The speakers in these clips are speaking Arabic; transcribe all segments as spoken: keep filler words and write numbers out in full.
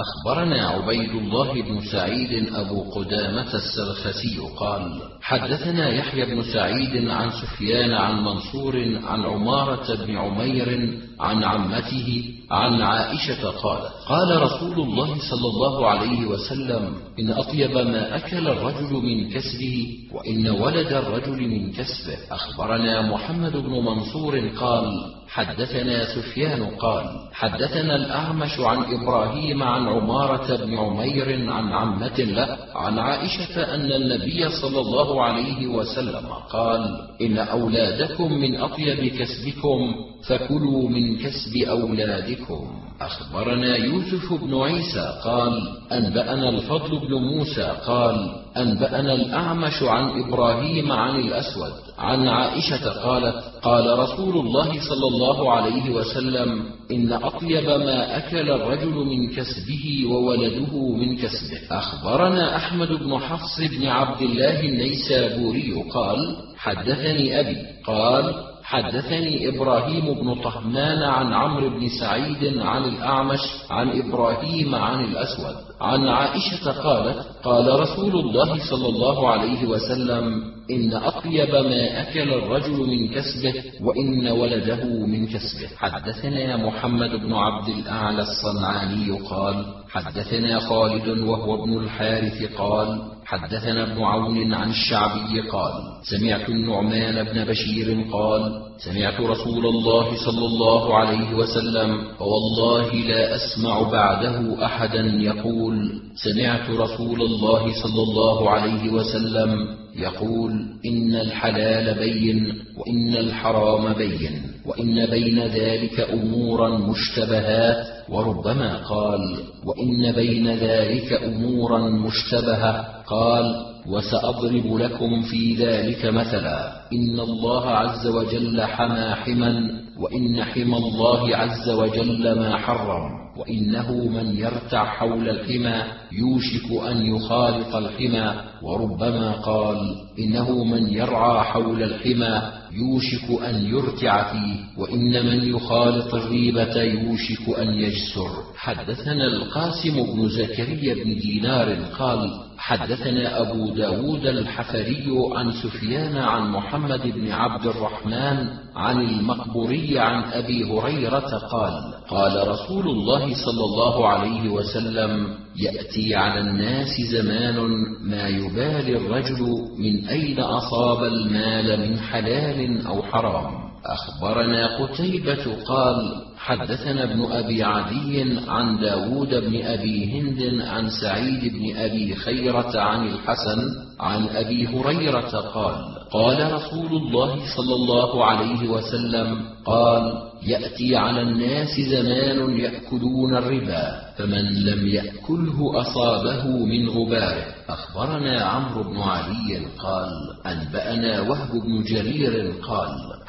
أخبرنا عبيد الله بن سعيد أبو قدامة السرخسي قال حدثنا يحيى بن سعيد عن سفيان عن منصور عن عمارة بن عمير عن عمته عن عائشة قالت قال رسول الله صلى الله عليه وسلم إن أطيب ما أكل الرجل من كسبه وإن ولد الرجل من كسبه. أخبرنا محمد بن منصور قال حدثنا سفيان قال حدثنا الأعمش عن إبراهيم عن عمارة بن عمير عن عمة له عن عائشة أن النبي صلى الله عليه وسلم قال إن أولادكم من أطيب كسبكم فكلوا من كسب أولادكم. أخبرنا يوسف بن عيسى قال أنبأنا الفضل بن موسى قال أنبأنا الأعمش عن إبراهيم عن الأسود عن عائشة قالت قال رسول الله صلى الله عليه وسلم إن أطيب ما أكل الرجل من كسبه وولده من كسبه. أخبرنا أحمد بن حفص بن عبد الله النيسابوري قال حدثني أبي قال حدثني إبراهيم بن طهمان عن عمرو بن سعيد عن الأعمش عن إبراهيم عن الأسود عن عائشة قالت قال رسول الله صلى الله عليه وسلم إن أطيب ما أكل الرجل من كسبه وإن ولده من كسبه. حدثنا محمد بن عبد الأعلى الصنعاني قال حدثنا خالد وهو ابن الحارث قال حدثنا ابن عون عن الشعبي قال سمعت النعمان بن بشير قال سمعت رسول الله صلى الله عليه وسلم فوالله لا أسمع بعده أحدا يقول سمعت رسول الله صلى الله عليه وسلم يقول إن الحلال بين وإن الحرام بين وإن بين ذلك أمورا مشتبهات وربما قال وإن بين ذلك أمورا مشتبهة قال وسأضرب لكم في ذلك مثلا إن الله عز وجل حمى حما وإن حمى الله عز وجل ما حرم وإنه من يرتع حول الحمى يوشك أن يخالط الحمى وربما قال إنه من يرعى حول الحمى يوشك أن يرتع فيه وإن من يخالط الريبة يوشك أن يجسر. حدثنا القاسم بن زكريا بن دينار قال حدثنا أبو داود الحفري عن سفيان عن محمد بن عبد الرحمن عن المقبوري عن أبي هريرة قال قال رسول الله صلى الله عليه وسلم يأتي على الناس زمان ما يبالي الرجل من أين أصاب المال من حلال أو حرام. أخبرنا قتيبة قال حدثنا ابن أبي عدي عن داود بن أبي هند عن سعيد بن أبي خيرة عن الحسن عن أبي هريرة قال قال رسول الله صلى الله عليه وسلم قال يأتي على الناس زمان يأكلون الربا فمن لم يأكله أصابه من غباره. أخبرنا عمرو بن علي قال أنبأنا وهب بن جرير قال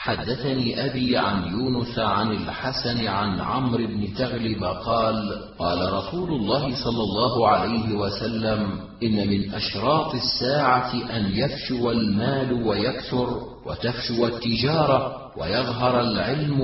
حدثني أبي عن يونس عن الحسن عن عمرو بن تغلب قال قال رسول الله صلى الله عليه وسلم إن من أشراط الساعة أن يفشو المال ويكثر وتفشو التجارة ويظهر العلم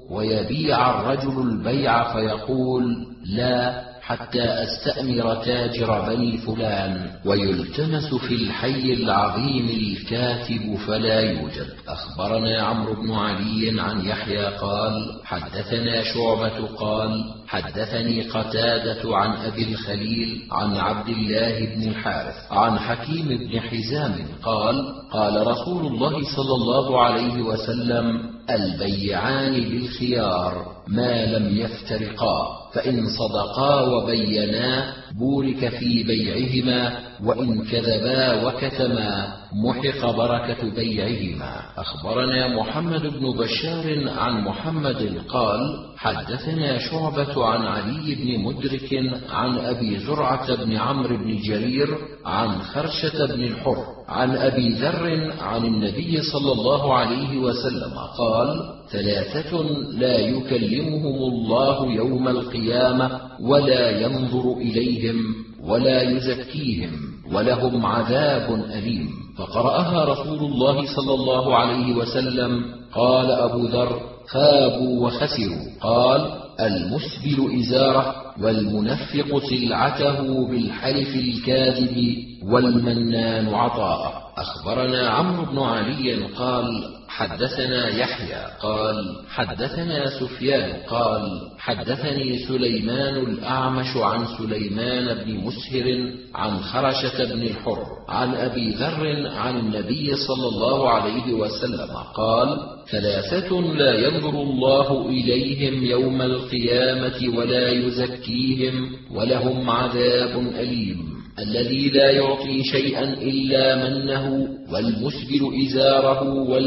ويبيع الرجل البيع فيقول لا حتى أستأمر تاجر بني فلان ويلتمس في الحي العظيم الكاتب فلا يوجد. أخبرنا عمرو بن علي عن يحيى قال حدثنا شعبة قال حدثني قتادة عن أبي الخليل عن عبد الله بن الحارث عن حكيم بن حزام قال قال رسول الله صلى الله عليه وسلم البيعان بالخيار ما لم يفترقا فإن صدقا وبينا بورك في بيعهما وإن كذبا وكتما محق بركة بيعهما. أخبرنا محمد بن بشار عن محمد قال حدثنا شعبة عن علي بن مدرك عن أبي زرعة بن عمرو بن جرير عن خرشة بن الحر عن أبي ذر عن النبي صلى الله عليه وسلم قال ثلاثة لا يكلمهم الله يوم القيامة ولا ينظر إليهم ولا يزكيهم ولهم عذاب أليم. فقرأها رسول الله صلى الله عليه وسلم قال أبو ذر خابوا وخسروا قال المسبل إزاره والمنفق سلعته بالحلف الكاذب والمنان عطاءه. أخبرنا عمرو بن علي قال حدثنا يحيى قال حدثنا سفيان قال حدثني سليمان الأعمش عن سليمان بن مسهر عن خرشة بن الحر عن أبي ذر عن النبي صلى الله عليه وسلم قال ثلاثة لا ينظر الله إليهم يوم القيامة ولا يزكيهم ولهم عذاب أليم: الذي لا يعطي شيئا إلا منه، والمسبل إزاره،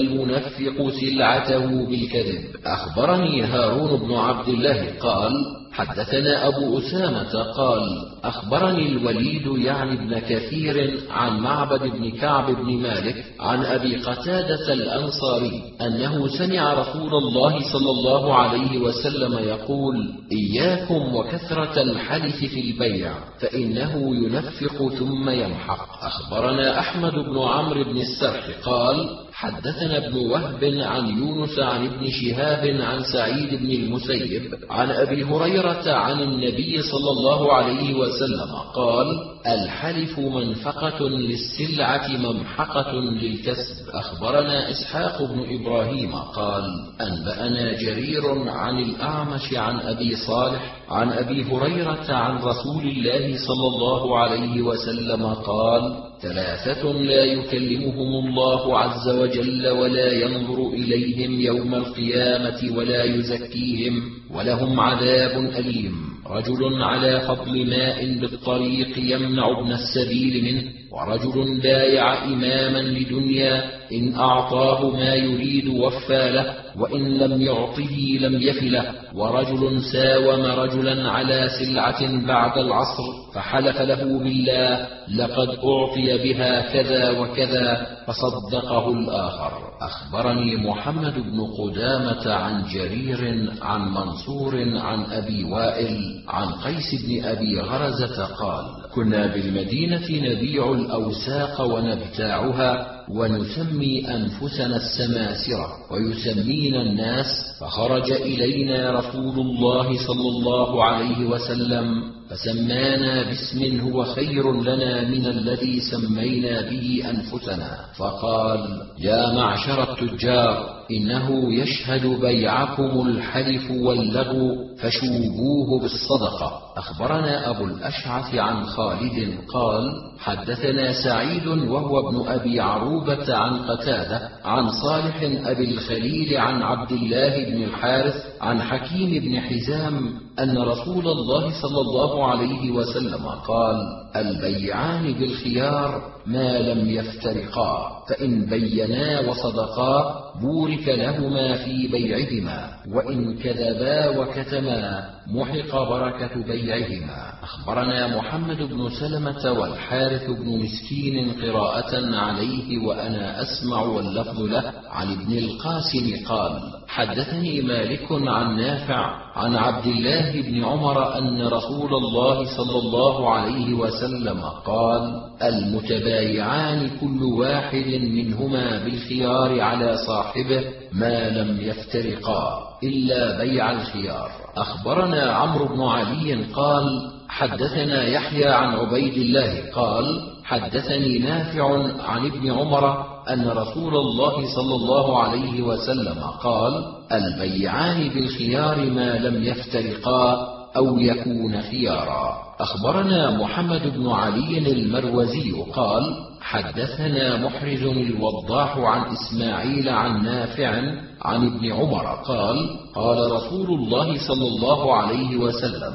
والمنفق سلعته بالكذب. أخبرني هارون بن عبد الله قال حدثنا أبو أسامة قال أخبرني الوليد يعني ابن كثير عن معبد بن كعب بن مالك عن أبي قتادة الأنصاري أنه سمع رسول الله صلى الله عليه وسلم يقول: إياكم وكثرة الحلف في البيع فإنه ينفق ثم يمحق. أخبرنا أحمد بن عمرو بن السرح قال حدثنا ابن وهب عن يونس عن ابن شهاب عن سعيد بن المسيب عن أبي هريرة عن النبي صلى الله عليه وسلم قال: الحلف منفقة للسلعة ممحقة للكسب. أخبرنا إسحاق بن إبراهيم قال أنبأنا جرير عن الأعمش عن أبي صالح عن أبي هريرة عن رسول الله صلى الله عليه وسلم قال: ثلاثة لا يكلمهم الله عز وجل ولا ينظر إليهم يوم القيامة ولا يزكيهم ولهم عذاب أليم: رجل على فضل ماء بالطريق يمنع ابن السبيل منه، ورجل بايع إماما لدنيا إن أعطاه ما يريد وفى له، وإن لم يعطه لم يفله، ورجل ساوم رجلا على سلعة بعد العصر فحلف له بالله: لقد أعطي بها كذا وكذا، فصدقه الآخر. أخبرني محمد بن قدامة عن جرير عن منصور عن أبي وائل عن قيس بن أبي غرزة قال: كنا بالمدينة نبيع الأوساق ونبتاعها ونسمي أنفسنا السماسرة ويسمينا الناس، فخرج إلينا رسول الله صلى الله عليه وسلم فسمانا باسم هو خير لنا من الذي سمينا به أنفسنا، فقال: يا معشر التجار، إنه يشهد بيعكم الحلف واللغو فشوبوه بالصدقة. أخبرنا أبو الأشعث عن خالد قال حدثنا سعيد وهو ابن أبي عروبة عن قتادة عن صالح أبي الخليل عن عبد الله بن الحارث عن حكيم بن حزام أن رسول الله صلى الله عليه وسلم قال: البيعان بالخيار ما لم يفترقا، فإن بينا وصدقا بورك لهما في بيعهما، وإن كذبا وكتما محق بركة بيعهما. أخبرنا محمد بن سلمة والحارث بن مسكين قراءة عليه وأنا أسمع واللفظ له عن ابن القاسم قال: حدثني مالك عن نافع عن عبد الله بن عمر أن رسول الله صلى الله عليه وسلم قال: المتبايعان كل واحد منهما بالخيار على صاحبه ما لم يفترقا إلا بيع الخيار. أخبرنا عمرو بن علي قال حدثنا يحيى عن عبيد الله قال حدثني نافع عن ابن عمر أن رسول الله صلى الله عليه وسلم قال: البيعان بالخيار ما لم يفترقا أو يكون خيارا. أخبرنا محمد بن علي المروزي قال حدثنا محرز الوضاح عن إسماعيل عن نافع عن ابن عمر قال: قال رسول الله صلى الله عليه وسلم: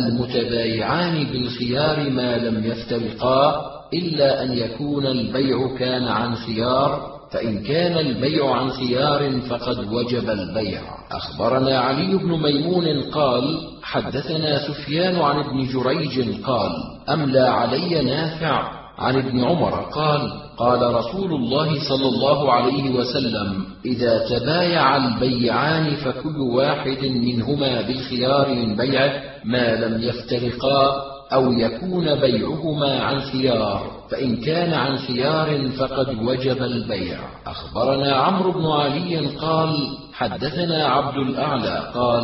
المتبايعان بالخيار ما لم يفترقا إلا أن يكون البيع كان عن خيار، فإن كان البيع عن خيار فقد وجب البيع. أخبرنا علي بن ميمون قال حدثنا سفيان عن ابن جريج قال: أملى علي نافع عن ابن عمر قال: قال رسول الله صلى الله عليه وسلم: إذا تبايع البيعان فكل واحد منهما بالخيار من بيعه ما لم يفترقا أو يكون بيعهما عن خيار، فإن كان عن خيار فقد وجب البيع. أخبرنا عمرو بن علي قال حدثنا عبد الأعلى قال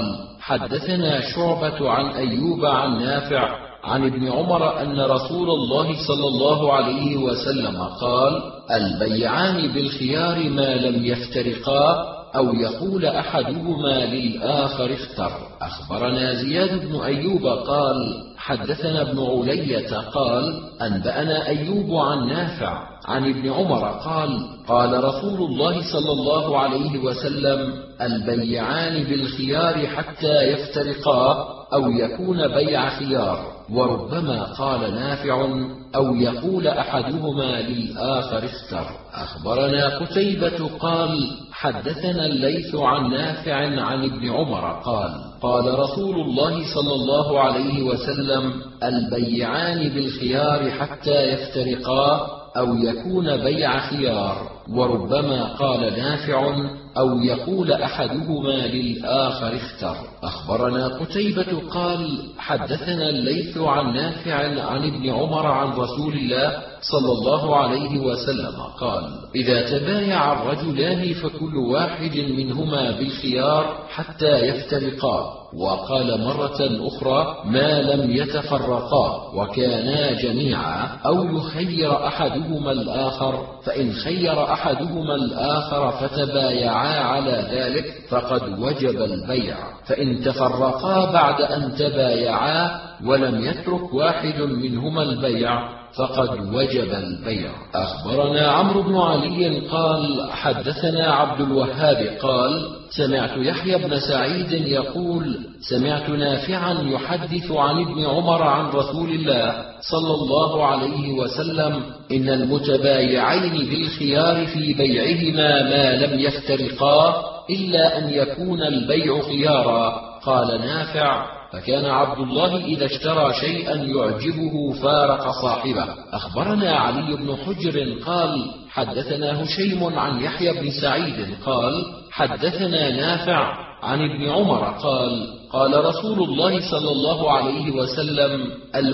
حدثنا شعبة عن أيوب عن نافع عن ابن عمر أن رسول الله صلى الله عليه وسلم قال: البيعان بالخيار ما لم يفترقا أو يقول أحدهما للآخر اختر. أخبرنا زياد بن أيوب قال: حدثنا ابن علية قال: أنبأنا أيوب عن نافع عن ابن عمر قال: قال رسول الله صلى الله عليه وسلم: البيعان بالخيار حتى يفترقا أو يكون بيع خيار. وربما قال نافع: أو يقول أحدهما للآخر اختر. أخبرنا قتيبة قال: حدثنا الليث عن نافع عن ابن عمر قال: قال رسول الله صلى الله عليه وسلم: البيعان بالخيار حتى يفترقا أو يكون بيع خيار. وربما قال نافع: أو يقول أحدهما للآخر اختر. أخبرنا قتيبة قال: حدثنا الليث عن نافع عن ابن عمر عن رسول الله صلى الله عليه وسلم قال: إذا تبايع الرجلان فكل واحد منهما بالخيار حتى يفترقا. وقال مرة أخرى: ما لم يتفرقا وكانا جميعا، أو يخير أحدهما الآخر، فإن خير أحدهما الآخر فتبايعا على ذلك فقد وجب البيع. فإن تفرقا بعد أن تبايعا ولم يترك واحد منهما البيع فقد وجب البيع. أخبرنا عمرو بن علي قال: حدثنا عبد الوهاب قال: سمعت يحيى بن سعيد يقول: سمعت نافعا يحدث عن ابن عمر عن رسول الله صلى الله عليه وسلم: إن المتبايعين بالخيار في بيعهما ما لم يفترقا إلا أن يكون البيع خيارا. قال نافع: فكان عبد الله إذا اشترى شيئا يعجبه فارق صاحبه. أخبرنا علي بن حجر قال: حدثنا هشيم عن يحيى بن سعيد قال: حدثنا نافع عن ابن عمر قال: قال رسول الله صلى الله عليه وسلم: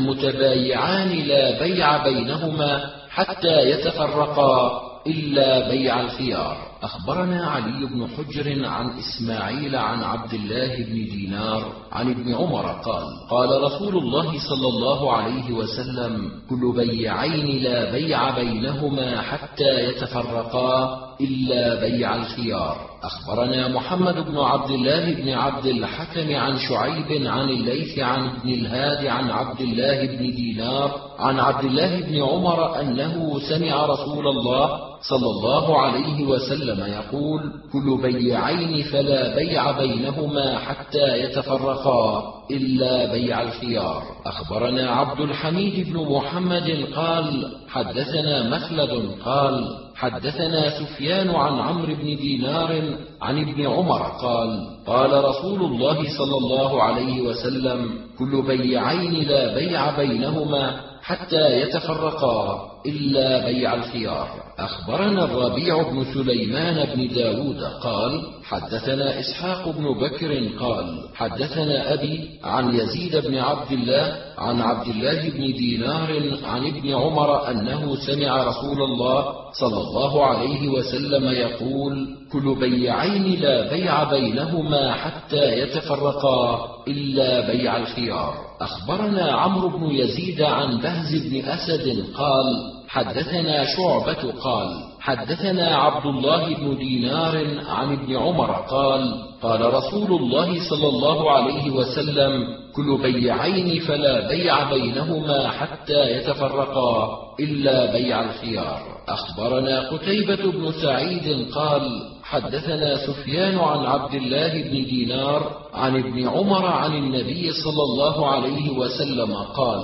المتبايعان لا بيع بينهما حتى يتفرقا إلا بيع الخيار. أخبرنا علي بن حجر عن إسماعيل عن عبد الله بن دينار عن ابن عمر قال: قال رسول الله صلى الله عليه وسلم: كل بيعين لا بيع بينهما حتى يتفرقا إلا بيع الخيار. أخبرنا محمد بن عبد الله بن عبد الحكم عن شعيب عن الليث عن ابن الهاد عن عبد الله بن دينار عن عبد الله بن عمر أنه سمع رسول الله صلى الله عليه وسلم يقول: كل بيعين فلا بيع بينهما حتى يتفرقا إلا بيع الخيار. أخبرنا عبد الحميد بن محمد قال: حدثنا مخلد قال: حدثنا سفيان عن عمرو بن دينار عن ابن عمر قال: قال رسول الله صلى الله عليه وسلم: كل بيعين لا بيع بينهما حتى يتفرقا إلا بيع الخيار. أخبرنا الربيع بن سليمان بن داود قال: حدثنا إسحاق بن بكر قال: حدثنا أبي عن يزيد بن عبد الله عن عبد الله بن دينار عن ابن عمر أنه سمع رسول الله صلى الله عليه وسلم يقول: كل بيعين لا بيع بينهما حتى يتفرقا إلا بيع الخيار. أخبرنا عمرو بن يزيد عن بهز بن أسد قال: حدثنا شعبة قال: حدثنا عبد الله بن دينار عن ابن عمر قال: قال رسول الله صلى الله عليه وسلم: كل بيعين فلا بيع بينهما حتى يتفرقا إلا بيع الخيار. أخبرنا قتيبة بن سعيد قال: حدثنا سفيان عن عبد الله بن دينار عن ابن عمر عن النبي صلى الله عليه وسلم قال: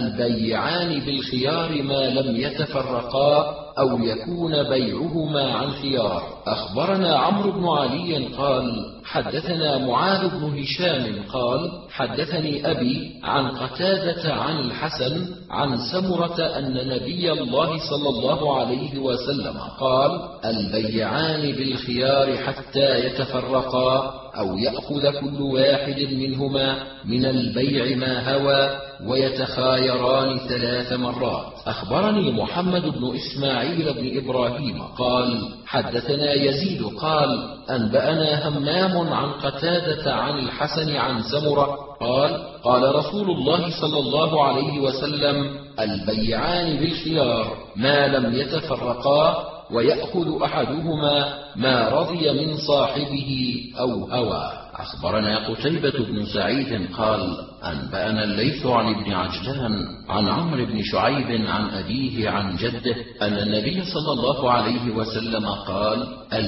البيعان بالخيار ما لم يتفرقا أو يكون بيعهما عن خيار. أخبرنا عمرو بن علي قال: حدثنا معاذ بن هشام قال: حدثني أبي عن قتادة عن الحسن عن سمرة أن نبي الله صلى الله عليه وسلم قال: البيعان بالخيار حتى يتفرقا أو يأخذ كل واحد منهما من البيع ما هوى ويتخايران ثلاث مرات. أخبرني محمد بن إسماعيل بن إبراهيم قال حدثنا يزيد قال أنبأنا همام عن قتادة عن الحسن عن سمرة قال قال رسول الله صلى الله عليه وسلم البيعان بالخيار ما لم يتفرقا ويأخذ أحدهما ما رضي من صاحبه أو هوى. أخبرنا قتيبة بن سعيد قال أنبأنا الليث عن ابن عجلان عن عمرو بن شعيب عن أبيه عن جده أن النبي صلى الله عليه وسلم قال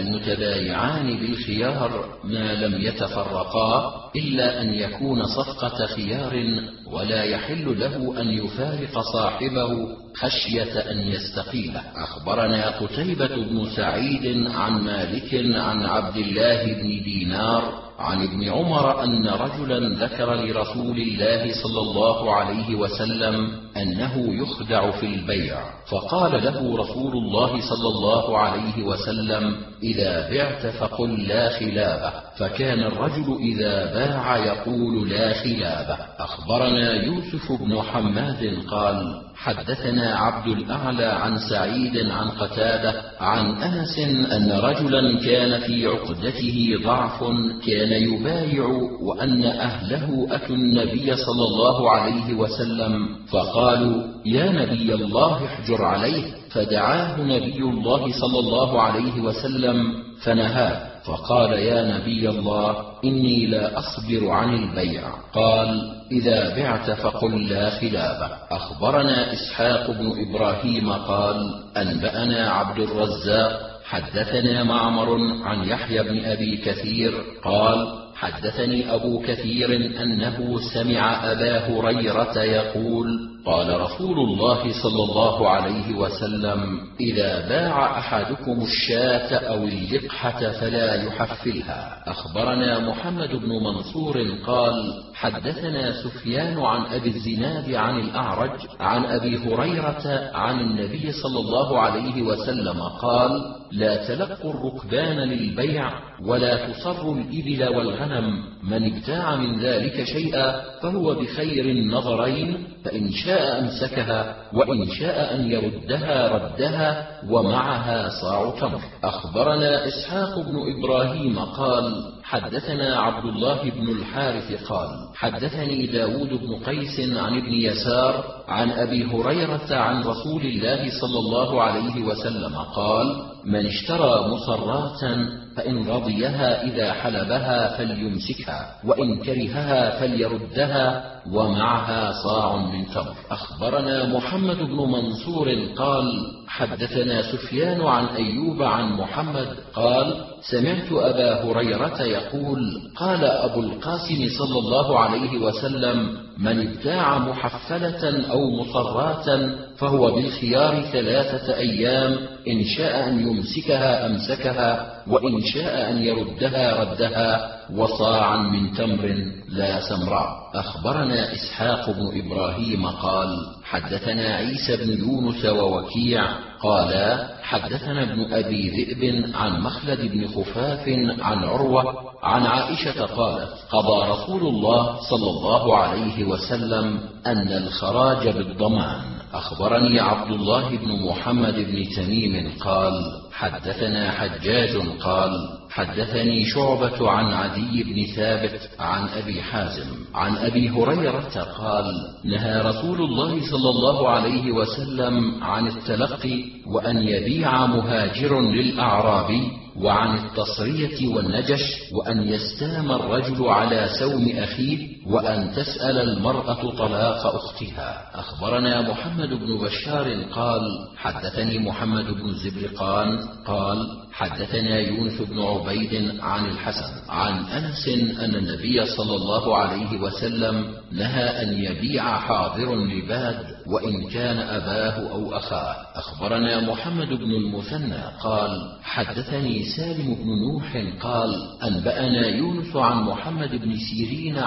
المتبايعان بالخيار ما لم يتفرقا إلا أن يكون صفقة خيار ولا يحل له أن يفارق صاحبه خشية أن يستقيله. أخبرنا قتيبة بن سعيد عن مالك عن عبد الله بن دينار عن ابن عمر أن رجلا ذكر لرسول الله صلى الله عليه وسلم أنه يخدع في البيع فقال له رسول الله صلى الله عليه وسلم إذا بعت فقل لا خلابه فكان الرجل إذا باع يقول لا خلابه. أخبرنا يوسف بن حماد قال حدثنا عبد الأعلى عن سعيد عن قتادة عن أنس أن رجلا كان في عقدته ضعف كان يبايع وأن أهله أتوا النبي صلى الله عليه وسلم فقالوا يا نبي الله احجر عليه فدعاه نبي الله صلى الله عليه وسلم فنهاه فقال يا نبي الله إني لا أصبر عن البيع قال إذا بعت فقل لا خلابه. أخبرنا إسحاق بن إبراهيم قال أنبأنا عبد الرزاق حدثنا معمر عن يحيى بن أبي كثير قال حدثني أبو كثير أنه سمع أبا هريرة يقول قال رسول الله صلى الله عليه وسلم إذا باع أحدكم الشاة أو اللقحة فلا يحفلها. أخبرنا محمد بن منصور قال حدثنا سفيان عن أبي الزناد عن الأعرج عن أبي هريرة عن النبي صلى الله عليه وسلم قال لا تلقوا الركبان للبيع ولا تصروا الإبل والغنم من ابتاع من ذلك شيئا فهو بخير النظرين فإن شاء أمسكها وإن شاء أن يردها ردها ومعها صاع تمر. أخبرنا إسحاق بن إبراهيم قال حدثنا عبد الله بن الحارث قال حدثني داود بن قيس عن ابن يسار عن أبي هريرة عن رسول الله صلى الله عليه وسلم قال من اشترى مصراتا فإن رضيها إذا حلبها فليمسكها وإن كرهها فليردها ومعها صاع من تمر. أخبرنا محمد بن منصور قال حدثنا سفيان عن أيوب عن محمد قال سمعت أبا هريرة يقول قال أبو القاسم صلى الله عليه وسلم من ابتاع محفلة أو مصراتا فهو بالخيار ثلاثة أيام إن شاء أن يمسكها أمسكها وإن شاء أن يردها ردها وصاعا من تمر لا سمراء. أخبرنا إسحاق بن إبراهيم قال حدثنا عيسى بن يونس ووكيع قالا حدثنا ابن أبي ذئب عن مخلد بن خفاف عن عروة عن عائشة قالت قضى رسول الله صلى الله عليه وسلم أن الخراج بالضمان. أخبرني عبد الله بن محمد بن تميم قال حدثنا حجاج قال حدثني شعبة عن عدي بن ثابت عن أبي حازم عن أبي هريرة قال نهى رسول الله صلى الله عليه وسلم عن التلقي وأن يبيع مهاجر للأعرابي وعن التصرية والنجش وأن يستام الرجل على سوم أخيه وأن تسأل المرأة طلاق أختها. أخبرنا محمد بن بشار قال حدثني محمد بن الزبرقان قال حدثنا يونس بن عبيد عن الحسن عن أنس أن النبي صلى الله عليه وسلم نهى أن يبيع حاضر لباد وإن كان أباه أو أخاه. أخبرنا محمد بن المثنى قال حدثني سالم بن نوح قال أنبأنا يونس عن محمد بن سيرين عن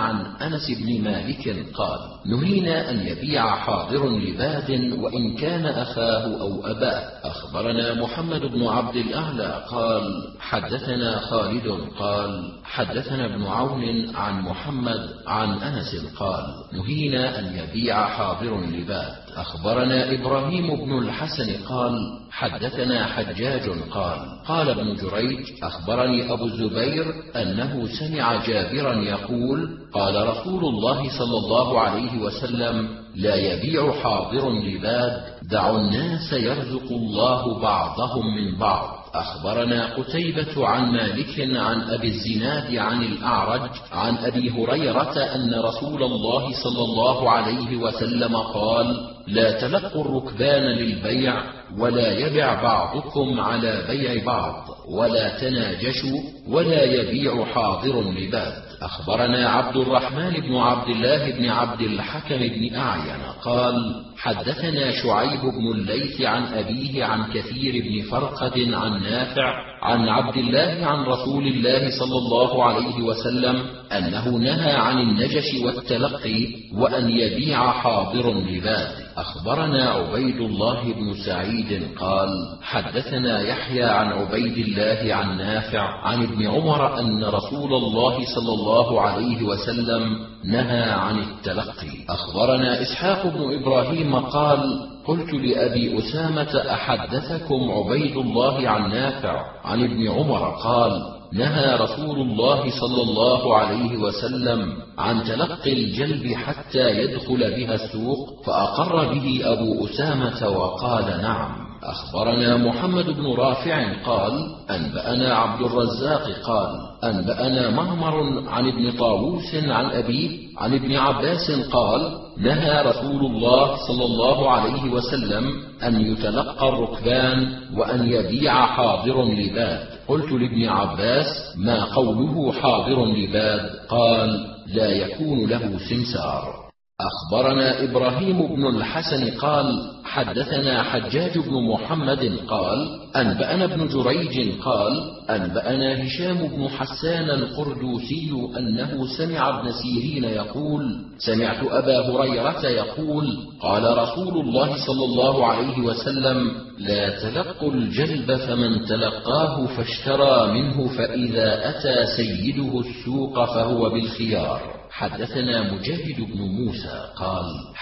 أنس بن مالك قال: نهينا أن يبيع حاضر لباد وإن كان أخاه أو أباه. أخبرنا محمد بن عبد الأعلى قال: حدثنا خالد قال: حدثنا ابن عون عن محمد عن أنس قال: نهينا أن يبيع حاضر لباد. أخبرنا إبراهيم بن الحسن قال: حدثنا حجاج قال: قال ابن جريج: أخبرني أبو الزبير أنه سمع جابرا يقول: قال رسول الله صلى الله عليه وسلم: لا يبيع حاضر لباد، دعوا الناس يرزق الله بعضهم من بعض. أخبرنا قتيبة عن مالك عن أبي الزناد عن الأعرج عن أبي هريرة أن رسول الله صلى الله عليه وسلم قال: لا تلقوا الركبان للبيع، ولا يبع بعضكم على بيع بعض، ولا تناجشوا، ولا يبيع حاضر لباد. أخبرنا عبد الرحمن بن عبد الله بن عبد الحكم بن أعين قال: حدثنا شعيب بن الليث عن أبيه عن كثير بن فرقد عن نافع عن عبد الله عن رسول الله صلى الله عليه وسلم أنه نهى عن النجش والتلقي وأن يبيع حاضر لباد. أخبرنا عبيد الله بن سعيد قال: حدثنا يحيى عن عبيد الله عن نافع عن ابن عمر أن رسول الله صلى الله عليه وسلم نهى عن التلقي. أخبرنا إسحاق بن إبراهيم قال: قلت لأبي أسامة: أحدثكم عبيد الله عن نافع عن ابن عمر قال: نهى رسول الله صلى الله عليه وسلم عن تلقي الجلب حتى يدخل بها السوق؟ فأقر به أبو أسامة وقال: نعم. أخبرنا محمد بن رافع قال: أنبأنا عبد الرزاق قال: أنبأنا معمر عن ابن طاووس عن أبيه عن ابن عباس قال: نهى رسول الله صلى الله عليه وسلم أن يتلقى الركبان وأن يبيع حاضر لباد. قلت لابن عباس: ما قوله حاضر لباد؟ قال: لا يكون له سمسار. أخبرنا إبراهيم بن الحسن قال: حدثنا حجاج بن محمد قال: أنبأنا ابن جريج قال: أنبأنا هشام بن حسان القردوسي أنه سمع ابن سيرين يقول: سمعت أبا هريرة يقول: قال رسول الله صلى الله عليه وسلم: لا تلقوا الجلب، فمن تلقاه فاشترى منه فإذا أتى سيده السوق فهو بالخيار. حدثنا مجاهد بن موسى قال: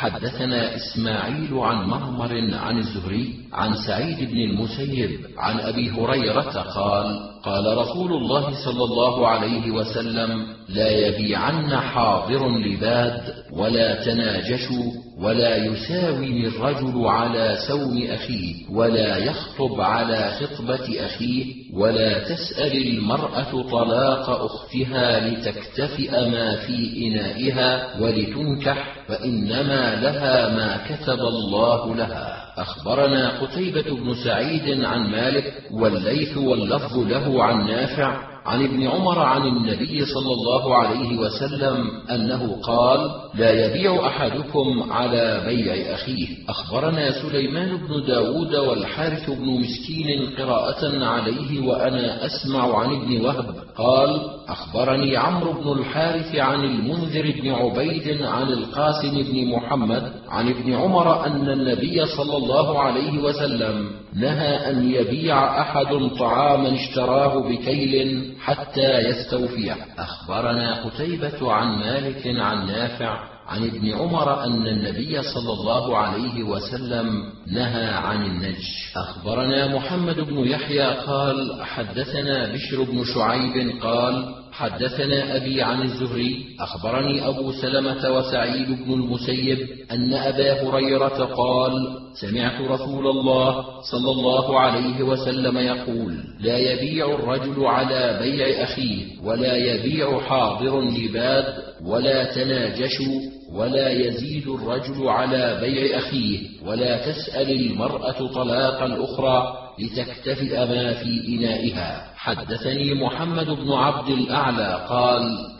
حدثنا إسماعيل عن معمر عن الزهري عن سعيد بن المسيب عن أبي هريرة قال: قال رسول الله صلى الله عليه وسلم: لا يبيعن حاضر لباد، ولا تناجشوا، ولا يساوم الرجل على سوم أخيه، ولا يخطب على خطبة أخيه، ولا تسأل المرأة طلاق أختها لتكتفئ ما في إنائها ولتنكح، فإنما لها ما كتب الله لها. أخبرنا قتيبة بن سعيد عن مالك والليث واللفظ له عن نافع عن ابن عمر عن النبي صلى الله عليه وسلم أنه قال: لا يبيع أحدكم على بيع أخيه. أخبرنا سليمان بن داود والحارث بن مسكين قراءة عليه وأنا أسمع عن ابن وهب قال: أخبرني عمرو بن الحارث عن المنذر بن عبيد عن القاسم بن محمد عن ابن عمر أن النبي صلى الله عليه وسلم نهى أن يبيع أحد طعاما اشتراه بكيل حتى يستوفيه. أخبرنا قتيبة عن مالك عن نافع عن ابن عمر أن النبي صلى الله عليه وسلم نهى عن النجش. أخبرنا محمد بن يحيى قال: حدثنا بشر بن شعيب قال: حدثنا أبي عن الزهري أخبرني أبو سلمة وسعيد بن المسيب أن أبا هريرة قال: سمعت رسول الله صلى الله عليه وسلم يقول: لا يبيع الرجل على بيع أخيه، ولا يبيع حاضر لباد، ولا تناجشوا، ولا يزيد الرجل على بيع أخيه، ولا تسأل المرأة طلاق الأخرى لتكتفئ ما في إنائها. حدثني محمد بن عبد الأعلى قال: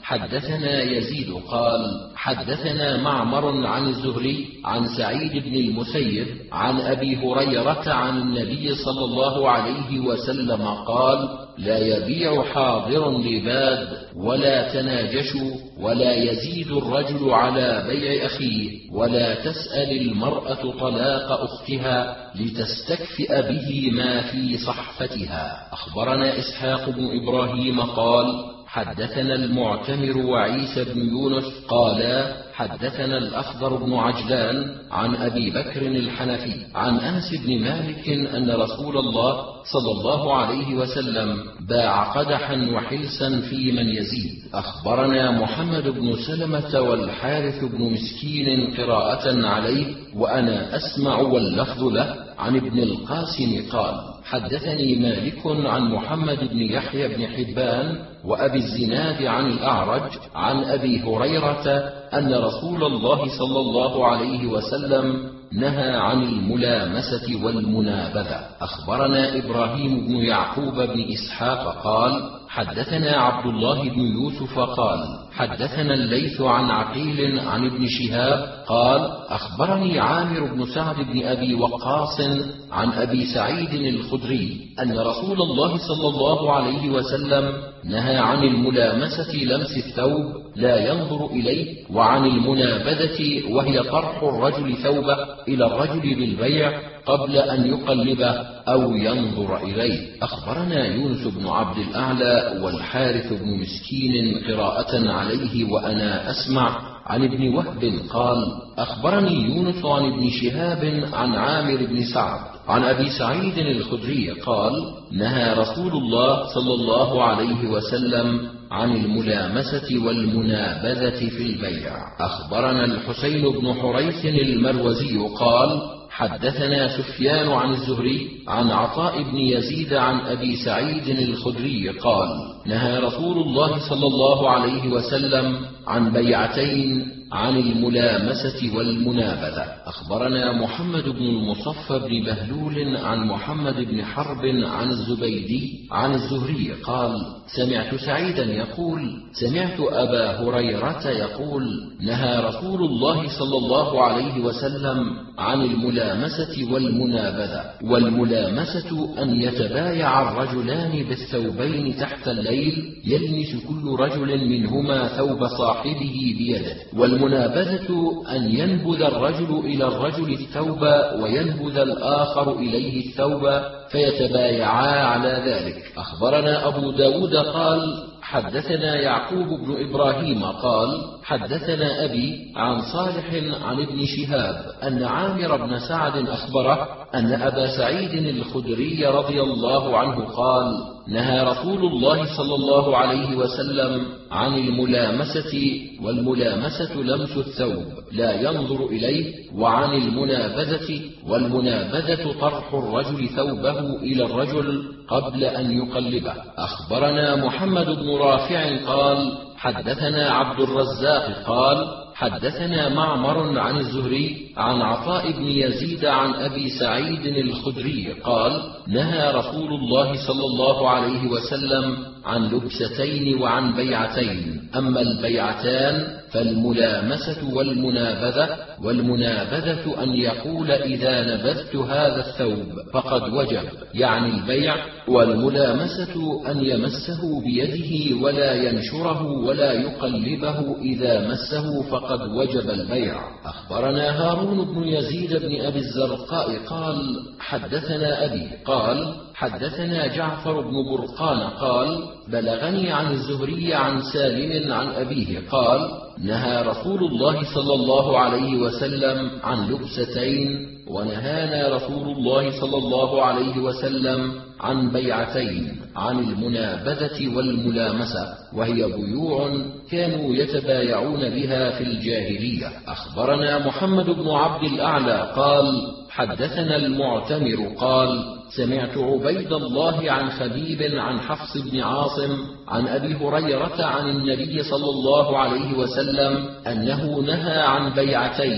حدثنا يزيد قال حدثنا معمر عن الزهري عن سعيد بن المسيب عن أبي هريرة عن النبي صلى الله عليه وسلم قال لا يبيع حاضر لباد ولا تناجشوا ولا يزيد الرجل على بيع أخيه ولا تسأل المرأة طلاق أختها لتستكفئ به ما في صحفتها. أخبرنا إسحاق بن إبراهيم قال حدثنا المعتمر وعيسى بن يونس قالا حدثنا الأخضر بن عجلان عن أبي بكر الحنفي عن أنس بن مالك أن رسول الله صلى الله عليه وسلم باع قدحا وحلسا في من يزيد. أخبرنا محمد بن سلمة والحارث بن مسكين قراءة عليه وأنا أسمع واللفظ له عن ابن القاسم قال حدثني مالك عن محمد بن يحيى بن حبان وأبي الزناد عن الأعرج عن أبي هريرة أن رسول الله صلى الله عليه وسلم نهى عن الملامسة والمنابذة. أخبرنا إبراهيم بن يعقوب بن إسحاق قال حدثنا عبد الله بن يوسف قال حدثنا الليث عن عقيل عن ابن شهاب قال أخبرني عامر بن سعد بن أبي وقاص عن أبي سعيد الخدري أن رسول الله صلى الله عليه وسلم نهى عن الملامسة لمس الثوب لا ينظر إليه وعن المنابذة وهي طرح الرجل ثوبه إلى الرجل بالبيع قبل أن يقلبه أو ينظر إليه. أخبرنا يونس بن عبد الأعلى والحارث بن مسكين قراءة عليه وأنا أسمع عن ابن وهب قال أخبرني يونس عن ابن شهاب عن عامر بن سعد عن أبي سعيد الخدري قال نهى رسول الله صلى الله عليه وسلم عن الملامسة والمنابذة في البيع. أخبرنا الحسين بن حريث المروزي قال حدثنا سفيان عن الزهري عن عطاء بن يزيد عن أبي سعيد الخدري قال نهى رسول الله صلى الله عليه وسلم عن بيعتين عن الملامسة والمنابذة. أخبرنا محمد بن المصفى بن بهلول عن محمد بن حرب عن الزبيدي عن الزهري قال سمعت سعيدا يقول سمعت أبا هريرة يقول نهى رسول الله صلى الله عليه وسلم عن الملامسة والمنابذة. والملامسة أن يتبايع الرجلان بالثوبين تحت الليل يلمس كل رجل منهما ثوب صاحبه بيده. والمنابذة أن ينبذ الرجل إلى الرجل الثوب وينبذ الآخر إليه الثوب فيتبايعا على ذلك. أخبرنا أبو داود قال حدثنا يعقوب بن إبراهيم قال حدثنا أبي عن صالح عن ابن شهاب أن عامر بن سعد أخبره أن أبا سعيد الخدري رضي الله عنه قال نهى رسول الله صلى الله عليه وسلم عن الملامسة والملامسة لمس الثوب لا ينظر إليه وعن المنابذة والمنابذة طرح الرجل ثوبه إلى الرجل قبل أن يقلبه. أخبرنا محمد بن رافع قال حدثنا عبد الرزاق قال حدثنا معمر عن الزهري عن عطاء بن يزيد عن أبي سعيد الخدري قال نهى رسول الله صلى الله عليه وسلم عن لبستين وعن بيعتين. أما البيعتان فالملامسة والمنابذة. والمنابذة أن يقول إذا نبذت هذا الثوب فقد وجب يعني البيع. والملامسة أن يمسه بيده ولا ينشره ولا يقلبه إذا مسه فقد وجب البيع. أخبرنا هارون بن يزيد بن أبي الزرقاء قال حدثنا أبي قال حدثنا جعفر بن برقان قال بلغني عن الزهري عن سالم عن أبيه قال نهى رسول الله صلى الله عليه وسلم عن لبستين ونهانا رسول الله صلى الله عليه وسلم عن بيعتين عن المنابذة والملامسة وهي بيوع كانوا يتبايعون بها في الجاهلية. أخبرنا محمد بن عبد الأعلى قال حدثنا المعتمر قال سمعت عبيد الله عن خبيب عن حفص بن عاصم عن أبي هريرة عن النبي صلى الله عليه وسلم أنه نهى عن بيعتين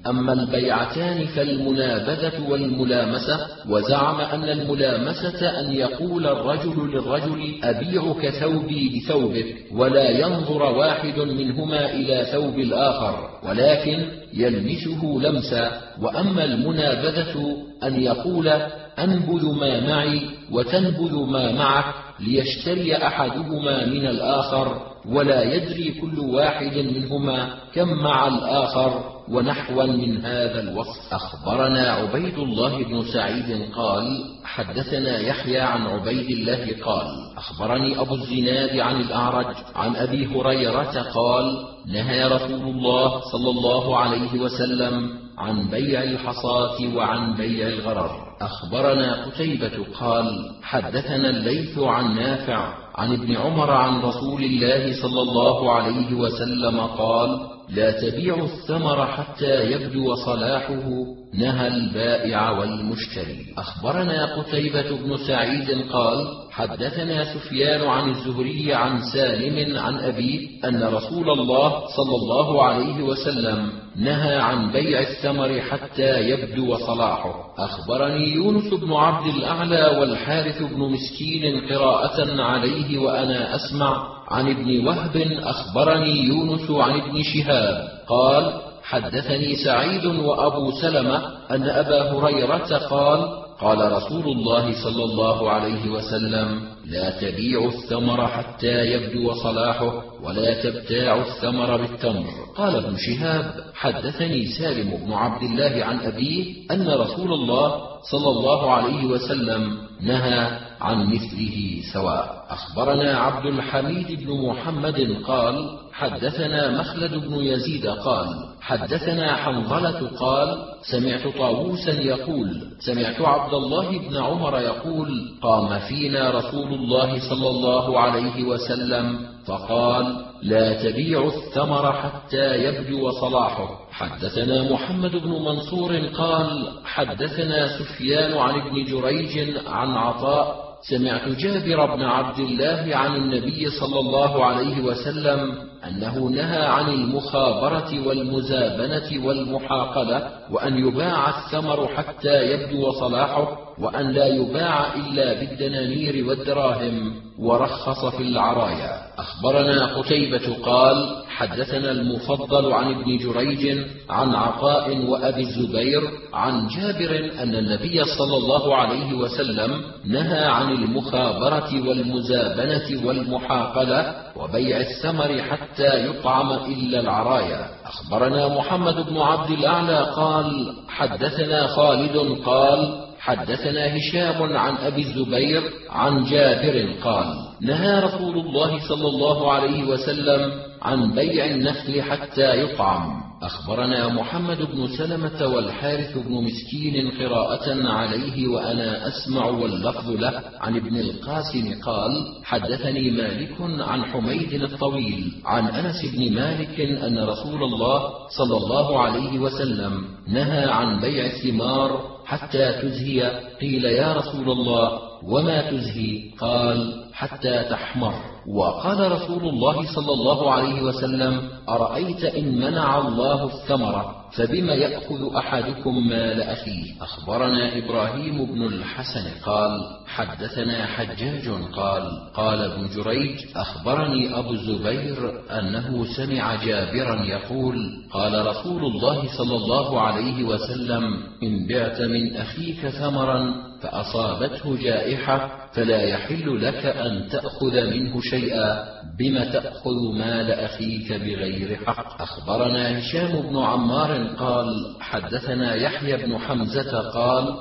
أما البيعتان فالمنابذة والملامسة. وزعم أن الملامسة أن يقول الرجل للرجل أبيعك ثوبي بثوبك، ولا ينظر واحد منهما إلى ثوب الآخر ولكن يلمسه لمسا. وأما المنابذة أن يقول أنبذ ما معي وتنبذ ما معك، ليشتري أحدهما من الآخر ولا يدري كل واحد منهما كم مع الآخر، ونحوا من هذا الوصف. أخبرنا عبيد الله بن سعيد قال حدثنا يحيى عن عبيد الله قال أخبرني أبو الزناد عن الأعرج عن أبي هريرة قال نهى رسول الله صلى الله عليه وسلم عن بيع الحصاة وعن بيع الغرر. أخبرنا قتيبة قال حدثنا الليث عن نافع عن ابن عمر عن رسول الله صلى الله عليه وسلم قال لا تبيعوا الثمر حتى يبدو صلاحه، نهى البائع والمشتري. أخبرنا قتيبة بن سعيد قال حدثنا سفيان عن الزهري عن سالم عن أبيه أن رسول الله صلى الله عليه وسلم نهى عن بيع الثمر حتى يبدو صلاحه. أخبرني يونس بن عبد الأعلى والحارث بن مسكين قراءة عليه وأنا أسمع عن ابن وهب أخبرني يونس عن ابن شهاب قال حدثني سعيد وأبو سلمة أن أبا هريرة قال قال رسول الله صلى الله عليه وسلم لا تبيعوا الثمر حتى يبدو صلاحه ولا تبتاعوا الثمر بالتمر. قال ابن شهاب حدثني سالم بن عبد الله عن أبيه أن رسول الله صلى الله عليه وسلم نهى عن مثله سواء. أخبرنا عبد الحميد بن محمد قال حدثنا مخلد بن يزيد قال حدثنا حنظلة قال سمعت طاووسا يقول سمعت عبد الله بن عمر يقول قام فينا رسول الله صلى الله عليه وسلم فقال لا تبيعوا الثمر حتى يبدو صلاحه. حدثنا محمد بن منصور قال حدثنا سفيان عن ابن جريج عن عطاء سمعت جابر بن عبد الله عن النبي صلى الله عليه وسلم أنه نهى عن المخابرة والمزابنة والمحاقلة، وأن يباع الثمر حتى يبدو صلاحه، وأن لا يباع إلا بالدنانير والدراهم، ورخص في العرايا. أخبرنا قتيبة قال حدثنا المفضل عن ابن جريج عن عطاء وأبي الزبير عن جابر أن النبي صلى الله عليه وسلم نهى عن المخابرة والمزابنة والمحاقلة وبيع الثمر حتى يطعم إلا العرايا. أخبرنا محمد بن عبد الأعلى قال حدثنا خالد قال حدثنا هشام عن أبي الزبير عن جابر قال نهى رسول الله صلى الله عليه وسلم عن بيع النخل حتى يطعم. أخبرنا محمد بن سلمة والحارث بن مسكين قراءة عليه وأنا أسمع واللفظ له عن ابن القاسم قال حدثني مالك عن حميد الطويل عن أنس بن مالك أن رسول الله صلى الله عليه وسلم نهى عن بيع الثمار حتى تزهي. قيل يا رسول الله وما تزهي؟ قال حتى تحمر. وقال رسول الله صلى الله عليه وسلم أرأيت إن منع الله الثمرة فبما يأخذ أحدكم مال أخيه. أخبرنا إبراهيم بن الحسن قال حدثنا حجاج قال قال ابن جريج أخبرني أبو الزبير أنه سمع جابرا يقول قال رسول الله صلى الله عليه وسلم إن بعت من أخيك ثمرا فأصابته جائحة فلا يحل لك أن تأخذ منه شيئا، بما تأخذ مال أخيك بغير حق. أخبرنا هشام بن عمار قال حدثنا يحيى بن حمزة قال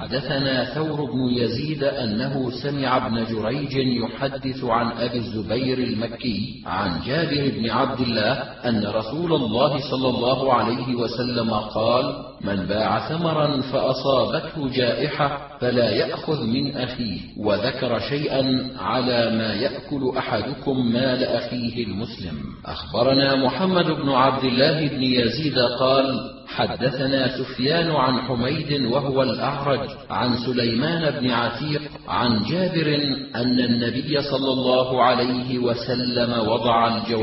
حدثنا ثور بن يزيد أنه سمع ابن جريج يحدث عن أبي الزبير المكي عن جابر بن عبد الله أن رسول الله صلى الله عليه وسلم قال من باع ثمرا فأصابته جائحة فلا يأخذ من أخيه، وذكر شيئا على ما يأكل أحدكم مال أخيه المسلم. أخبرنا محمد بن عبد الله بن يزيد قال حدثنا سفيان عن حميد وهو الأعرج عن سليمان بن عتيق عن جابر أن النبي صلى الله عليه وسلم وضع الجوائح.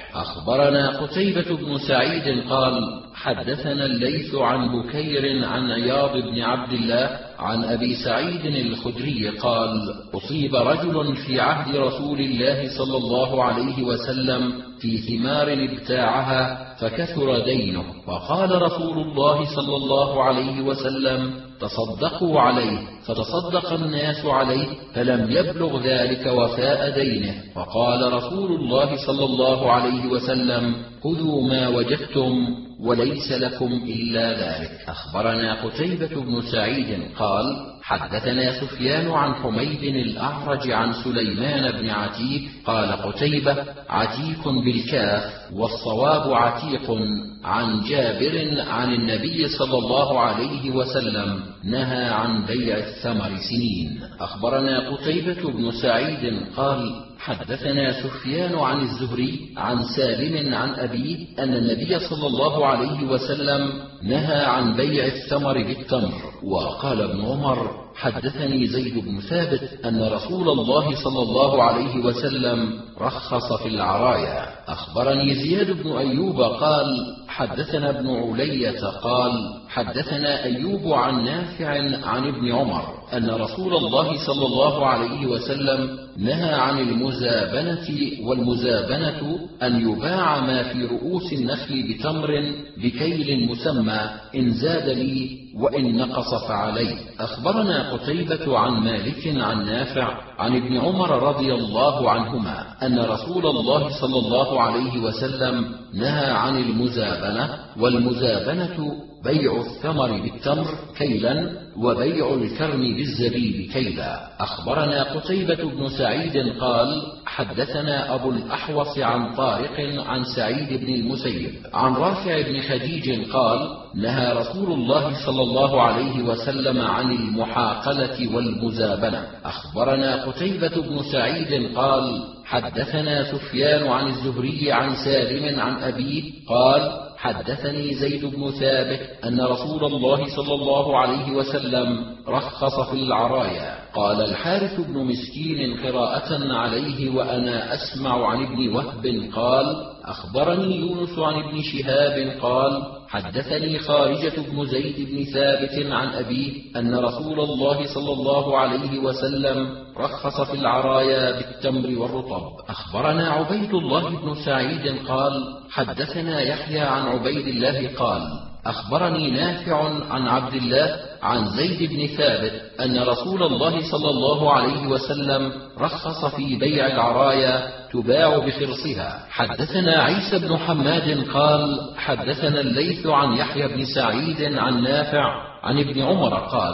أخبرنا قتيبة بن سعيد قال حدثنا الليث عن بكير عن عياض بن عبد الله عن أبي سعيد الخدري قال أصيب رجل في عهد رسول الله صلى الله عليه وسلم في ثمار ابتاعها فكثر دينه، فقال رسول الله صلى الله عليه وسلم تصدقوا عليه، فتصدق الناس عليه فلم يبلغ ذلك وفاء دينه، فقال رسول الله صلى الله عليه وسلم خذوا ما وجدتم وليس لكم إلا ذلك. أخبرنا قتيبة بن سعيد قال حدثنا سفيان عن حميد الأعرج عن سليمان بن عتيق قال قتيبة عتيق بالكاف والصواب عتيق عن جابر عن النبي صلى الله عليه وسلم نهى عن بيع الثمر سنين. أخبرنا قتيبة بن سعيد قال حدثنا سفيان عن الزهري عن سالم عن أبيه أن النبي صلى الله عليه وسلم نهى عن بيع الثمر بالتمر. وقال ابن عمر حدثني زيد بن ثابت أن رسول الله صلى الله عليه وسلم رخص في العرايا. أخبرني زياد بن أيوب قال حدثنا ابن علية قال حدثنا أيوب عن نافع عن ابن عمر أن رسول الله صلى الله عليه وسلم نهى عن المزابنة، والمزابنة أن يباع ما في رؤوس النخل بتمر بكيل مسمى إن زاد لي وإن نقص فعليه. أخبرنا قتيبة عن مالك عن نافع عن ابن عمر رضي الله عنهما أن رسول الله صلى الله عليه وسلم نهى عن المزابنة، والمزابنة بيع الثمر بالتمر كيلا وبيع الكرم بالزبيب كيلا. أخبرنا قتيبة بن سعيد قال حدثنا أبو الأحوص عن طارق عن سعيد بن المسيب عن رافع بن خديج قال نهى رسول الله صلى الله عليه وسلم عن المحاقلة والمزابنة. أخبرنا قتيبة بن سعيد قال حدثنا سفيان عن الزهري عن سالم عن أبيه قال حدثني زيد بن ثابت أن رسول الله صلى الله عليه وسلم رخص في العرايا. قال الحارث بن مسكين قراءة عليه وأنا أسمع عن ابن وهب قال أخبرني يونس عن ابن شهاب قال حدثني خارجة بن زيد بن ثابت عن أبيه أن رسول الله صلى الله عليه وسلم رخص في العرايا بالتمر والرطب. أخبرنا عبيد الله بن سعيد قال حدثنا يحيى عن عبيد الله قال أخبرني نافع عن عبد الله عن زيد بن ثابت أن رسول الله صلى الله عليه وسلم رخص في بيع العرايا تباع بخرصها. حدثنا عيسى بن حماد قال حدثنا الليث عن يحيى بن سعيد عن نافع عن ابن عمر قال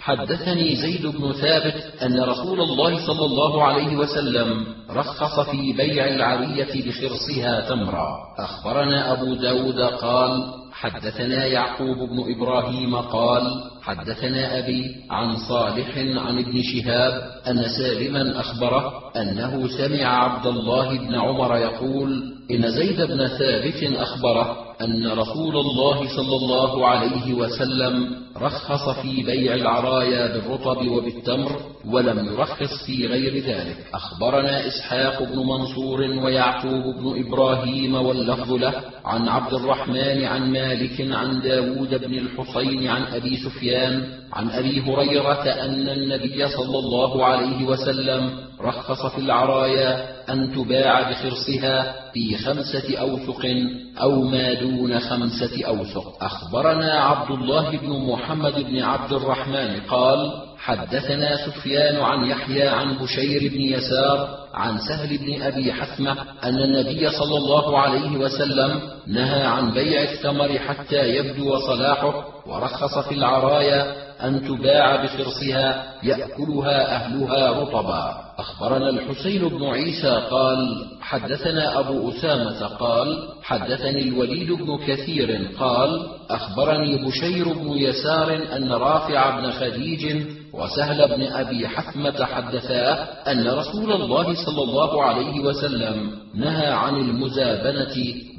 حدثني زيد بن ثابت أن رسول الله صلى الله عليه وسلم رخص في بيع العرية بخرصها تمرا. أخبرنا أبو داود قال حدثنا يعقوب بن إبراهيم قال حدثنا أبي عن صالح عن ابن شهاب أن سالما أخبره أنه سمع عبد الله بن عمر يقول إن زيد بن ثابت أخبره أن رسول الله صلى الله عليه وسلم رخص في بيع العرايا بالرطب وبالتمر ولم يرخص في غير ذلك. أخبرنا إسحاق بن منصور ويعقوب بن إبراهيم واللفظ له عن عبد الرحمن عن مالك عن داود بن الحصين عن أبي سفيان عن أبي هريرة أن النبي صلى الله عليه وسلم رخص في العرايا أن تباع بخرصها في خمسة أوسق أو ما دون خمسة أوسق. أخبرنا عبد الله بن محمد بن عبد الرحمن قال حدثنا سفيان عن يحيى عن بشير بن يسار عن سهل بن أبي حثمة أن النبي صلى الله عليه وسلم نهى عن بيع الثمر حتى يبدو صلاحه، ورخص في العرايا أن تباع بخرصها يأكلها أهلها رطبا. أخبرنا الحسين بن عيسى قال حدثنا أبو أسامة قال حدثني الوليد بن كثير قال أخبرني بشير بن يسار أن رافع بن خديج وسهل بن أبي حثمة حدثاه أن رسول الله صلى الله عليه وسلم نهى عن المزابنة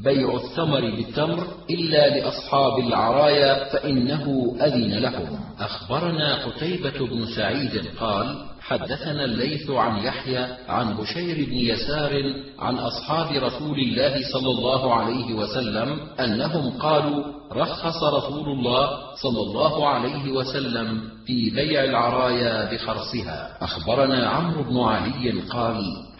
بيع الثمر بالتمر إلا لأصحاب العرايا فإنه أذن لهم. أخبرنا قتيبة بن سعيد قال حدثنا الليث عن يحيى عن بشير بن يسار عن أصحاب رسول الله صلى الله عليه وسلم أنهم قالوا رخص رسول الله صلى الله عليه وسلم في بيع العرايا بخرصها. أخبرنا عمرو بن علي قال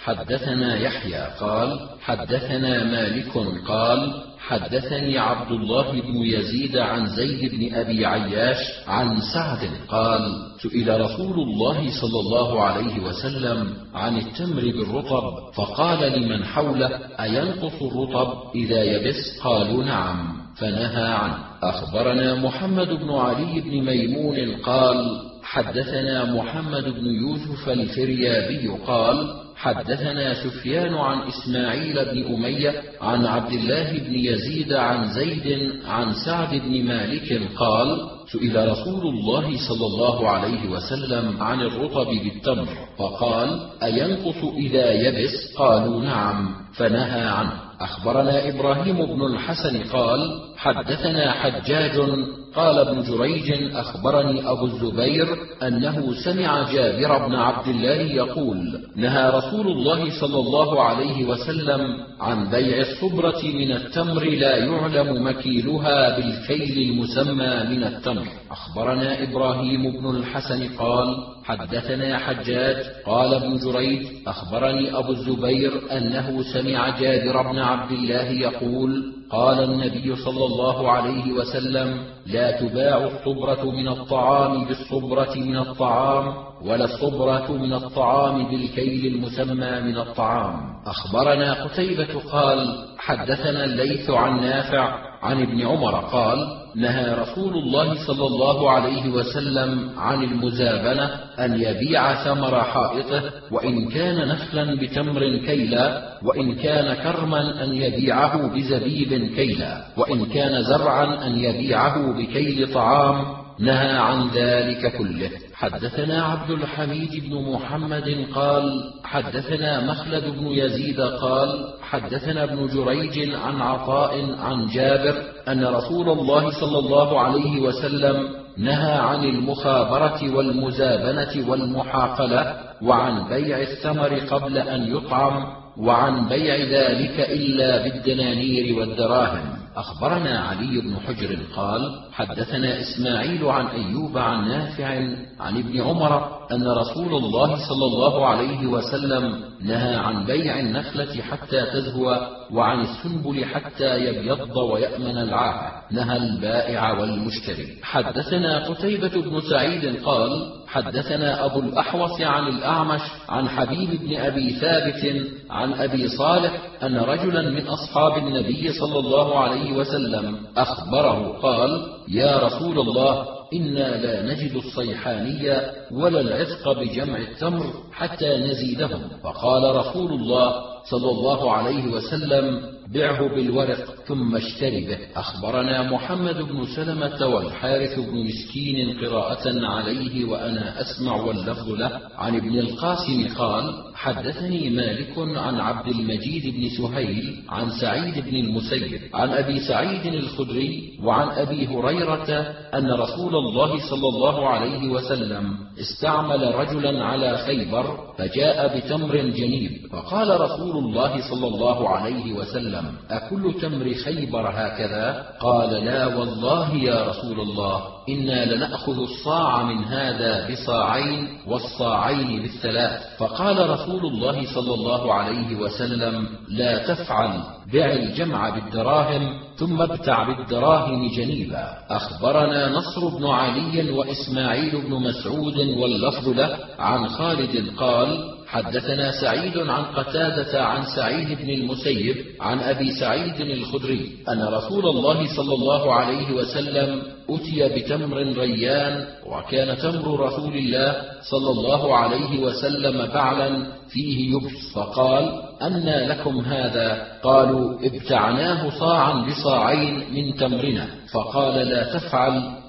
حدثنا يحيى قال حدثنا مالك قال حدثني عبد الله بن يزيد عن زيد بن أبي عياش عن سعد قال سئل رسول الله صلى الله عليه وسلم عن التمر بالرطب فقال لمن حوله أينقص الرطب إذا يبس؟ قالوا نعم، فنهى عنه. أخبرنا محمد بن علي بن ميمون قال حدثنا محمد بن يوسف الفريابي قال حدثنا سفيان عن إسماعيل بن أمية عن عبد الله بن يزيد عن زيد عن سعد بن مالك قال سئل رسول الله صلى الله عليه وسلم عن الرطب بالتمر فقال أينقص إذا يبس؟ قالوا نعم، فنهى عنه. أخبرنا إبراهيم بن الحسن قال حدثنا حجاج قال ابن جريج أخبرني أبو الزبير أنه سمع جابر بن عبد الله يقول نهى رسول الله صلى الله عليه وسلم عن بيع الصبرة من التمر لا يعلم مكيلها بالكيل المسمى من التمر. أخبرنا إبراهيم بن الحسن قال حدثنا حجاج قال ابن جريج أخبرني أبو الزبير أنه سمع جابر بن عبد الله يقول قال النبي صلى الله عليه وسلم لا تباع الصبرة من الطعام بالصبرة من الطعام ولا الصبرة من الطعام بالكيل المسمى من الطعام. أخبرنا قتيبة قال حدثنا الليث عن نافع عن ابن عمر قال نهى رسول الله صلى الله عليه وسلم عن المزابنة أن يبيع ثمر حائطه وإن كان نخلا بتمر كيلا وإن كان كرما أن يبيعه بزبيب كيلا وإن كان زرعا أن يبيعه بكيل طعام، نهى عن ذلك كله. حدثنا عبد الحميد بن محمد قال حدثنا مخلد بن يزيد قال حدثنا ابن جريج عن عطاء عن جابر أن رسول الله صلى الله عليه وسلم نهى عن المخابرة والمزابنة والمحاقلة وعن بيع الثمر قبل أن يطعم وعن بيع ذلك إلا بالدنانير والدراهم. أخبرنا علي بن حجر قال حدثنا إسماعيل عن أيوب عن نافع عن ابن عمر أن رسول الله صلى الله عليه وسلم نهى عن بيع النخلة حتى تزهو وعن السنبل حتى يبيض ويأمن العاهة، نهى البائع والمشتري. حدثنا قتيبة بن سعيد قال حدثنا أبو الأحوص عن الأعمش عن حبيب بن أبي ثابت عن أبي صالح أن رجلا من أصحاب النبي صلى الله عليه وسلم أخبره قال يا رسول الله إنا لا نجد الصيحانية ولا العتق بجمع التمر حتى نزيدهم، فقال رسول الله صلى الله عليه وسلم بعه بالورق ثم اشتري به. أخبرنا محمد بن سلمة والحارث بن مسكين قراءة عليه وأنا أسمع واللفظ له عن ابن القاسم قال حدثني مالك عن عبد المجيد بن سهيل عن سعيد بن المسيب عن أبي سعيد الخدري وعن أبي هريرة أن رسول الله صلى الله عليه وسلم استعمل رجلا على خيبر فجاء بتمر جنيب فقال رسول الله صلى الله عليه وسلم أكل تمر خيبر هكذا؟ قال لا والله يا رسول الله إنا لنأخذ الصاع من هذا بصاعين والصاعين بالثلاث. فقال رسول الله صلى الله عليه وسلم لا تفعل، بع الجمع بالدراهم ثم ابتع بالدراهم جنيبا. أخبرنا نصر بن علي وإسماعيل بن مسعود واللفظ له عن خالد قال حدثنا سعيد عن قتادة عن سعيد بن المسيب عن أبي سعيد الخدري أن رسول الله صلى الله عليه وسلم أتي بتمر ريان وكان تمر رسول الله صلى الله عليه وسلم بعلا فيه يبس، فقال أنى لكم هذا؟ قالوا ابتعناه صاعا بصاعين من تمرنا، فقال لا تفعل،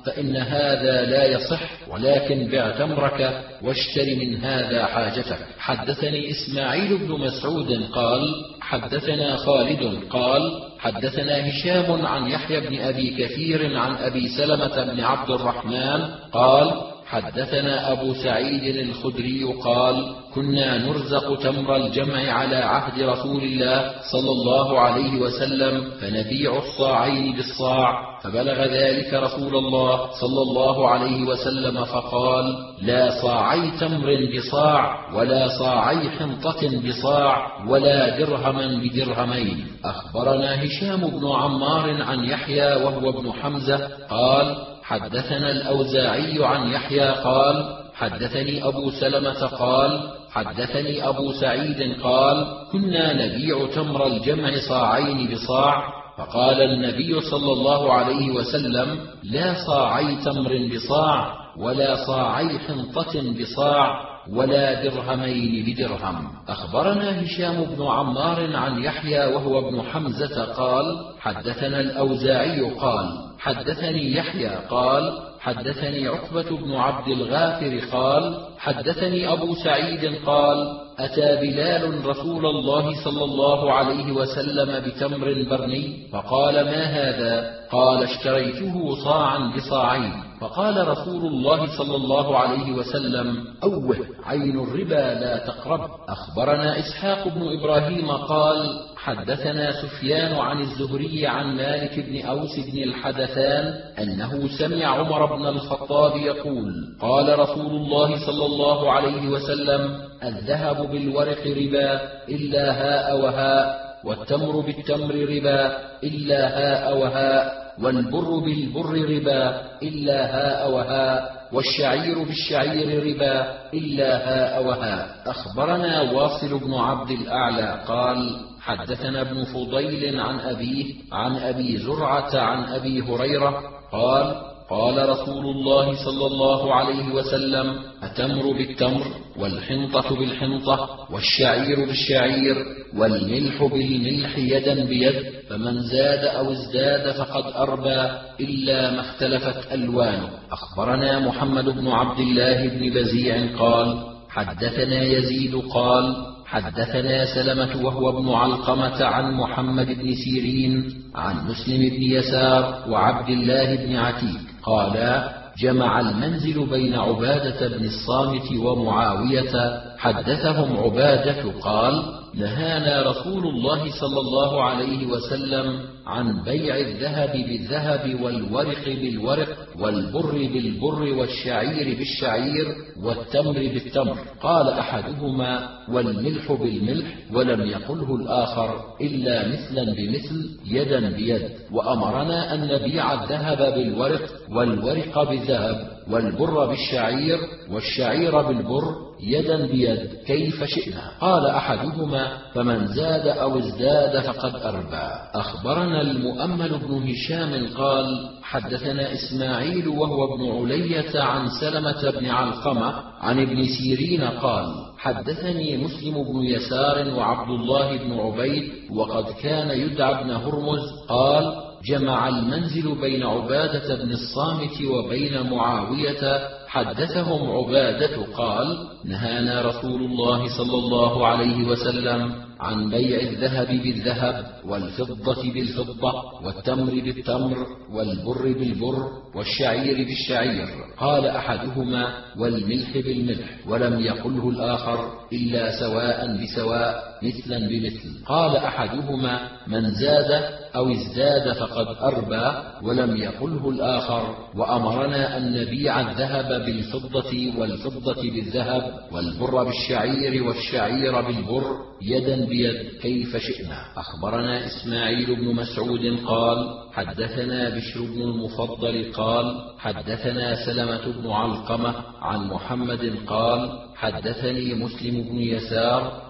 فإن هذا لا يصح، ولكن بع تمرك واشتر من هذا حاجتك. حدثني إسماعيل بن مسعود قال حدثنا خالد قال حدثنا هشام عن يحيى بن أبي كثير عن أبي سلمة بن عبد الرحمن قال حدثنا أبو سعيد الخدري قال كنا نرزق تمر الجمع على عهد رسول الله صلى الله عليه وسلم فنبيع الصاعين بالصاع، فبلغ ذلك رسول الله صلى الله عليه وسلم فقال لا صاعي تمر بصاع ولا صاعي حنطة بصاع ولا درهما بدرهمين. أخبرنا هشام بن عمار عن يحيى وهو ابن حمزة قال حدثنا الأوزاعي عن يحيى قال حدثني أبو سلمة قال حدثني أبو سعيد قال كنا نبيع تمر الجمع صاعين بصاع، فقال النبي صلى الله عليه وسلم لا صاعي تمر بصاع ولا صاعي حنطة بصاع ولا درهمين بدرهم. أخبرنا هشام بن عمار عن يحيى وهو ابن حمزة قال حدثنا الأوزاعي قال حدثني يحيى قال حدثني عقبة بن عبد الغافر قال حدثني أبو سعيد قال أتى بلال رسول الله صلى الله عليه وسلم بتمر برني فقال ما هذا؟ قال اشتريته صاعا بصاعين. فقال رسول الله صلى الله عليه وسلم أوه عين الربا لا تقرب. أخبرنا إسحاق بن إبراهيم قال حدثنا سفيان عن الزهري عن مالك بن أوس بن الحدثان أنه سمع عمر بن الخطاب يقول قال رسول الله صلى الله عليه وسلم الذهب بالورق ربا إلا هاء وهاء، والتمر بالتمر ربا إلا هاء وهاء، والبر بالبر ربا إلا هاء وهاء، والشعير بالشعير ربا إلا هاء وهاء. أخبرنا واصل بن عبد الأعلى قال حدثنا ابن فضيل عن أبيه عن أبي زرعة عن أبي هريرة قال قال رسول الله صلى الله عليه وسلم التمر بالتمر والحنطة بالحنطة والشعير بالشعير والملح بالملح يدا بيد، فمن زاد أو ازداد فقد أربى إلا ما اختلفت ألوانه. أخبرنا محمد بن عبد الله بن بزيع قال حدثنا يزيد قال حدثنا سلمة وهو ابن علقمة عن محمد بن سيرين عن مسلم بن يسار وعبد الله بن عتيق قالا جمع المنزل بين عبادة بن الصامت ومعاوية. حدثهم عبادة قال نهانا رسول الله صلى الله عليه وسلم عن بيع الذهب بالذهب والورق بالورق والبر بالبر والشعير بالشعير والتمر بالتمر. قال أحدهما والملح بالملح، ولم يقله الآخر إلا مثلا بمثل يدا بيد. وأمرنا أن نبيع الذهب بالورق والورق بالذهب والبر بالشعير والشعير بالبر يدا بيد كيف شئنا. قال أحدهما فمن زاد أو ازداد فقد أربى. أخبرنا المؤمل بن هشام قال حدثنا إسماعيل وهو ابن علية عن سلمة بن علقمة عن ابن سيرين قال حدثني مسلم بن يسار وعبد الله بن عبيد وقد كان يدعى ابن هرمز قال جمع المنزل بين عبادة بن الصامت وبين معاوية. حدثهم عبادة قال نهانا رسول الله صلى الله عليه وسلم عن بيع الذهب بالذهب والفضة بالفضة والتمر بالتمر والبر بالبر والشعير بالشعير. قال أحدهما والملح بالملح، ولم يقله الآخر إلا سواء بسواء مثلا بمثل. قال أحدهما من زاد أو ازداد فقد أربى، ولم يقله الآخر. وأمرنا أن نبيع الذهب بالفضة والفضة بالذهب والبر بالشعير والشعير بالبر يدا بيد كيف شئنا. أخبرنا إسماعيل بن مسعود قال حدثنا بشر بن المفضل قال حدثنا سلمة بن علقمة عن محمد قال حدثني مسلم بن يسار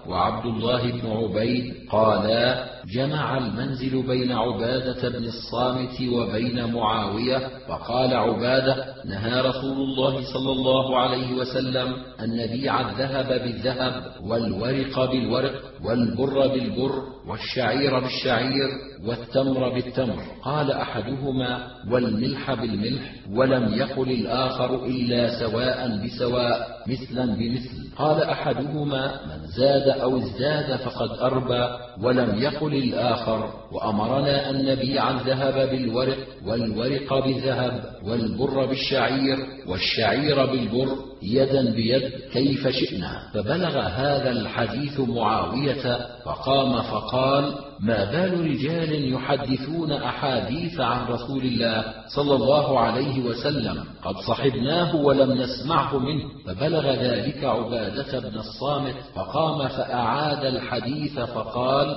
وعبد الله بن عبيد قالا: جمع المنزل بين عبادة بن الصامت وبين معاوية. فقال عبادة: نهى رسول الله صلى الله عليه وسلم أن نبيع الذهب بالذهب والورق بالورق والبر بالبر والشعير بالشعير والتمر بالتمر. قال أحدهما: والملح بالملح، ولم يقل الآخر إلا سواء بسواء مثلا بمثل. قال أحدهما: من زاد أو ازداد فقد أربى، ولم يقل الآخر: وأمرنا أن نبيع الذهب بالورق والورق بالذهب والبر بالشعير والشعير بالبر يدا بيد كيف شئنا. فبلغ هذا الحديث معاوية فقام فقال: ما بال رجال يحدثون أحاديث عن رسول الله صلى الله عليه وسلم قد صحبناه ولم نسمعه منه. فبلغ ذلك عبادة بن الصامت فقام فأعاد الحديث فقال: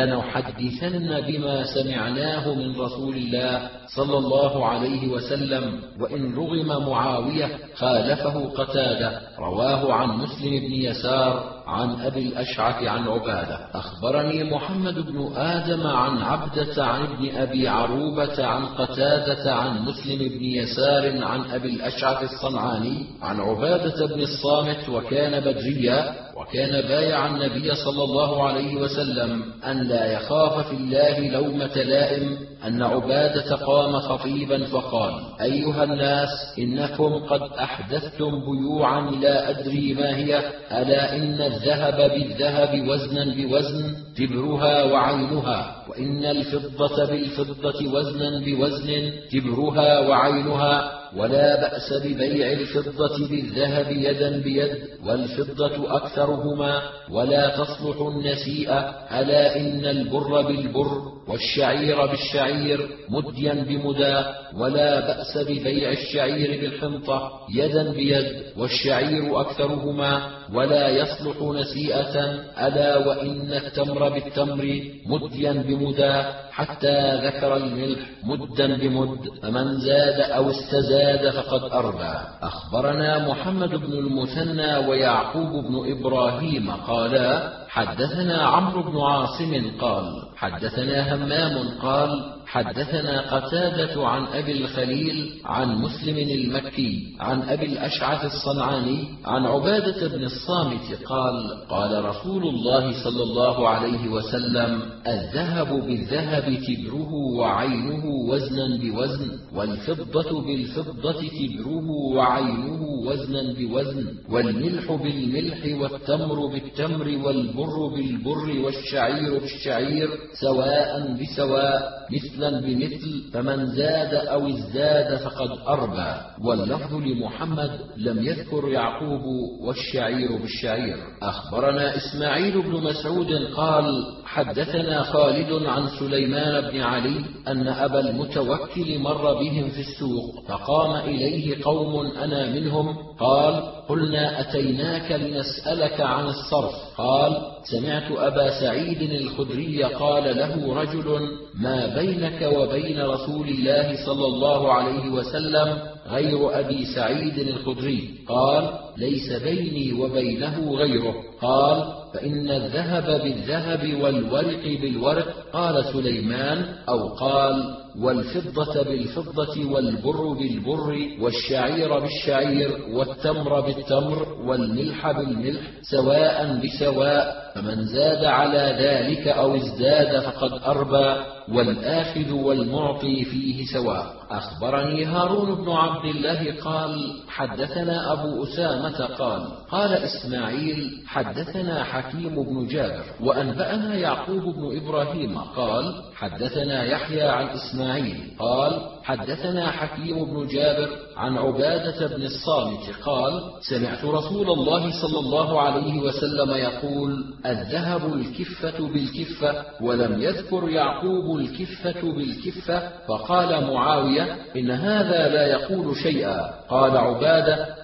لنحدثن بما سمعناه من رسول الله صلى الله عليه وسلم، وإن رغم معاوية خالفه قتادة. رواه عن مسلم بن يسار عن أبي الأشعث عن عبادة. أخبرني محمد بن آدم عن عبدة عن ابن أبي عروبة عن قتادة عن مسلم بن يسار عن أبي الأشعث الصنعاني عن عبادة بن الصامت، وكان بدريا، وكان بايع النبي صلى الله عليه وسلم أن لا يخاف في الله لومة لائم، أن عبادة قام خطيبا فقال: أيها الناس، إنكم قد أحدثتم بيوعا لا أدري ما هي، ألا إن الذهب بالذهب وزنا بوزن تبرها وعينها، وإن الفضة بالفضة وزنا بوزن تبرها وعينها، ولا بأس ببيع الفضة بالذهب يدا بيد، والفضة أكثرهما، ولا تصلح النسيئة، ألا إن البر بالبر والشعير بالشعير مديا بمدى، ولا بأس ببيع الشعير بالحنطة يدا بيد، والشعير أكثرهما، ولا يصلح نسيئة، ألا وإن التمر بالتمر مديا بمدى، حتى ذكر الملح مدا بمد، فمن زاد أو استزاد فقد أربى. أخبرنا محمد بن المثنى ويعقوب بن إبراهيم قالا: حدثنا عمرو بن عاصم قال: حدثنا همام قال: حدثنا قتادة عن أبي الخليل عن مسلم المكي عن أبي الأشعث الصنعاني عن عبادة بن الصامت قال: قال رسول الله صلى الله عليه وسلم: الذهب بالذهب تبره وعينه وزنا بوزن، والفضة بالفضة تبره وعينه وزنا بوزن، والملح بالملح والتمر بالتمر والبر بالبر والشعير بالشعير سواء بسواء مثلا بمثل، فمن زاد أو ازداد فقد أربى. واللفظ لمحمد لم يذكر يعقوب والشعير بالشعير. أخبرنا إسماعيل بن مسعود قال: حدثنا خالد عن سليمان بن علي أن أبا المتوكل مر بهم في السوق، فقام إليه قوم أنا منهم، قال: قلنا أتيناك لنسألك عن الصرف. قال: سمعت أبا سعيد الخدري قال له رجل: ما بينك وبين رسول الله صلى الله عليه وسلم غير أبي سعيد الخدري؟ قال: ليس بيني وبينه غيره. قال: فإن الذهب بالذهب والورق بالورق. قال سليمان: أو قال: والفضة بالفضة والبر بالبر والشعير بالشعير والتمر بالتمر والملح بالملح سواء بسواء، فمن زاد على ذلك أو ازداد فقد أربى، والآخذ والمعطي فيه سواء. أخبرني هارون بن عبد الله قال: حدثنا أبو أسامة قال: قال إسماعيل: حدثنا حكيم بن جابر، وأنبأنا يعقوب بن إبراهيم قال: حدثنا يحيى عن إسماعيل قال: حدثنا حكيم بن جابر عن عبادة بن الصامت قال: سمعت رسول الله صلى الله عليه وسلم يقول: الذهب الكفة بالكفة، ولم يذكر يعقوب الكفة بالكفة. فقال معاوية: إن هذا لا يقول شيئا. قال عبادة: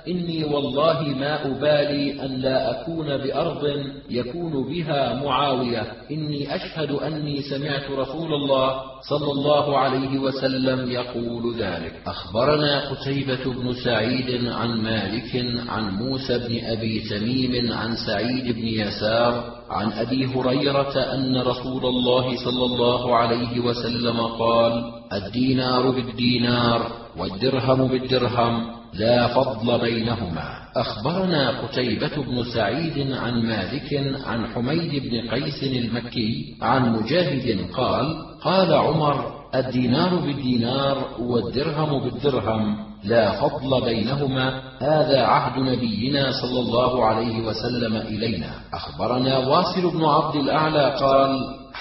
إني والله ما أبالي أن لا أكون بأرض يكون بها معاوية، إني أشهد أني سمعت رسول الله صلى الله عليه وسلم يقول ذلك. أخبرنا قتيبة بن سعيد عن مالك عن موسى بن أبي تميم عن سعيد بن يسار عن أبي هريرة أن رسول الله صلى الله عليه وسلم قال: الدينار بالدينار والدرهم بالدرهم لا فضل بينهما. أخبرنا قتيبة بن سعيد عن مالك عن حميد بن قيس المكي عن مجاهد قال: قال عمر: الدينار بالدينار والدرهم بالدرهم لا فضل بينهما، هذا عهد نبينا صلى الله عليه وسلم إلينا. أخبرنا واصل بن عبد الأعلى قال: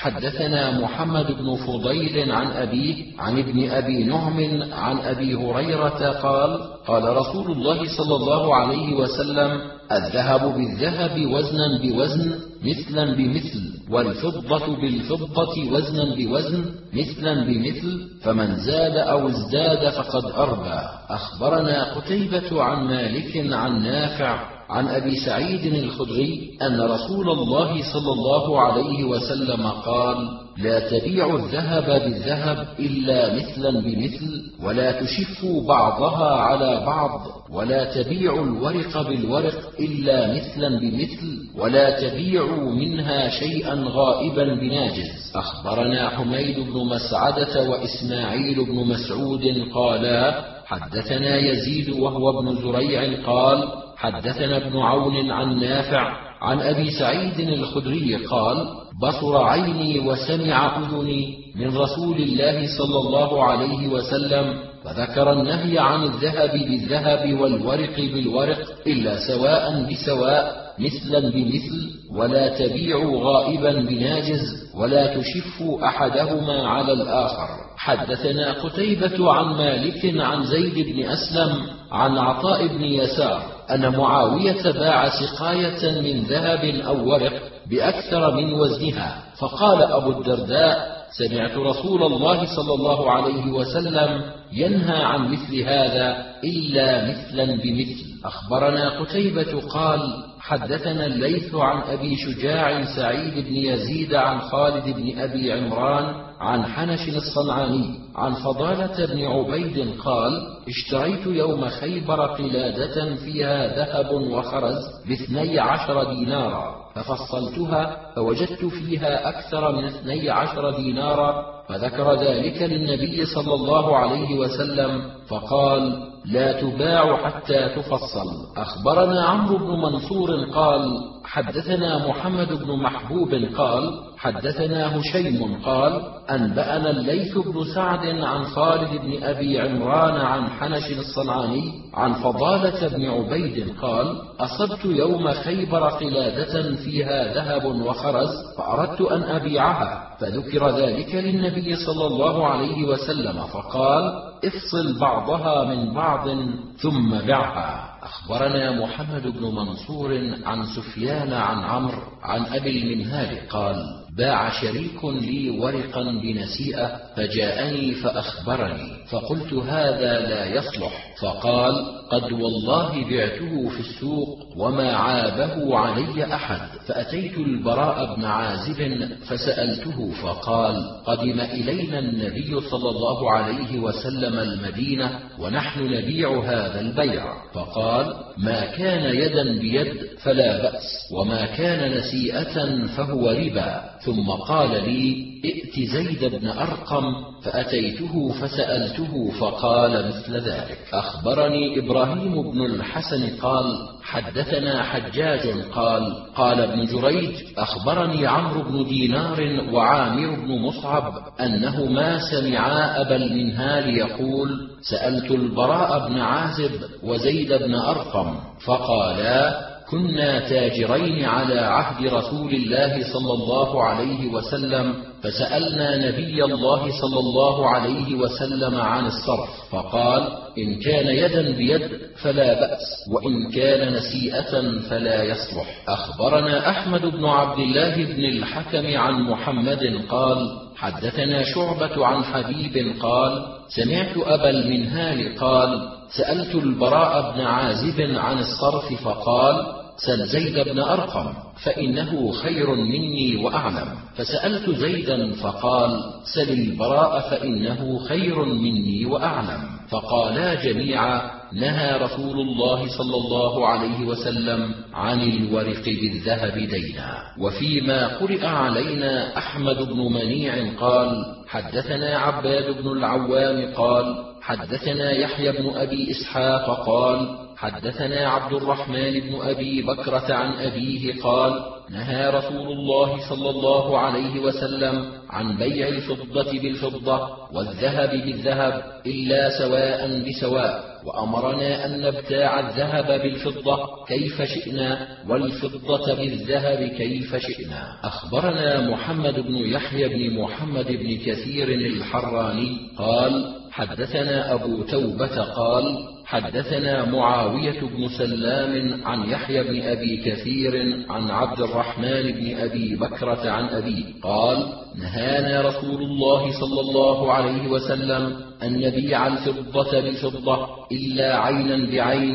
حدثنا محمد بن فضيل عن أبيه عن ابن أبي نعم عن أبي هريرة قال: قال رسول الله صلى الله عليه وسلم: الذهب بالذهب وزنا بوزن مثلا بمثل، والفضة بالفضة وزنا بوزن مثلا بمثل، فمن زاد أو ازداد فقد أربى. أخبرنا قتيبة عن مالك عن نافع عن أبي سعيد الخدري أن رسول الله صلى الله عليه وسلم قال: لا تبيعوا الذهب بالذهب إلا مثلا بمثل، ولا تشفوا بعضها على بعض، ولا تبيعوا الورق بالورق إلا مثلا بمثل، ولا تبيعوا منها شيئا غائبا بناجز. أخبرنا حميد بن مسعدة وإسماعيل بن مسعود قالا: حدثنا يزيد وهو ابن زريع قال: حدثنا ابن عون عن نافع عن أبي سعيد الخدري قال: بصر عيني وسمع أذني من رسول الله صلى الله عليه وسلم، فذكر النهي عن الذهب بالذهب والورق بالورق إلا سواء بسواء مثلا بمثل، ولا تبيعوا غائبا بناجز، ولا تشفوا أحدهما على الآخر. حدثنا قتيبة عن مالك عن زيد بن أسلم عن عطاء بن يسار أن معاوية باع سقاية من ذهب أو ورق بأكثر من وزنها، فقال أبو الدرداء: سمعت رسول الله صلى الله عليه وسلم ينهى عن مثل هذا إلا مثلا بمثل. أخبرنا قتيبة قال: حدثنا الليث عن أبي شجاع سعيد بن يزيد عن خالد بن أبي عمران عن حنش الصنعاني عن فضالة بن عبيد قال: اشتريت يوم خيبر قلادة فيها ذهب وخرز باثني عشر دينارا، ففصلتها فوجدت فيها أكثر من اثني عشر دينارا، فذكر ذلك للنبي صلى الله عليه وسلم فقال: لا تباع حتى تفصل. أخبرنا عمرو بن منصور قال: حدثنا محمد بن محبوب قال: حدثنا هشيم قال: أنبأنا الليث بن سعد عن خالد بن أبي عمران عن حنش الصنعاني عن فضالة بن عبيد قال: أصبت يوم خيبر قلادة فيها ذهب وخرز، فأردت أن أبيعها، فذكر ذلك للنبي صلى الله عليه وسلم فقال: افصل بعضها من بعض ثم بعها. أخبرنا محمد بن منصور عن سفيان عن عمرو عن أبي المنهال قال: باع شريك لي ورقا بنسيئة فجاءني فأخبرني، فقلت: هذا لا يصلح، فقال: قد والله بعته في السوق وما عابه علي أحد. فأتيت البراء بن عازب فسألته فقال: قدم إلينا النبي صلى الله عليه وسلم المدينة ونحن نبيع هذا البيع، فقال: ما كان يدا بيد فلا بأس، وما كان نسيئة فهو ربا. ثم قال لي: ائت زيد بن أرقم، فأتيته فسألته فقال مثل ذلك. أخبرني إبراهيم بن الحسن قال: حدثنا حجاج قال: قال ابن جريج: أخبرني عمرو بن دينار وعامر بن مصعب أنهما سمعا أبا المنهال يقول: سألت البراء بن عازب وزيد بن أرقم فقالا: كنا تاجرين على عهد رسول الله صلى الله عليه وسلم، فسألنا نبي الله صلى الله عليه وسلم عن الصرف، فقال: إن كان يدا بيد فلا بأس، وإن كان نسيئة فلا يصلح. أخبرنا أحمد بن عبد الله بن الحكم عن محمد قال: حدثنا شعبة عن حبيب قال: سمعت أبا المنهال قال: سألت البراء بن عازب عن الصرف فقال: سل زيد بن أرقم فإنه خير مني وأعلم. فسألت زيدا فقال: سل البراء فإنه خير مني وأعلم. فقالا جميعا: نهى رسول الله صلى الله عليه وسلم عن الورق بالذهب دينا. وفيما قرئ علينا أحمد بن منيع قال: حدثنا عباد بن العوام قال: حدثنا يحيى بن أبي إسحاق قال: حدثنا عبد الرحمن بن أبي بكرة عن أبيه قال: نهى رسول الله صلى الله عليه وسلم عن بيع الفضة بالفضة والذهب بالذهب إلا سواء بسواء، وأمرنا أن نبتاع الذهب بالفضة كيف شئنا والفضة بالذهب كيف شئنا. أخبرنا محمد بن يحيى بن محمد بن كثير الحراني قال: حدثنا أبو توبة قال: حدثنا معاوية بن سلام عن يحيى بن أبي كثير عن عبد الرحمن بن أبي بكرة عن أبيه قال: نهانا رسول الله صلى الله عليه وسلم أن نبيع الفضة بالفضة إلا عينا بعين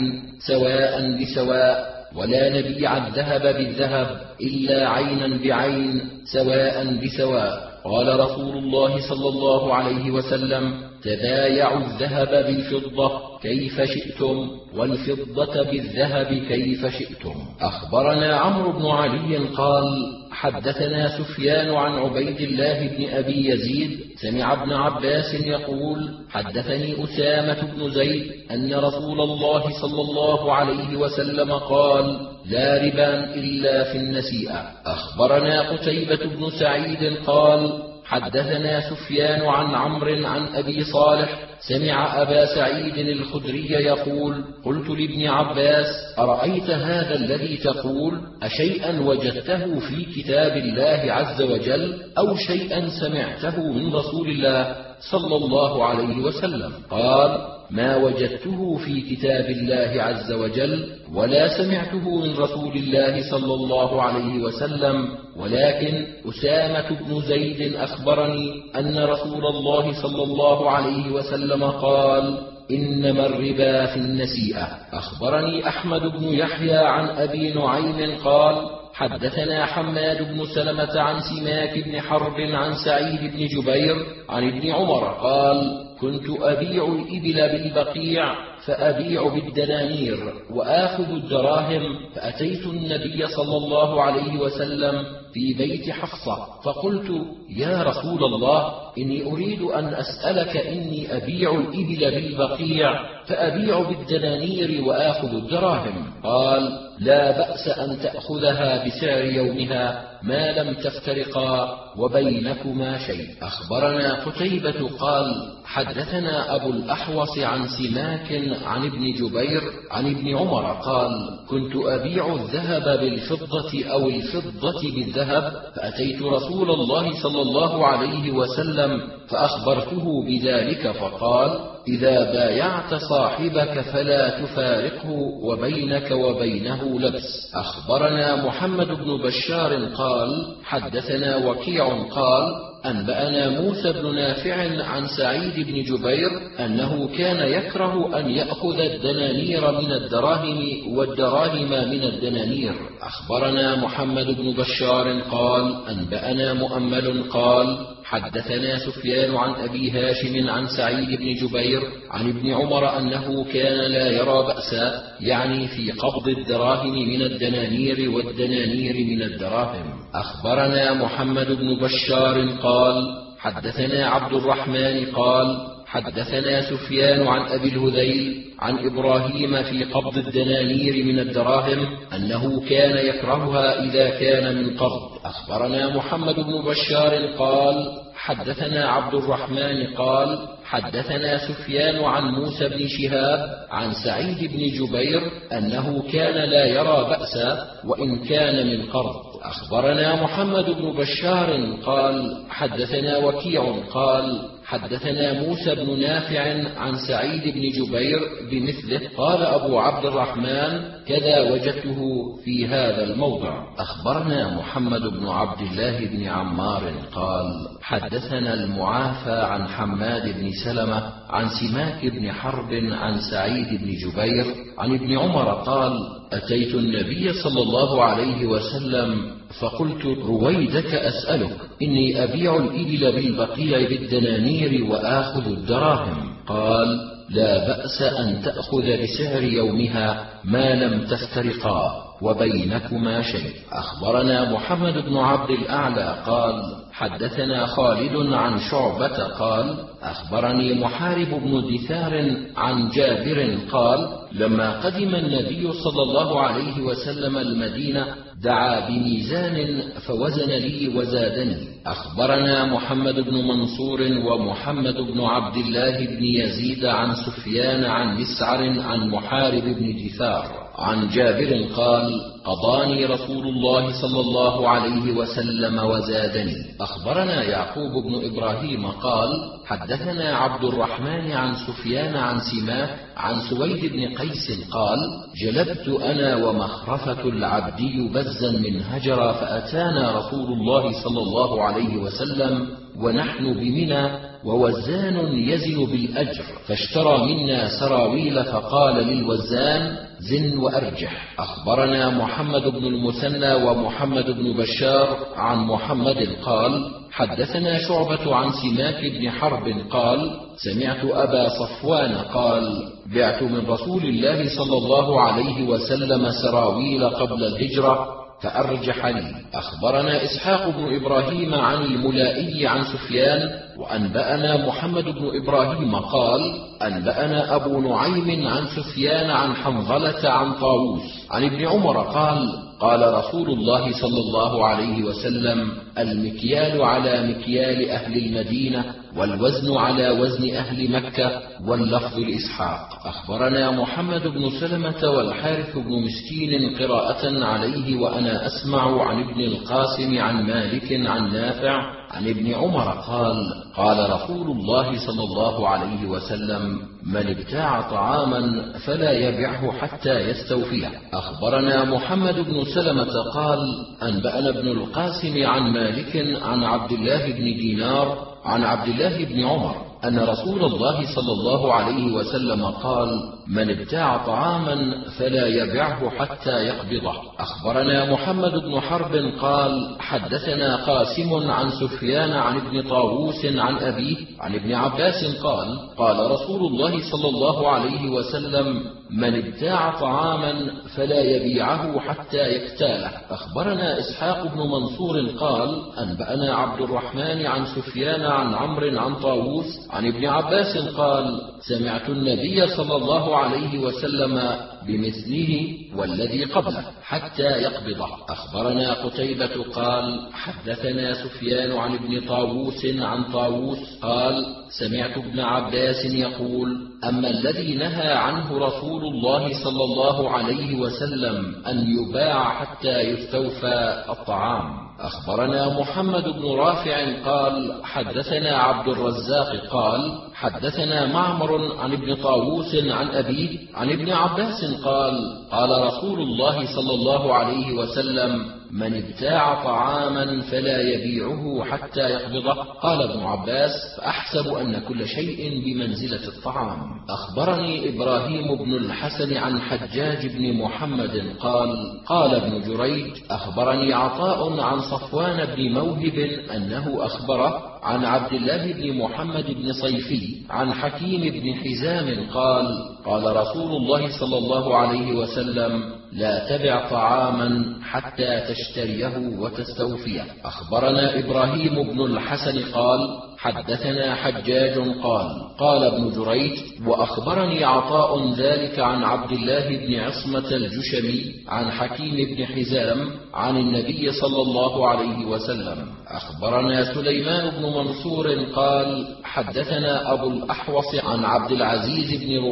سواء بسواء، ولا نبيع الذهب بالذهب إلا عينا بعين سواء بسواء. قال رسول الله صلى الله عليه وسلم: تبايعوا الذهب بالفضة كيف شئتم والفضة بالذهب كيف شئتم. أخبرنا عمرو بن علي قال: حدثنا سفيان عن عبيد الله بن أبي يزيد سمع ابن عباس يقول: حدثني أسامة بن زيد أن رسول الله صلى الله عليه وسلم قال: لا ربا إلا في النسيئة. أخبرنا قتيبة بن سعيد قال: حدثنا سفيان عن عمرو عن أبي صالح سمع أبا سعيد الخدري يقول: قلت لابن عباس: أرأيت هذا الذي تقول أشيئا وجدته في كتاب الله عز وجل أو شيئا سمعته من رسول الله صلى الله عليه وسلم؟ قال: ما وجدته في كتاب الله عز وجل ولا سمعته من رسول الله صلى الله عليه وسلم، ولكن أسامة بن زيد أخبرني أن رسول الله صلى الله عليه وسلم قال: إنما الربا في النسيئة. أخبرني أحمد بن يحيى عن أبي نعيم قال: حدثنا حماد بن سلمة عن سماك بن حرب عن سعيد بن جبير عن ابن عمر قال: كنت أبيع الإبل بالبقيع فأبيع بالدنانير وآخذ الدراهم، فأتيت النبي صلى الله عليه وسلم في بيت حفصة فقلت: يا رسول الله، إني أريد أن أسألك، إني أبيع الإبل بالبقيع فأبيع بالدنانير وآخذ الدراهم. قال: لا بأس أن تأخذها بسعر يومها ما لم تفترقا وبينكما شيء. أخبرنا قتيبة قال: حدثنا أبو الأحوص عن سماك عن ابن جبير عن ابن عمر قال: كنت أبيع الذهب بالفضة أو الفضة بالذهب، فأتيت رسول الله صلى الله عليه وسلم فأخبرته بذلك فقال: إذا بايعت صاحبك فلا تفارقه وبينك وبينه لبس. أخبرنا محمد بن بشار قال: حدثنا وكيع قال: أنبأنا موسى بن نافع عن سعيد بن جبير أنه كان يكره أن يأخذ الدنانير من الدراهم والدراهم من الدنانير. أخبرنا محمد بن بشار قال: أنبأنا مؤمل قال: حدثنا سفيان عن أبي هاشم عن سعيد بن جبير عن ابن عمر أنه كان لا يرى بأسا، يعني في قبض الدراهم من الدنانير والدنانير من الدراهم. أخبرنا محمد بن بشار قال: حدثنا عبد الرحمن قال: حدثنا سفيان عن أبي الهذيل عن إبراهيم في قبض الدنانير من الدراهم أنه كان يكرهها إذا كان من قبض. أخبرنا محمد بن بشار قال: حدثنا عبد الرحمن قال: حدثنا سفيان عن موسى بن شهاب عن سعيد بن جبير أنه كان لا يرى بأسا وإن كان من قرض. أخبرنا محمد بن بشار قال: حدثنا وكيع قال: حدثنا موسى بن نافع عن سعيد بن جبير بمثله. قال أبو عبد الرحمن: كذا وجدته في هذا الموضع. أخبرنا محمد بن عبد الله بن عمار قال: حدثنا المعافى عن حماد بن سلمة عن سماك بن حرب عن سعيد بن جبير عن ابن عمر قال: أتيت النبي صلى الله عليه وسلم فقلت: رويدك أسألك، إني أبيع الإبل بالبقيع بالدنانير وآخذ الدراهم. قال: لا بأس أن تأخذ بسعر يومها ما لم تفترقا وبينكما شيء. أخبرنا محمد بن عبد الأعلى قال: حدثنا خالد عن شعبة قال: أخبرني محارب بن دثار عن جابر قال: لما قدم النبي صلى الله عليه وسلم المدينة دعا بميزان فوزن لي وزادني. أخبرنا محمد بن منصور ومحمد بن عبد الله بن يزيد عن سفيان عن مسعر عن محارب بن دثار عن جابر قال: قضاني رسول الله صلى الله عليه وسلم وزادني. أخبرنا يعقوب بن إبراهيم قال: حدثنا عبد الرحمن عن سفيان عن سماك عن سويد بن قيس قال: جلبت أنا ومخرفة العبدي بزا من هجر فأتانا رسول الله صلى الله عليه وسلم ونحن بمنى ووزان يزن بالأجر، فاشترى منا سراويل فقال للوزان: زن وأرجح. أخبرنا محمد بن المثنى ومحمد بن بشار عن محمد قال: حدثنا شعبة عن سماك بن حرب قال: سمعت أبا صفوان قال: بعت من رسول الله صلى الله عليه وسلم سراويل قبل الهجرة فأرجح لي. أخبرنا إسحاق بن إبراهيم عن الملائي عن سفيان وأنبأنا محمد بن إبراهيم قال: أنبأنا أبو نعيم عن سفيان عن حنظلة عن طاووس عن ابن عمر قال: قال رسول الله صلى الله عليه وسلم: المكيال على مكيال أهل المدينة والوزن على وزن أهل مكة، واللفظ لإسحاق. أخبرنا محمد بن سلمة والحارث بن مسكين قراءة عليه وأنا أسمع عن ابن القاسم عن مالك عن نافع عن ابن عمر قال: قال رسول الله صلى الله عليه وسلم: من ابتاع طعاما فلا يبعه حتى يستوفيه. أخبرنا محمد بن سلمة قال: أنبأنا ابن القاسم عن مالك عن عبد الله بن دينار عن عبد الله بن عمر أن رسول الله صلى الله عليه وسلم قال: من ابتاع طعاما فلا يبعه حتى يقبضه. أخبرنا محمد بن حرب قال: حدثنا قاسم عن سفيان عن ابن طاووس عن أبيه عن ابن عباس قال: قال رسول الله صلى الله عليه وسلم: من ابتاع طعاما فلا يبيعه حتى يكتاله. أخبرنا إسحاق بن منصور قال: أنبأنا عبد الرحمن عن سفيان عن عمرو عن طاووس عن ابن عباس قال: سمعت النبي صلى الله عليه وسلم بمثله والذي قبله حتى يقبضه. أخبرنا قتيبة قال: حدثنا سفيان عن ابن طاووس عن طاووس قال: سمعت ابن عباس يقول: أما الذي نهى عنه رسول الله صلى الله عليه وسلم أن يباع حتى يستوفى الطعام. أخبرنا محمد بن رافع قال: حدثنا عبد الرزاق قال: حدثنا معمر عن ابن طاووس عن أبيه عن ابن عباس قال: قال رسول الله صلى الله عليه وسلم: من ابتاع طعاما فلا يبيعه حتى يقبضه. قال ابن عباس: فأحسب أن كل شيء بمنزلة الطعام. أخبرني إبراهيم بن الحسن عن حجاج بن محمد قال: قال ابن جريج: أخبرني عطاء عن صفوان بن موهب أنه أخبره عن عبد الله بن محمد بن صيفي عن حكيم بن حزام قال: قال رسول الله صلى الله عليه وسلم: لا تبع طعاما حتى تشتريه وتستوفيه. أخبرنا إبراهيم بن الحسن قال: حدثنا حجاج قال: قال ابن جريج: وأخبرني عطاء ذلك عن عبد الله بن عصمة الجشمي عن حكيم بن حزام عن النبي صلى الله عليه وسلم. أخبرنا سليمان بن منصور قال: حدثنا أبو الأحوص عن عبد العزيز بن رفيع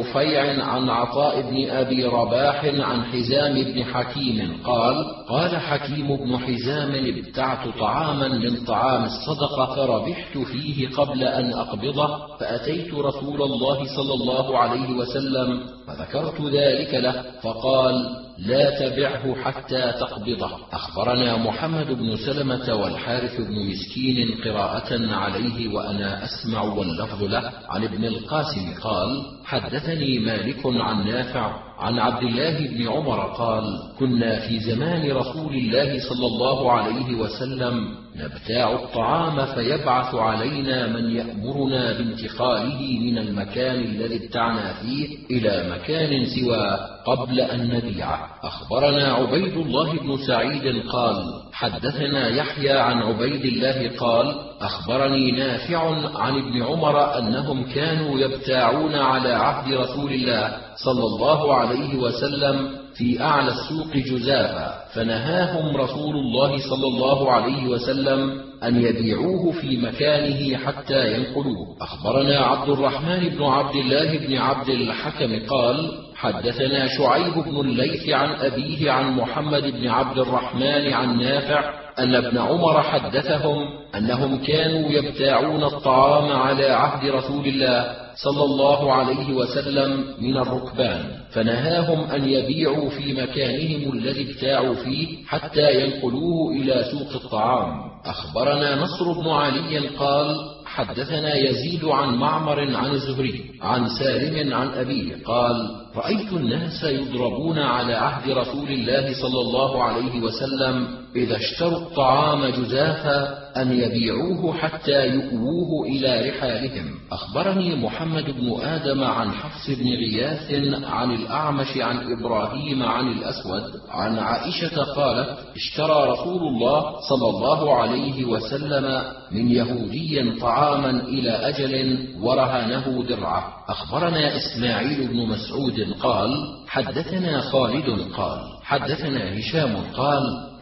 نافع عن عطاء بن أبي رباح عن حزام بن حكيم قال: قال حكيم بن حزام: ابتعت طعاما من طعام الصدقة فربحت فيه قبل أن أقبضه، فأتيت رسول الله صلى الله عليه وسلم فذكرت ذلك له، فقال: لا تبعه حتى تقبضه. أخبرنا محمد بن سلمة والحارث بن مسكين قراءة عليه وأنا أسمع واللفظ له عن ابن القاسم قال: حدثني مالك عن نافع عن عبد الله بن عمر قال: كنا في زمان رسول الله صلى الله عليه وسلم نبتاع الطعام فيبعث علينا من يأمرنا بانتقاله من المكان الذي ابتعنا فيه إلى مكان سواه قبل أن نبيعه. أخبرنا عبيد الله بن سعيد قال: حدثنا يحيى عن عبيد الله قال: أخبرني نافع عن ابن عمر أنهم كانوا يبتاعون على عهد رسول الله صلى الله عليه وسلم في أعلى السوق جزافا، فنهاهم رسول الله صلى الله عليه وسلم أن يبيعوه في مكانه حتى ينقلوه. أخبرنا عبد الرحمن بن عبد الله بن عبد الحكم قال: حدثنا شعيب بن الليث عن أبيه عن محمد بن عبد الرحمن عن نافع أن ابن عمر حدثهم أنهم كانوا يبتاعون الطعام على عهد رسول الله صلى الله عليه وسلم من الركبان، فنهاهم أن يبيعوا في مكانهم الذي ابتاعوا فيه حتى ينقلوه إلى سوق الطعام. أخبرنا نصر بن علي قال: حدثنا يزيد عن معمر عن الزهري عن سالم عن أبيه قال: رأيت الناس يضربون على عهد رسول الله صلى الله عليه وسلم إذا اشتروا الطعام جزافا أن يبيعوه حتى يؤووه إلى رحالهم. أخبرني محمد بن آدم عن حفص بن غياث عن الأعمش عن إبراهيم عن الأسود عن عائشة قالت: اشترى رسول الله صلى الله عليه وسلم من يهودي طعاما إلى أجل ورهنه درعه. أخبرنا إسماعيل بن مسعود قال: حدثنا خالد قال: حدثنا هشام قال: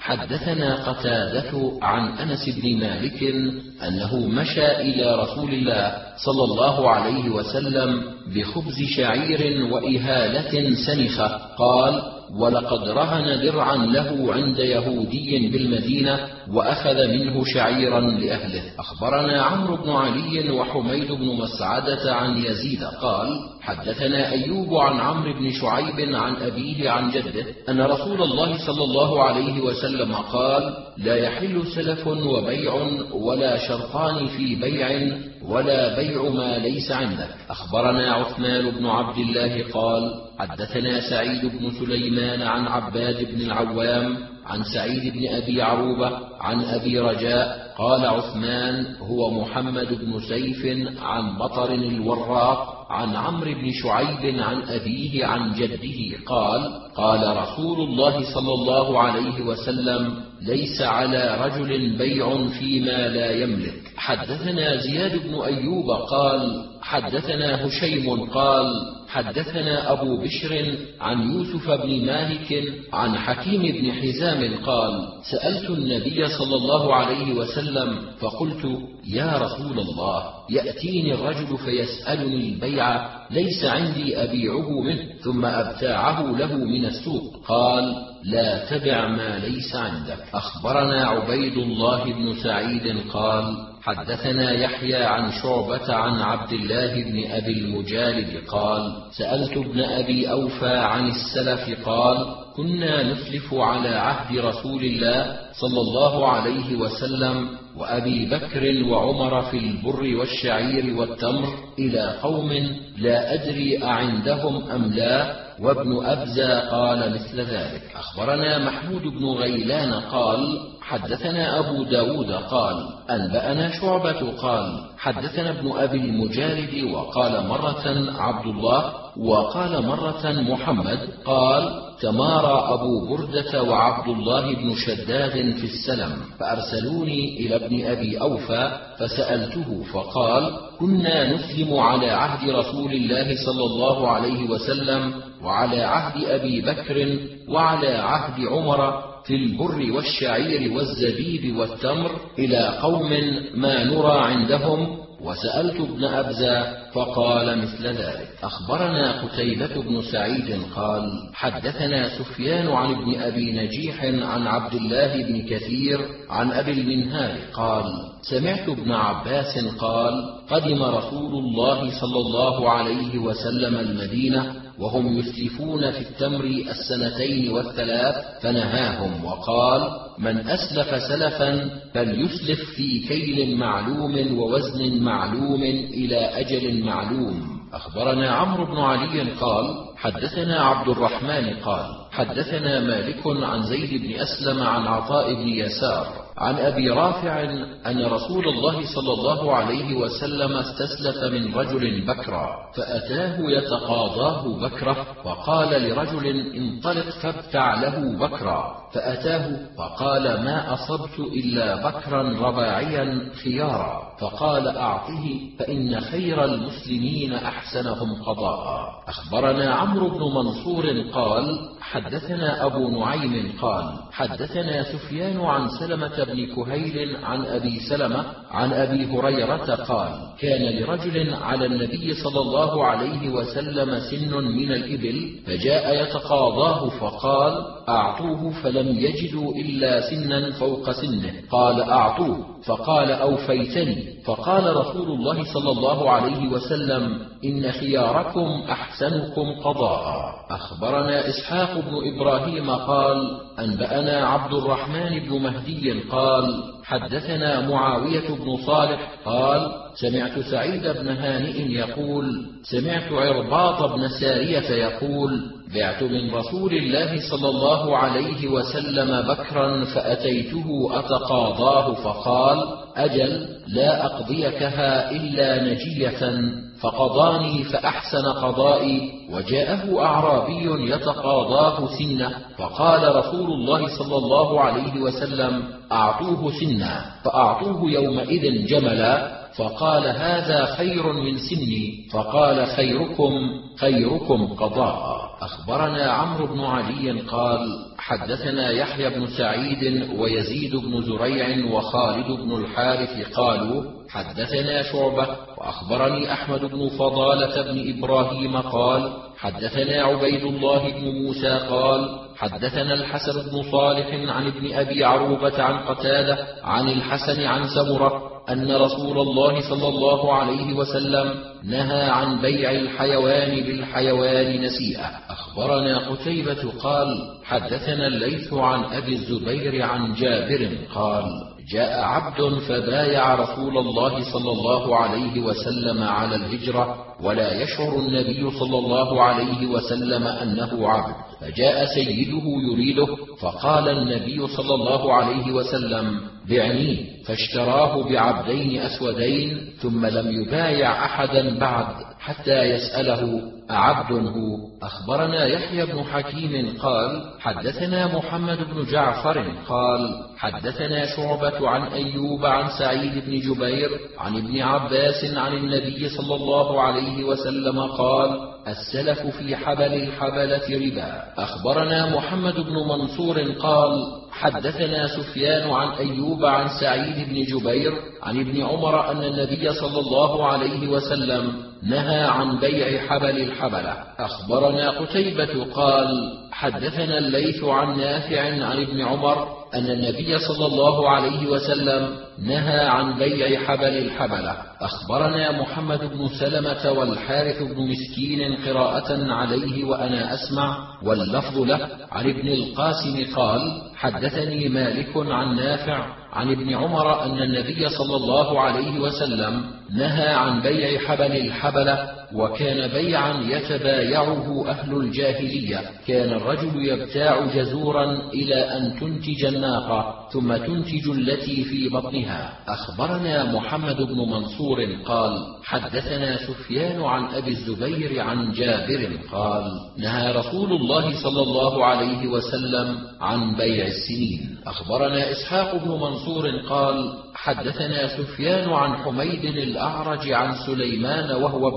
حدثنا قتادة عن أنس بن مالك أنه مشى إلى رسول الله صلى الله عليه وسلم بخبز شعير وإهالة سنخة، قال: ولقد رهن درعا له عند يهودي بالمدينة وأخذ منه شعيرا لأهله. أخبرنا عمرو بن علي وحميد بن مسعدة عن يزيد قال: حدثنا أيوب عن عمرو بن شعيب عن أبيه عن جده أن رسول الله صلى الله عليه وسلم قال: لا يحل سلف وبيع ولا شرطان في بيع ولا بيع ما ليس عندك. أخبرنا عثمان بن عبد الله قال: حدثنا سعيد بن سليمان عن عباد بن العوام عن سعيد بن أبي عروبة عن أبي رجاء قال عثمان هو محمد بن سيف عن بطر الوراق عن عمرو بن شعيب عن أبيه عن جده قال: قال رسول الله صلى الله عليه وسلم: ليس على رجل بيع فيما لا يملك. حدثنا زياد بن أيوب قال: حدثنا هشيم قال: حدثنا أبو بشر عن يوسف بن مالك عن حكيم بن حزام قال: سألت النبي صلى الله عليه وسلم فقلت: يا رسول الله، يأتيني الرجل فيسألني البيع ليس عندي أبيعه منه ثم أبتاعه له من السوق، قال: لا تبع ما ليس عندك. أخبرنا عبيد الله بن سعيد قال: حدثنا يحيى عن شعبة عن عبد الله بن أبي المجالد قال: سألت ابن أبي أوفى عن السلف قال: كنا نسلف على عهد رسول الله صلى الله عليه وسلم وأبي بكر وعمر في البر والشعير والتمر إلى قوم لا أدري أعندهم أم لا، وابن أبزة قال مثل ذلك. أخبرنا محمود بن غيلان قال: حدثنا أبو داود قال: أنبأنا شعبة قال: حدثنا ابن أبي المجالد وقال مرة عبد الله وقال مرة محمد قال: تمارى أبو بردة وعبد الله بن شداد في السلم فأرسلوني إلى ابن أبي أوفى فسألته فقال: كنا نسلم على عهد رسول الله صلى الله عليه وسلم وعلى عهد أبي بكر وعلى عهد عمر في البر والشعير والزبيب والتمر إلى قوم ما نرى عندهم وسألت ابن أبزة فقال مثل ذلك. أخبرنا قتيبة بن سعيد قال حدثنا سفيان عن ابن أبي نجيح عن عبد الله بن كثير عن أبي المنهال قال سمعت ابن عباس قال قدم رسول الله صلى الله عليه وسلم المدينة وهم يسلفون في التمر السنتين والثلاث فنهاهم وقال من أسلف سلفا فليسلف في كيل معلوم ووزن معلوم إلى أجل معلوم. أخبرنا عمرو بن علي قال حدثنا عبد الرحمن قال حدثنا مالك عن زيد بن أسلم عن عطاء بن يسار عن أبي رافع أن رسول الله صلى الله عليه وسلم استسلف من رجل بكرا فأتاه يتقاضاه بكره فقال لرجل انطلق فابتع له بكرا فأتاه فقال ما أصبت إلا بكرا رباعيا خيارا فقال أعطه فإن خير المسلمين أحسنهم قضاء. أخبرنا عمرو بن منصور قال حدثنا أبو نعيم قال حدثنا سفيان عن سلمة بن كهيل عن أبي سلمة عن أبي هريرة قال كان لرجل على النبي صلى الله عليه وسلم سن من الإبل فجاء يتقاضاه فقال أعطوه فلم يجدوا إلا سنا فوق سنه قال أعطوه فقال أوفيتني فقال رسول الله صلى الله عليه وسلم إن خياركم أحسنكم قضاء. أخبرنا إسحاق بن إبراهيم قال أنبأنا عبد الرحمن بن مهدي قال حدثنا معاوية بن صالح قال سمعت سعيد بن هانئ يقول سمعت عرباط بن سارية يقول بعت من رسول الله صلى الله عليه وسلم بكرا فأتيته أتقاضاه فقال أجل لا أقضيكها إلا نجية فقضاني فأحسن قضائي وجاءه أعرابي يتقاضاه سنة فقال رسول الله صلى الله عليه وسلم أعطوه سنا فأعطوه يومئذ جملا فقال هذا خير من سني فقال خيركم خيركم قضاء. أخبرنا عمرو بن علي قال حدثنا يحيى بن سعيد ويزيد بن زريع وخالد بن الحارث قالوا حدثنا شعبة وأخبرني أحمد بن فضالة بن إبراهيم قال حدثنا عبيد الله بن موسى قال حدثنا الحسن بن صالح عن ابن أبي عروبة عن قتادة عن الحسن عن سمرة أن رسول الله صلى الله عليه وسلم نهى عن بيع الحيوان بالحيوان نسيئة. أخبرنا قتيبة قال حدثنا الليث عن أبي الزبير عن جابر قال جاء عبد فبايع رسول الله صلى الله عليه وسلم على الهجرة ولا يشعر النبي صلى الله عليه وسلم أنه عبد فجاء سيده يريده فقال النبي صلى الله عليه وسلم بعنيه فاشتراه بعبدين أسودين ثم لم يبايع أحدا بعد حتى يسأله أعبد هو. أخبرنا يحيى بن حكيم قال حدثنا محمد بن جعفر قال حدثنا شعبة عن أيوب عن سعيد بن جبير عن ابن عباس عن النبي صلى الله عليه وسلم قال السلف في حبل الحبلة ربا. أخبرنا محمد بن منصور قال حدثنا سفيان عن أيوب عن سعيد بن جبير عن ابن عمر أن النبي صلى الله عليه وسلم نهى عن بيع حبل الحبلة. أخبرنا قتيبة قال حدثنا الليث عن نافع عن ابن عمر أن النبي صلى الله عليه وسلم نهى عن بيع حبل الحبلة. أخبرنا محمد بن سلمة والحارث بن مسكين قراءة عليه وأنا أسمع واللفظ له عن ابن القاسم قال حدثني مالك عن نافع عن ابن عمر أن النبي صلى الله عليه وسلم نهى عن بيع حبل الحبلة وكان بيعا يتبايعه أهل الجاهلية. كان الرجل يبتاع جزورا إلى أن تنتج الناقة ثم تنتج التي في بطنها. أخبرنا محمد بن منصور قال حدثنا سفيان عن أبي الزبير عن جابر قال نهى رسول الله صلى الله عليه وسلم عن بيع السنين. أخبرنا إسحاق بن منصور قال حدثنا سفيان عن حميد الأعرج عن سليمان وهو ابن عتيق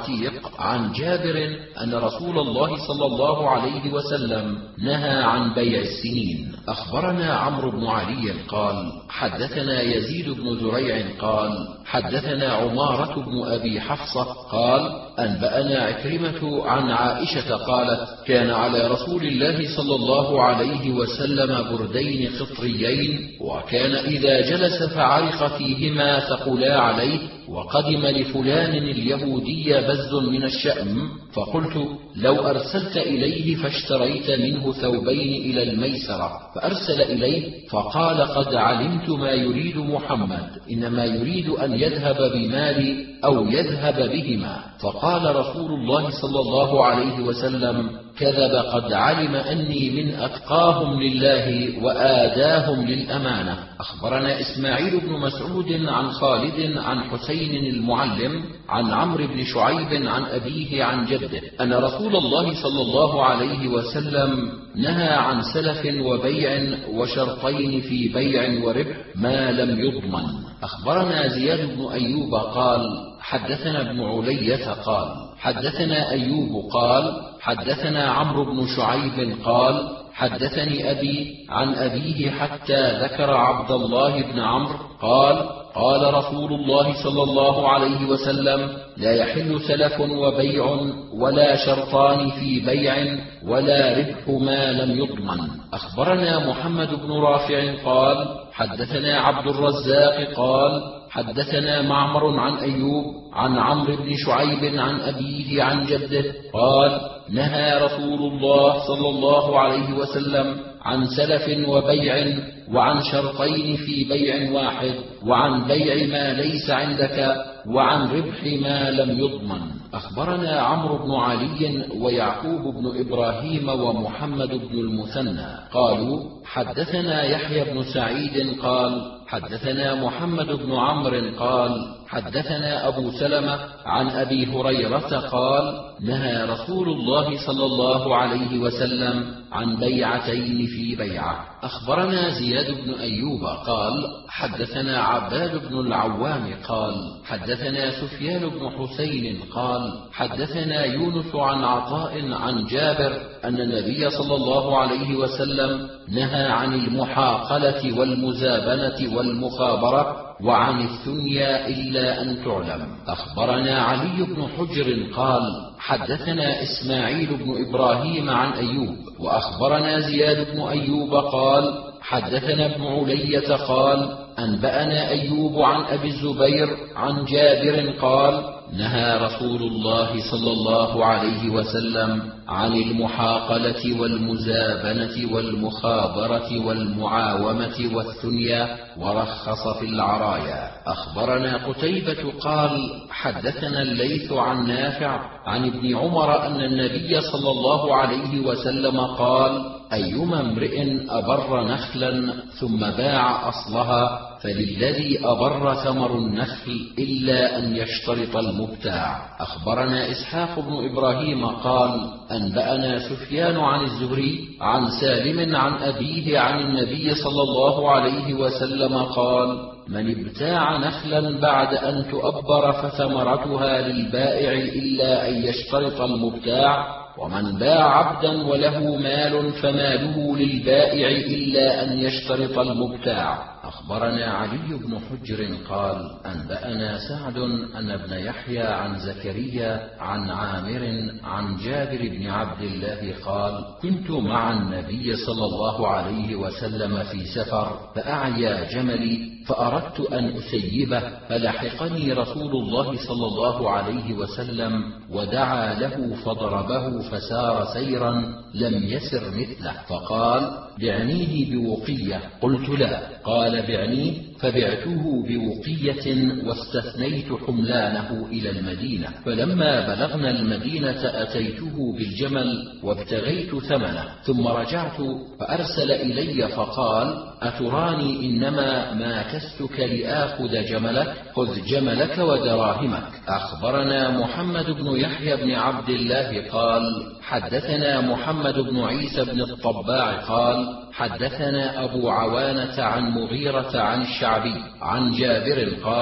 عتيق عن جابر أن رسول الله صلى الله عليه وسلم نهى عن بيع السنين. أخبرنا عمرو بن علي قال حدثنا يزيد بن زريع قال حدثنا عمارة بن أبي حفصة قال أنبأنا عكرمة عن عائشة قالت كان على رسول الله صلى الله عليه وسلم بردين خطريين، وكان إذا جلس فعرق فيهما ثقلا عليه، وقدم لفلان اليهودي بز من الشأم، فقلت لو أرسلت إليه فاشتريت منه ثوبين إلى الميسرة، فأرسل إليه فقال قد علمت ما يريد محمد، إنما يريد أن يذهب بمالي أو يذهب بهما. فقال رسول الله صلى الله عليه وسلم كذب، قد علم أني من أتقاهم لله وآداهم للأمانة. أخبرنا إسماعيل بن مسعود عن خالد عن حسين المعلم عن عمرو بن شعيب عن أبيه عن جده أن رسول الله صلى الله عليه وسلم نهى عن سلف وبيع وشرطين في بيع وربح ما لم يضمن. أخبرنا زياد بن أيوب قال حدثنا ابن علية قال حدثنا أيوب قال حدثنا عمرو بن شعيب قال حدثني أبي عن أبيه حتى ذكر عبد الله بن عمرو قال قال رسول الله صلى الله عليه وسلم لا يحل سلف وبيع ولا شرطان في بيع ولا ربح ما لم يضمن. أخبرنا محمد بن رافع قال حدثنا عبد الرزاق قال حدثنا معمر عن أيوب عن عمرو بن شعيب عن أبيه عن جده قال نهى رسول الله صلى الله عليه وسلم عن سلف وبيع وعن شرطين في بيع واحد وعن بيع ما ليس عندك وعن ربح ما لم يضمن. أخبرنا عمرو بن علي ويعقوب بن إبراهيم ومحمد بن المثنى قالوا حدثنا يحيى بن سعيد قال حدثنا محمد بن عمرو قال حدثنا أبو سلمة عن أبي هريرة قال نهى رسول الله صلى الله عليه وسلم عن بيعتين في بيعة. أخبرنا زياد بن أيوب قال حدثنا عباد بن العوام قال حدثنا سفيان بن حسين قال حدثنا يونس عن عطاء عن جابر أن النبي صلى الله عليه وسلم نهى عن المحاقلة والمزابنة والمخابرة وعن الثنيا إلا أن تعلم. أخبرنا علي بن حجر قال حدثنا إسماعيل بن إبراهيم عن أيوب وأخبرنا زياد بن أيوب قال حدثنا ابن علية قال أنبأنا أيوب عن أبي الزبير عن جابر قال نهى رسول الله صلى الله عليه وسلم عن المحاقلة والمزابنة والمخابرة والمعاومة والثنيا ورخص في العرايا. أخبرنا قتيبة قال حدثنا الليث عن نافع عن ابن عمر أن النبي صلى الله عليه وسلم قال أيما امرئ أبر نخلا ثم باع أصلها فللذي أبر ثمر النخل إلا أن يشترط المبتاع. أخبرنا إسحاق بن إبراهيم قال أنبأنا سفيان عن الزهري عن سالم عن أبيه عن النبي صلى الله عليه وسلم قال من ابتاع نخلا بعد أن تؤبر فثمرتها للبائع إلا أن يشترط المبتاع، ومن باع عبدا وله مال فماله للبائع إلا أن يشترط المبتاع. أخبرنا علي بن حجر قال أنبأنا سعد أن ابن يحيى عن زكريا عن عامر عن جابر بن عبد الله قال كنت مع النبي صلى الله عليه وسلم في سفر فأعيا جملي فأردت أن أسيبه فلحقني رسول الله صلى الله عليه وسلم ودعا له فضربه فسار سيرا لم يسر مثله، فقال بعنيه بوقية، قلت لا، قال بعنيه، فبعته بوقية واستثنيت حملانه إلى المدينة، فلما بلغنا المدينة أتيته بالجمل وابتغيت ثمنه، ثم رجعت فأرسل إلي فقال أتراني إنما ما كستك لآخذ جملك، خذ جملك ودراهمك. أخبرنا محمد بن يحيى بن عبد الله قال حدثنا محمد بن عيسى بن الطباع قال حدثنا أبو عوانة عن مغيرة عن الشعبي عن جابر قال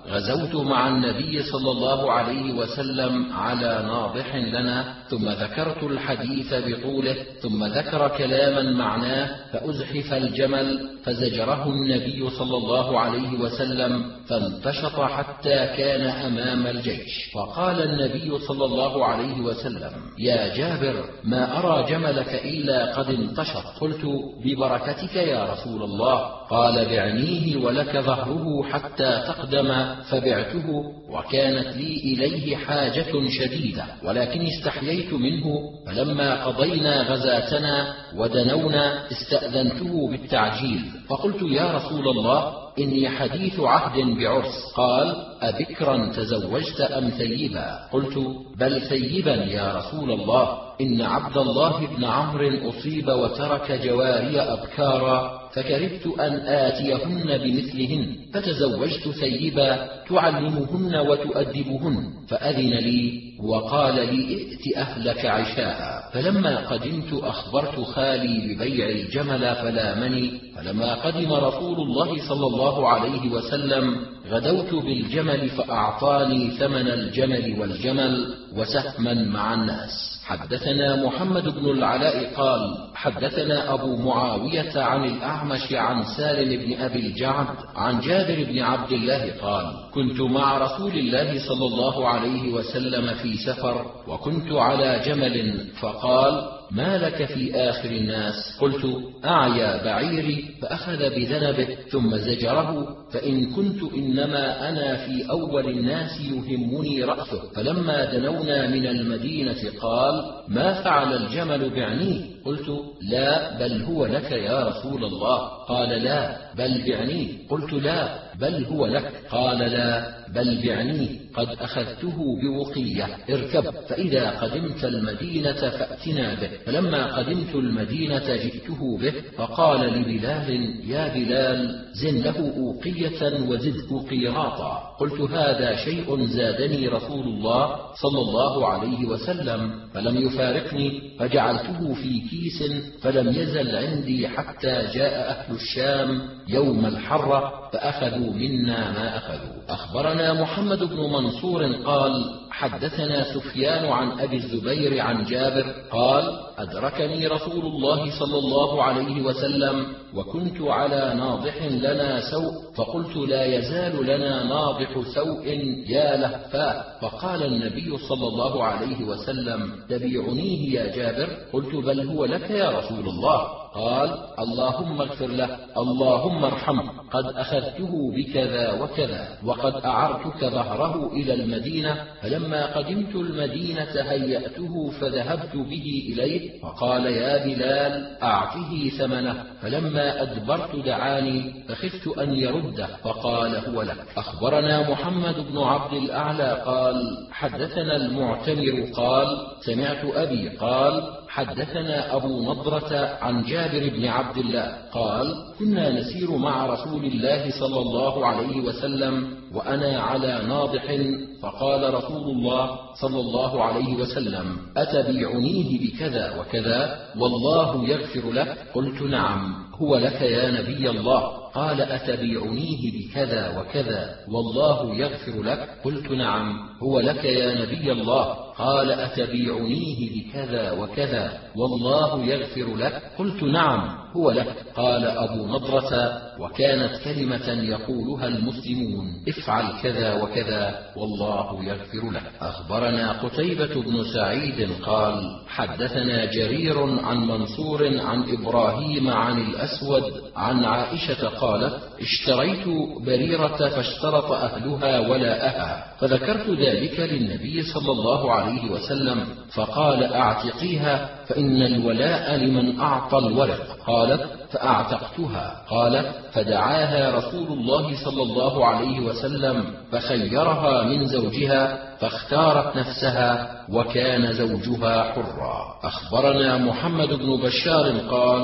غزوت مع النبي صلى الله عليه وسلم على ناضح لنا، ثم ذكرت الحديث بطوله، ثم ذكر كلاما معناه، فأزحف الجمل فزجره النبي صلى الله عليه وسلم فانتشط حتى كان أمام الجيش، فقال النبي صلى الله عليه وسلم: يا جابر، ما أرى جملك إلا قد انتشط. قلت: ببركتك يا رسول الله. قال: بعنيه ولك ظهره حتى تقدم، فبعته، وكانت لي إليه حاجة شديدة، ولكن استحييت منه، فلما قضينا غزاتنا ودنونا استأذنته بالتعجيل، فقلت: يا رسول الله، إني حديث عهد بعرس. قال: أبكرا تزوجت أم ثيبا؟ قلت: بل ثيبا يا رسول الله، إن عبد الله بن عمرو أصيب وترك جواري أبكارا، فكرهت أن آتيهن بمثلهن، فتزوجت ثيبا تعلمهن وتؤدبهن، فأذن لي وقال لي: ائت أهلك عشاء. فلما قدمت أخبرت خالي ببيع الجمل فلامني، فلما قدم رسول الله صلى الله عليه وسلم غدوت بالجمل، فأعطاني ثمن الجمل والجمل وسهما مع الناس. حدثنا محمد بن العلاء قال: حدثنا أبو معاوية عن الأعمش عن سالم بن أبي الجعد عن جابر بن عبد الله قال: كنت مع رسول الله صلى الله عليه وسلم في سفر، وكنت على جمل، فقال: ما لك في آخر الناس؟ قلت: أعيا بعيري، فأخذ بذنبه ثم زجره، فإن كنت إنما أنا في أول الناس يهمني رأسه. فلما دنونا من المدينة قال: ما فعل الجمل بعنيه؟ قلت: لا، بل هو لك يا رسول الله. قال: لا، بل بعنيه. قلت: لا، بل هو لك. قال: لا، بل بعنيه، قد أخذته بوقية، اركب، فإذا قدمت المدينة فأتنا به. فلما قدمت المدينة جئته به، فقال لبلال: يا بلال، زن له أوقية وزده قيراطا. قلت: هذا شيء زادني رسول الله صلى الله عليه وسلم، فلم يفارقني، فجعلته في كيس، فلم يزل عندي حتى جاء أهل الشام يوم الحرة، فأخذوا منا ما أخذوا. أخبرنا محمد بن منصور قال: حدثنا سفيان عن أبي الزبير عن جابر قال: أدركني رسول الله صلى الله عليه وسلم وكنت على ناضح لنا سوء، فقلت: لا يزال لنا ناضح سوء يا لهفاه. فقال النبي صلى الله عليه وسلم: تبيعنيه يا جابر؟ قلت: بل هو لك يا رسول الله. قال: اللهم اغفر له، اللهم ارحمه، قد أخذته بكذا وكذا، وقد أعرتك ظهره إلى المدينة. فلما قدمت المدينة هيأته فذهبت به إليه، فقال: يا بلال، أعطه ثمنه. فلما أدبرت دعاني، فخفت أن يرده، فقال: هو لك. أخبرنا محمد بن عبد الأعلى قال: حدثنا المعتمر قال: سمعت أبي قال: حدثنا أبو نضرة عن جابر بن عبد الله قال: كنا نسير مع رسول الله صلى الله عليه وسلم وأنا على ناضح، فقال رسول الله صلى الله عليه وسلم: أتبيعنيه بكذا وكذا والله يغفر لك؟ قلت: نعم، هو لك يا نبي الله. قال: أتبيعنيه بكذا وكذا والله يغفر لك؟ قلت: نعم، هو لك يا نبي الله. قال: أتبيعنيه بكذا وكذا والله يغفر لك؟ قلت: نعم، هو لك. قال أبو نضرة: وكانت كلمة يقولها المسلمون: افعل كذا وكذا والله يغفر لك. أخبرنا قتيبة بن سعيد قال: حدثنا جرير عن منصور عن إبراهيم عن الأسود عن عائشة قالت: اشتريت بريرة فاشترط أهلها ولاءها، فذكرت ذلك للنبي صلى الله عليه وسلم، فقال: أعتقيها، فإن الولاء لمن أعطى الورق. قالت: فأعتقتها. قالت: فدعاها رسول الله صلى الله عليه وسلم فخيرها من زوجها، فاختارت نفسها، وكان زوجها حرا. أخبرنا محمد بن بشار قال: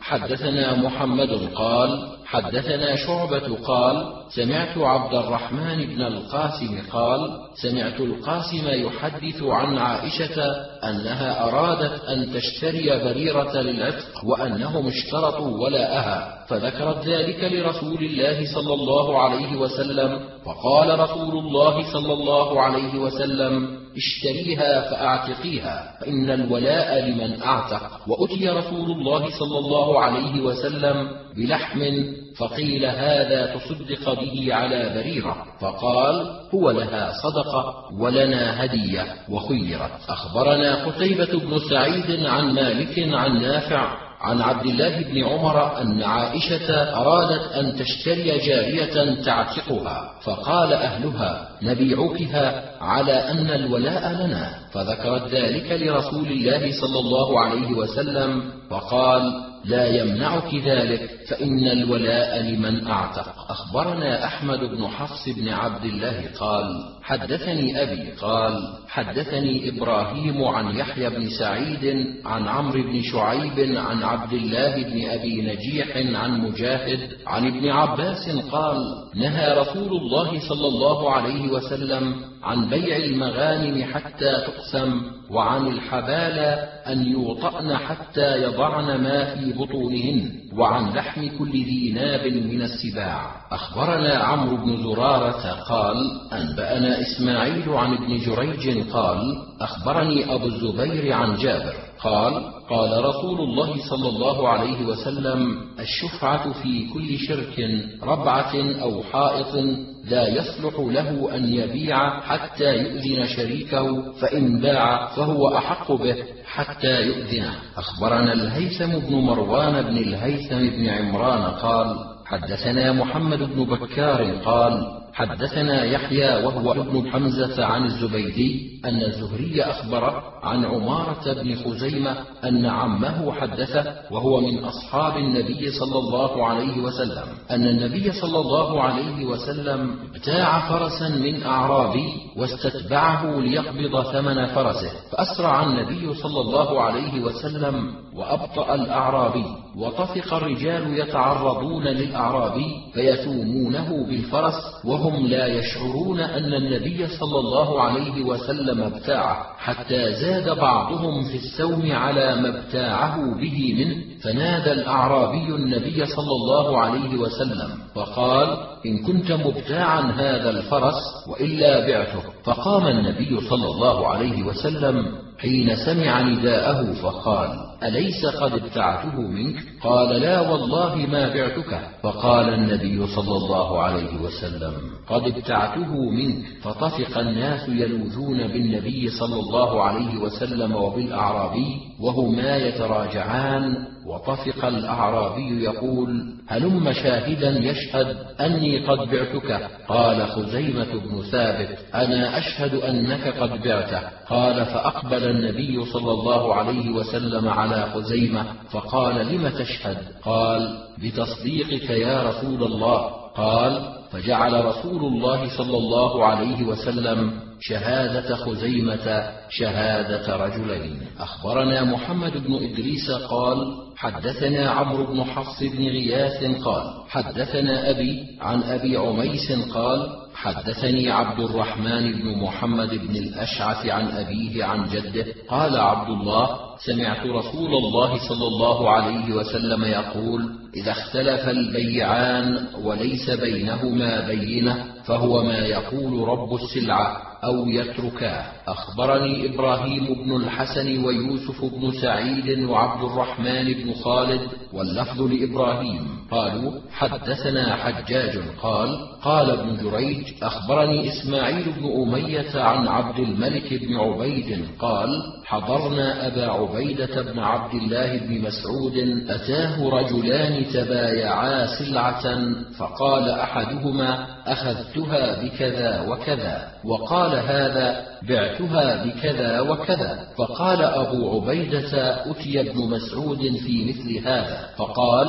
حدثنا محمد قال حدثنا شعبة قال سمعت عبد الرحمن بن القاسم قال سمعت القاسم يحدث عن عائشة أنها أرادت أن تشتري بريرة للعتق وأنهم اشترطوا ولاءها، فذكرت ذلك لرسول الله صلى الله عليه وسلم، فقال رسول الله صلى الله عليه وسلم اشتريها فأعتقيها فإن الولاء لمن أعتق. وأتي رسول الله صلى الله عليه وسلم بلحم فقيل هذا تصدق به على بريرة، فقال هو لها صدقة ولنا هدية وخيرت. أخبرنا قتيبة بن سعيد عن مالك عن نافع عن عبد الله بن عمر أن عائشة أرادت أن تشتري جارية تعتقها، فقال أهلها نبيعكها على أن الولاء لنا، فذكرت ذلك لرسول الله صلى الله عليه وسلم، فقال لا يمنعك ذلك فإن الولاء لمن أعتق. أخبرنا أحمد بن حفص بن عبد الله قال حدثني أبي قال حدثني إبراهيم عن يحيى بن سعيد عن عمرو بن شعيب عن عبد الله بن أبي نجيح عن مجاهد عن ابن عباس قال نهى رسول الله صلى الله عليه وسلم عن بيع المغانم حتى تقسم، وعن الحبالة أن يوطأن حتى يضعن ما في بطونهن، وعن لحم كل ذي ناب من السباع. أخبرنا عمرو بن زرارة قال أنبأنا إسماعيل عن ابن جريج قال أخبرني أبو الزبير عن جابر قال قال رسول الله صلى الله عليه وسلم الشفعة في كل شرك ربعة أو حائط لا يصلح له أن يبيع حتى يؤذن شريكه، فإن باع فهو أحق به حتى يؤذنه. أخبرنا الهيثم بن مروان بن الهيثم بن عمران قال حدثنا محمد بن بكار قال حدثنا يحيى وهو ابن حمزة عن الزبيدي أن الزهري أخبره عن عمارة بن خزيمة أن عمه حدثه وهو من أصحاب النبي صلى الله عليه وسلم أن النبي صلى الله عليه وسلم ابتاع فرسا من أعرابي واستتبعه ليقبض ثمن فرسه، فأسرع النبي صلى الله عليه وسلم وأبطأ الأعرابي، وطفق الرجال يتعرضون للأعرابي فيثومونه بالفرس وهم لا يشعرون أن النبي صلى الله عليه وسلم ابتاعه، حتى زاد بعضهم في السوم على ما ابتاعه به منه، فنادى الأعرابي النبي صلى الله عليه وسلم فقال إن كنت مبتاعا هذا الفرس وإلا بعته، فقام النبي صلى الله عليه وسلم حين سمع نداءه فقال أليس قد ابتعته منك؟ قال لا والله ما بعتك. فقال النبي صلى الله عليه وسلم قد ابتعته منك، فطفق الناس يلوذون بالنبي صلى الله عليه وسلم وبالأعرابي وهما يتراجعان، وطفق الأعرابي يقول هلم شاهدا يشهد أني قد بعتك. قال خزيمة بن ثابت أنا أشهد أنك قد بعته. قال فأقبل النبي صلى الله عليه وسلم على خزيمة فقال لم تشهد؟ قال بتصديقك يا رسول الله. قال فجعل رسول الله صلى الله عليه وسلم شهادة خزيمة شهادة رجلين. أخبرنا محمد بن إدريس قال حدثنا عمرو بن حفص بن غياث قال حدثنا أبي عن أبي عميس قال حدثني عبد الرحمن بن محمد بن الأشعث عن أبيه عن جده قال عبد الله سمعت رسول الله صلى الله عليه وسلم يقول إذا اختلف البيعان وليس بينهما بينة فهو ما يقول رب السلعة أو يتركاه. أخبرني إبراهيم بن الحسن ويوسف بن سعيد وعبد الرحمن بن خالد واللفظ لإبراهيم قالوا حدثنا حجاج قال قال ابن جريج أخبرني إسماعيل بن أمية عن عبد الملك بن عبيد قال حضرنا أبا عبيدة بن عبد الله بن مسعود أتاه رجلان تبايعا سلعة فقال أحدهما أخذتها بكذا وكذا، وقال هذا بعتها بكذا وكذا، فقال أبو عبيدة أتي ابن مسعود في مثل هذا فقال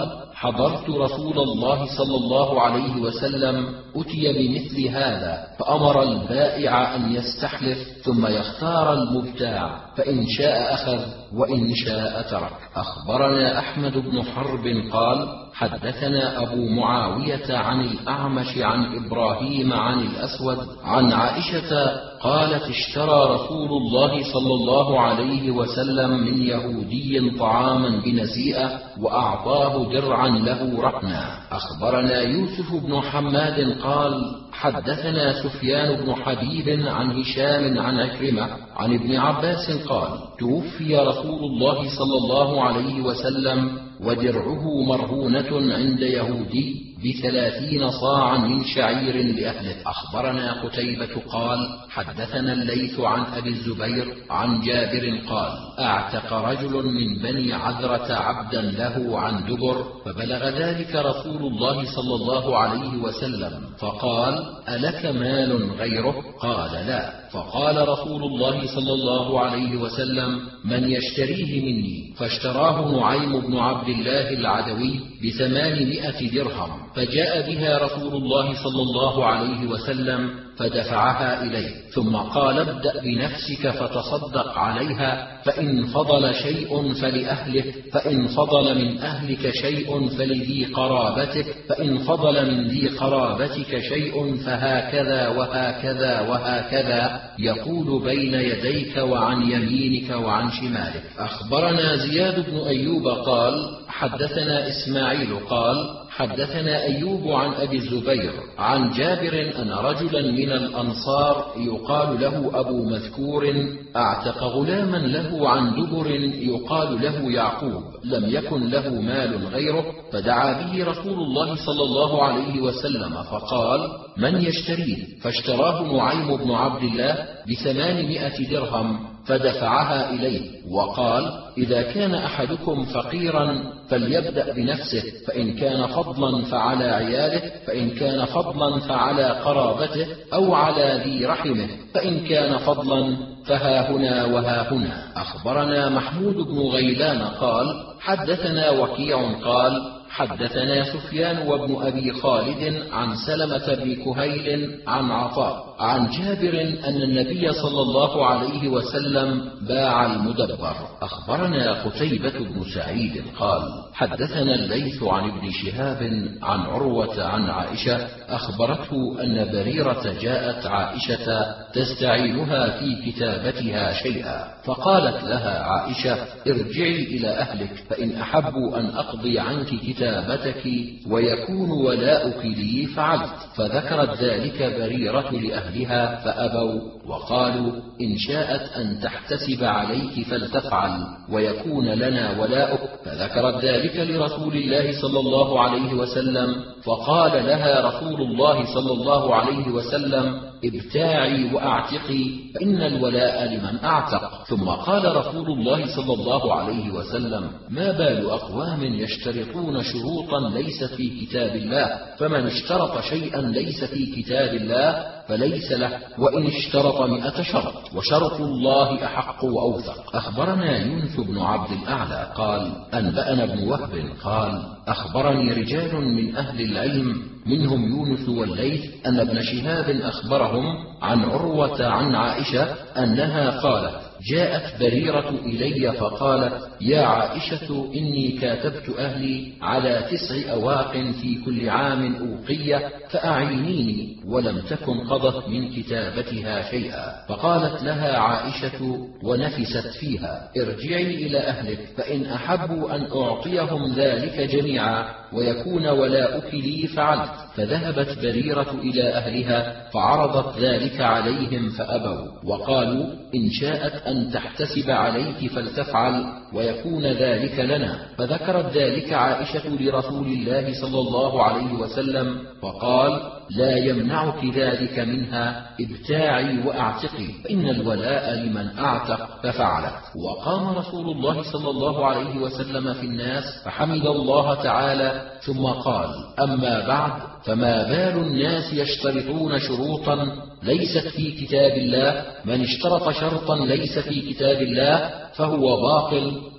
حضرت رسول الله صلى الله عليه وسلم أتي بمثل هذا، فأمر البائع أن يستحلف ثم يختار المبتاع، فإن شاء أخذ وإن شاء ترك. أخبرنا أحمد بن حرب قال حدثنا أبو معاوية عن الأعمش عن إبراهيم عن الأسود عن عائشة قالت اشترى رسول الله صلى الله عليه وسلم من يهودي طعاما بنزيئة وأعطاه درعا له رهنا. أخبرنا يوسف بن حماد قال حدثنا سفيان بن حبيب عن هشام عن عكرمة عن ابن عباس قال توفي رسول الله صلى الله عليه وسلم ودرعه مرهونة عند يهودي بثلاثين صاعا من شعير لأهله. أخبرنا قتيبة قال حدثنا الليث عن أبي الزبير عن جابر قال أعتق رجل من بني عذرة عبدا له عن دبر، فبلغ ذلك رسول الله صلى الله عليه وسلم فقال ألك مال غيره؟ قال لا. فقال رسول الله صلى الله عليه وسلم من يشتريه مني؟ فاشتراه نعيم بن عبد الله العدوي بثمانمائة درهم، فجاء بها رسول الله صلى الله عليه وسلم فدفعها إليه، ثم قال ابدأ بنفسك فتصدق عليها، فإن فضل شيء فلأهلك، فإن فضل من أهلك شيء فلذي قرابتك، فإن فضل من ذي قرابتك شيء فهكذا وهكذا وهكذا، يقول بين يديك وعن يمينك وعن شمالك. أخبرنا زياد بن أيوب قال حدثنا إسماعيل قال حدثنا أيوب عن أبي الزبير عن جابر أن رجلا من الأنصار يقال له أبو مذكور أعتق غلاما له عن دبر يقال له يعقوب، لم يكن له مال غيره، فدعا به رسول الله صلى الله عليه وسلم فقال من يشتريه؟ فاشتراه نعيم بن عبد الله بثمانمائة درهم فدفعها إليه، وقال إذا كان أحدكم فقيرا فليبدأ بنفسه، فإن كان فضلا فعلى عياله، فإن كان فضلا فعلى قرابته أو على ذي رحمه، فإن كان فضلا فها هنا وها هنا. أخبرنا محمود بن غيلان قال حدثنا وكيع قال حدثنا سفيان وابن أبي خالد عن سلمة بن كهيل عن عطاء عن جابر أن النبي صلى الله عليه وسلم باع المدبر. أخبرنا قتيبة بن سعيد قال حدثنا الليث عن ابن شهاب عن عروة عن عائشة أخبرته أن بريرة جاءت عائشة تستعينها في كتابتها شيئا، فقالت لها عائشة ارجعي إلى أهلك، فإن أحبوا أن أقضي عنك كتابتك ويكون ولاؤك لي فعلت، فذكرت ذلك بريرة لأهلها فأبوا، وقالوا إن شاءت أن تحتسب عليك فلتفعل ويكون لنا ولاؤك، فذكرت ذلك لرسول الله صلى الله عليه وسلم، فقال لها رسول الله صلى الله عليه وسلم ابتاعي وأعتقي، فإن الولاء لمن أعتق. ثم قال رسول الله صلى الله عليه وسلم ما بال أقوام يشترطون شروطا ليست في كتاب الله، فمن اشترط شيئا ليس في كتاب الله فليس له، وإن اشترط مئة شرط، وشرط الله أحق وأوثق. أخبرنا يونس بن عبد الأعلى قال أنبأنا ابن وهب قال أخبرني رجال من أهل العلم منهم يونس والليث أن ابن شهاب أخبرهم عن عروة عن عائشة أنها قالت جاءت بريرة إلي فقالت يا عائشة إني كاتبت أهلي على تسع أواق في كل عام أوقية فأعينيني، ولم تكن قضت من كتابتها شيئا. فقالت لها عائشة ونفست فيها ارجعي إلى أهلك، فإن أحبوا أن أعطيهم ذلك جميعا ويكون ولاؤك لي فعلت. فذهبت بريرة إلى أهلها فعرضت ذلك عليهم فأبوا، وقالوا إن شاءت أن تحتسب عليك فلتفعل ويكون ذلك لنا. فذكرت ذلك عائشة لرسول الله صلى الله عليه وسلم فقال لا يمنعك ذلك منها، ابتاعي وأعتقي، فإن الولاء لمن أعتق. ففعلت. وقام رسول الله صلى الله عليه وسلم في الناس فحمد الله تعالى ثم قال أما بعد، فما بال الناس يشترطون شروطا ليست في كتاب الله، من اشترط شرطا ليس في كتاب الله فهو باطل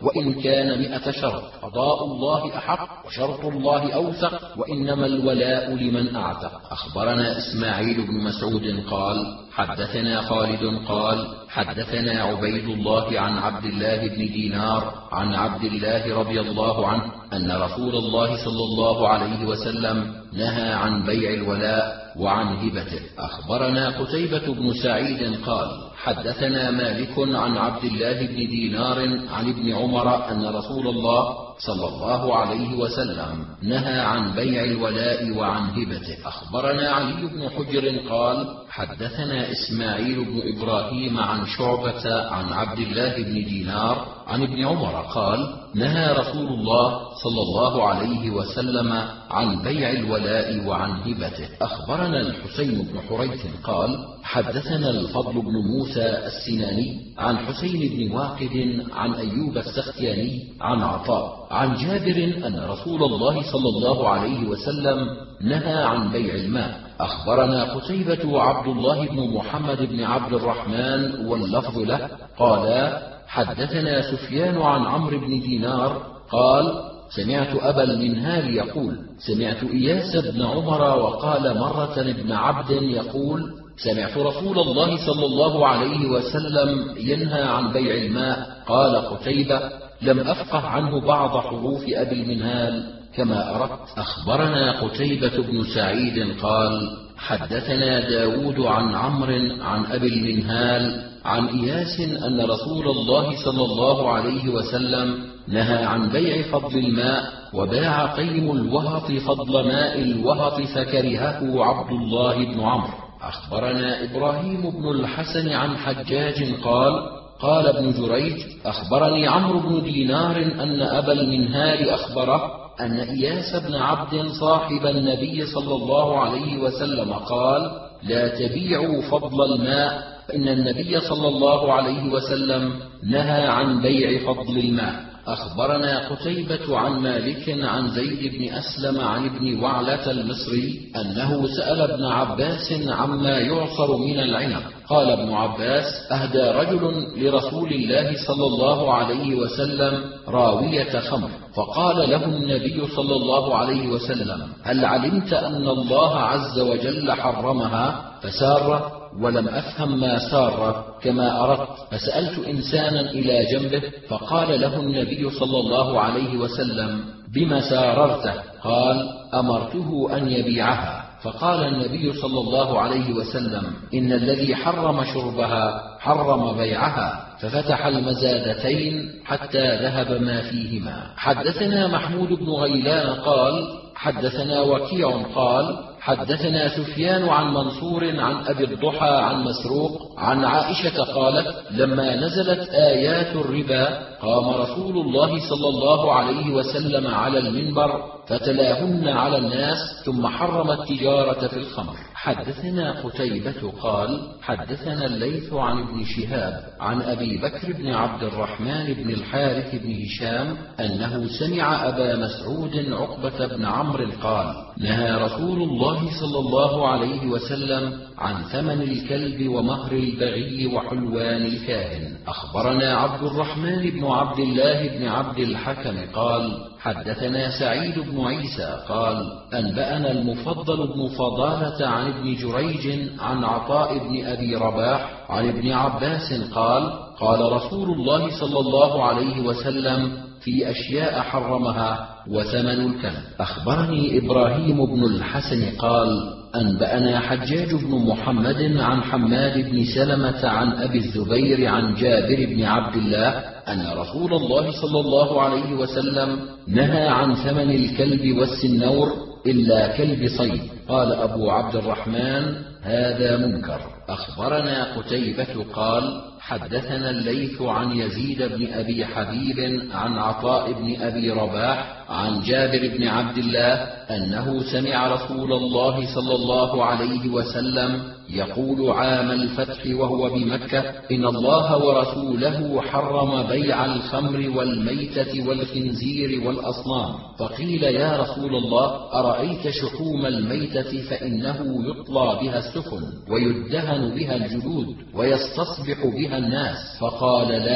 وإن كان مئة شرط، قضاء الله أحق وشرط الله أوثق، وإنما الولاء لمن أعتق. أخبرنا إسماعيل بن مسعود قال حدثنا خالد قال حدثنا عبيد الله عن عبد الله بن دينار عن عبد الله رضي الله عنه أن رسول الله صلى الله عليه وسلم نهى عن بيع الولاء وعن هبته. أخبرنا قتيبة بن سعيد قال حدثنا مالك عن عبد الله بن دينار عن ابن عمر أن رسول الله صلى الله عليه وسلم نهى عن بيع الولاء وعن هبته. أخبرنا علي بن حجر قال حدثنا إسماعيل بن إبراهيم عن شعبة عن عبد الله بن دينار عن ابن عمر قال نهى رسول الله صلى الله عليه وسلم عن بيع الولاء وعن هبته. أخبرنا الحسين بن حريث قال حدثنا الفضل بن موسى السناني عن حسين بن واقد عن أيوب السختياني عن عطاء عن جابر أن رسول الله صلى الله عليه وسلم نهى عن بيع الماء. أخبرنا قتيبة وعبد الله بن محمد بن عبد الرحمن واللفظ له قال حدثنا سفيان عن عمرو بن دينار قال سمعت أبا المنهال يقول سمعت إياس بن عمر وقال مرة ابن عبد يقول سمعت رسول الله صلى الله عليه وسلم ينهى عن بيع الماء. قال قتيبة لم أفقه عنه بعض حروف أبي المنهال كما أردت. أخبرنا قتيبة بن سعيد قال حدثنا داود عن عمرو عن أبي المنهال عن إياس أن رسول الله صلى الله عليه وسلم نهى عن بيع فضل الماء وباع قيم الوهط فضل ماء الوهط فكرهه عبد الله بن عمرو. أخبرنا إبراهيم بن الحسن عن حجاج قال قال ابن جريج أخبرني عمرو بن دينار أن أبا المنهال أخبره أن إياس بن عبد صاحب النبي صلى الله عليه وسلم قال لا تبيعوا فضل الماء فإن النبي صلى الله عليه وسلم نهى عن بيع فضل الماء. أخبرنا قتيبة عن مالك عن زيد بن أسلم عن ابن وعلة المصري أنه سأل ابن عباس عما يعصر من العنب. قال ابن عباس أهدى رجل لرسول الله صلى الله عليه وسلم راوية خمر، فقال له النبي صلى الله عليه وسلم هل علمت أن الله عز وجل حرمها؟ فسار ولم أفهم ما سار كما أردت، فسألت إنسانا إلى جنبه فقال له النبي صلى الله عليه وسلم بما ساررته؟ قال أمرته أن يبيعها. فقال النبي صلى الله عليه وسلم إن الذي حرم شربها حرم بيعها، ففتح المزادتين حتى ذهب ما فيهما. حدثنا محمود بن غيلان قال حدثنا وكيع قال حدثنا سفيان عن منصور عن أبي الضحى عن مسروق عن عائشة قالت لما نزلت آيات الربا قام رسول الله صلى الله عليه وسلم على المنبر فتلاهن على الناس ثم حرم التجارة في الخمر. حدثنا قتيبة قال حدثنا الليث عن ابن شهاب عن أبي بكر بن عبد الرحمن بن الحارث بن هشام أنه سمع أبا مسعود عقبة بن عمرو قال نهى رسول الله صلى الله عليه وسلم عن ثمن الكلب ومهر البغي وحلوان الكاهن. أخبرنا عبد الرحمن بن عبد الله بن عبد الحكم قال حدثنا سعيد بن عيسى قال أنبأنا المفضل بن فضالة عن ابن جريج عن عطاء بن أبي رباح عن ابن عباس قال قال رسول الله صلى الله عليه وسلم في أشياء حرمها وثمن الكلب. أخبرني إبراهيم بن الحسن قال أنبأنا حجاج بن محمد عن حماد بن سلمة عن أبي الزبير عن جابر بن عبد الله أن رسول الله صلى الله عليه وسلم نهى عن ثمن الكلب والسنور إلا كلب صيد. قال أبو عبد الرحمن هذا منكر. أخبرنا قتيبة قال حدثنا الليث عن يزيد بن أبي حبيب عن عطاء بن أبي رباح عن جابر بن عبد الله أنه سمع رسول الله صلى الله عليه وسلم يقول عام الفتح وهو بمكة إن الله ورسوله حرم بيع الخمر والميتة والخنزير والأصنام. فقيل يا رسول الله أرأيت شحوم الميتة فإنه يطلى بها السفن ويدهن بها الجلود ويستصبح بها الناس؟ فقال لا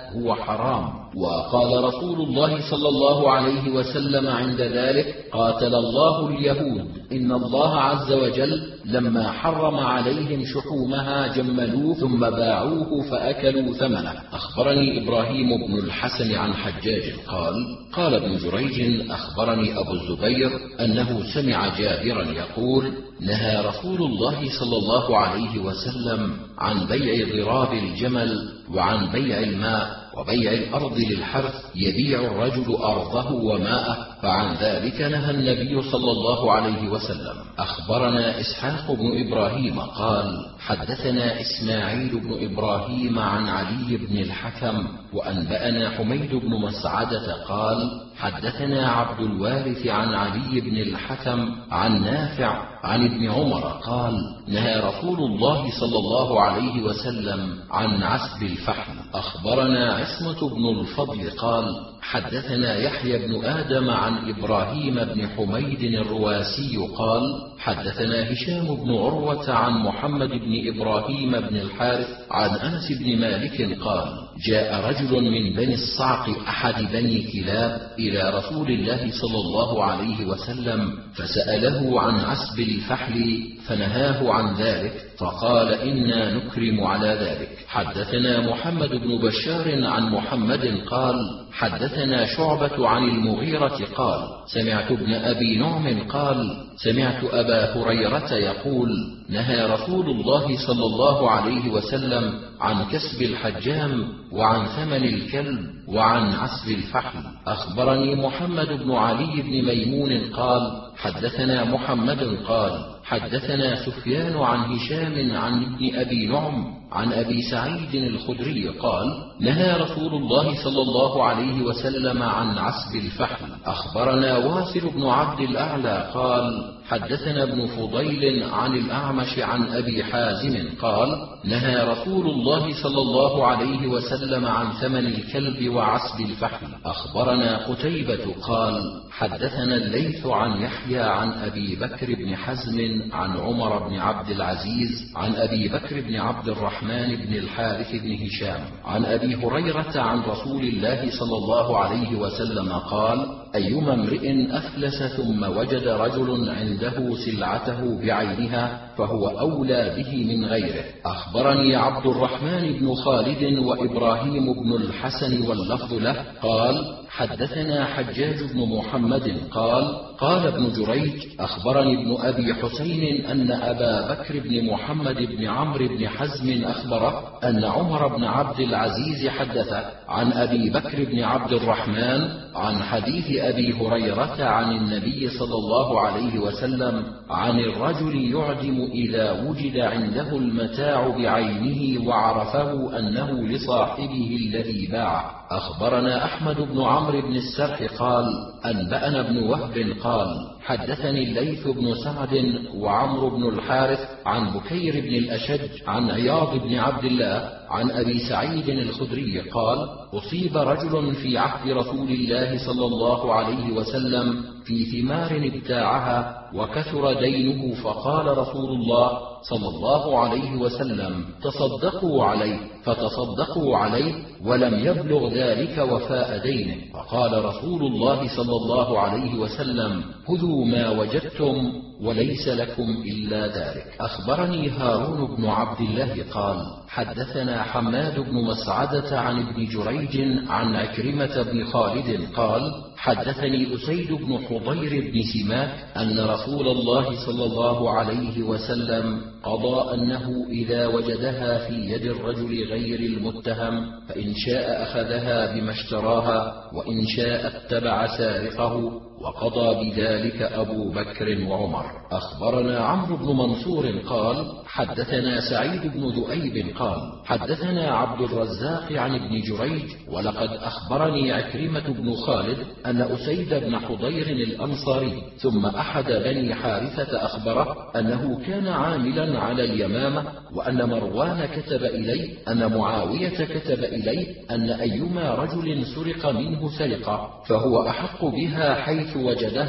هو حرام. وقال رسول الله صلى الله عليه وسلم عند ذلك: قاتل الله اليهود، إن الله عز وجل لما حرم عليهم شحومها جملوه ثم باعوه فأكلوا ثمنه. أخبرني إبراهيم بن الحسن عن حجاج قال: قال ابن جريج: أخبرني أبو الزبير أنه سمع جابرا يقول: نهى رسول الله صلى الله عليه وسلم عن بيع ضراب الجمل وعن بيع الماء وبيع الأرض للحرث يبيع الرجل أرضه وماءه، فعن ذلك نهى النبي صلى الله عليه وسلم. أخبرنا إسحاق بن إبراهيم قال: حدثنا إسماعيل بن إبراهيم عن علي بن الحكم وأنبأنا حميد بن مسعدة قال: حدثنا عبد الوارث عن علي بن الحكم عن نافع عن ابن عمر قال: نهى رسول الله صلى الله عليه وسلم عن عسب الفحل. أخبرنا عصمة بن الفضل قال: حدثنا يحيى بن آدم عن إبراهيم بن حميد الرواسي قال: حدثنا هشام بن عروة عن محمد بن إبراهيم بن الحارث عن أنس بن مالك قال: جاء رجل من بني الصعق أحد بني كلاب إلى رسول الله صلى الله عليه وسلم فسأله عن عسب الفحل فنهاه عن ذلك، فقال: إنا نكرم على ذلك. حدثنا محمد بن بشار عن محمد قال: حدثنا شعبة عن المغيرة قال: سمعت ابن أبي نعم قال: سمعت أبا هريرة يقول: نهى رسول الله صلى الله عليه وسلم عن كسب الحجام وعن ثمن الكلب وعن عسب الفحل. أخبرني محمد بن علي بن ميمون قال: حدثنا محمد قال: حدثنا سفيان عن هشام عن ابن أبي نعم عن أبي سعيد الخدري قال: نهى رسول الله صلى الله عليه وسلم عن عسب الفحل. أخبرنا واصل بن عبد الأعلى قال: حدثنا ابن فضيل عن الأعمش عن أبي حازم قال: نهى رسول الله صلى الله عليه وسلم عن ثمن الكلب وعسب الفحل. أخبرنا قتيبة قال: حدثنا الليث عن يحيى عن أبي بكر بن حزم عن عمر بن عبد العزيز عن أبي بكر بن عبد الرحمن بن الحارث بن هشام عن أبي هريرة عن رسول الله صلى الله عليه وسلم قال: أيما امرئ أفلس ثم وجد رجل عنده سلعته بعينها فهو أولى به من غيره. أخبرني عبد الرحمن بن خالد وإبراهيم بن الحسن واللفظ له قال: حدثنا حجاج بن محمد قال: قال ابن جريج: أخبرني ابن أبي حسين أن أبا بكر بن محمد بن عمرو بن حزم أخبره أن عمر بن عبد العزيز حدث عن أبي بكر بن عبد الرحمن عن حديث أبي هريرة عن النبي صلى الله عليه وسلم عن الرجل يعدم إذا وجد عنده المتاع بعينه وعرفه أنه لصاحبه الذي باعه. أخبرنا أحمد بن عمرو بن السرح قال: أنبأنا ابن وهب قال: حدثني الليث بن سعد وعمرو بن الحارث عن بكير بن الأشج عن عياض بن عبد الله عن أبي سعيد الخدري قال: أصيب رجل في عهد رسول الله صلى الله عليه وسلم في ثمار ابتاعها وكثر دينه، فقال رسول الله صلى الله عليه وسلم: تصدقوا عليه، فتصدقوا عليه ولم يبلغ ذلك وفاء دينه، فقال رسول الله صلى الله عليه وسلم: خذوا ما وجدتم وليس لكم إلا ذلك. أخبرني هارون بن عبد الله قال: حدثنا حماد بن مسعدة عن ابن جريج عن عكرمة بن خالد قال: حدثني أسيد بن حضير بن سماك أن رسول الله صلى الله عليه وسلم قضى أنه إذا وجدها في يد الرجل غير المتهم فإن شاء أخذها بما اشتراها وإن شاء اتبع سارقه، وقضى بذلك أبو بكر وعمر. أخبرنا عمرو بن منصور قال: حدثنا سعيد بن ذؤيب قال: حدثنا عبد الرزاق عن ابن جريج ولقد أخبرني عكرمة بن خالد أن أسيد بن حضير الأنصاري ثم أحد بني حارثة أخبره أنه كان عاملا على اليمامة، وأن مروان كتب إليه أن معاوية كتب إليه أن أيما رجل سرق منه سرقة فهو أحق بها حيث وجدها،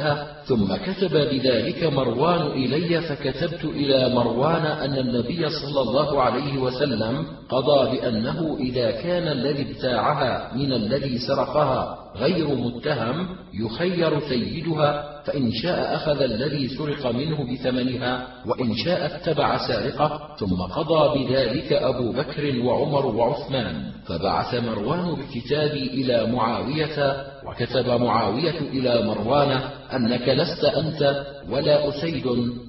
ثم كتب بذلك مروان إلي، فكتبت إلى مروان أن النبي صلى الله عليه وسلم قضى بأنه إذا كان الذي ابتاعها من الذي سرقها غير متهم يخير سيدها، فإن شاء أخذ الذي سرق منه بثمنها، وإن شاء اتبع سارقه. ثم قضى بذلك أبو بكر وعمر وعثمان. فبعث مروان بكتابي إلى معاوية، وكتب معاوية إلى مروان أنك لست أنت ولا أسيد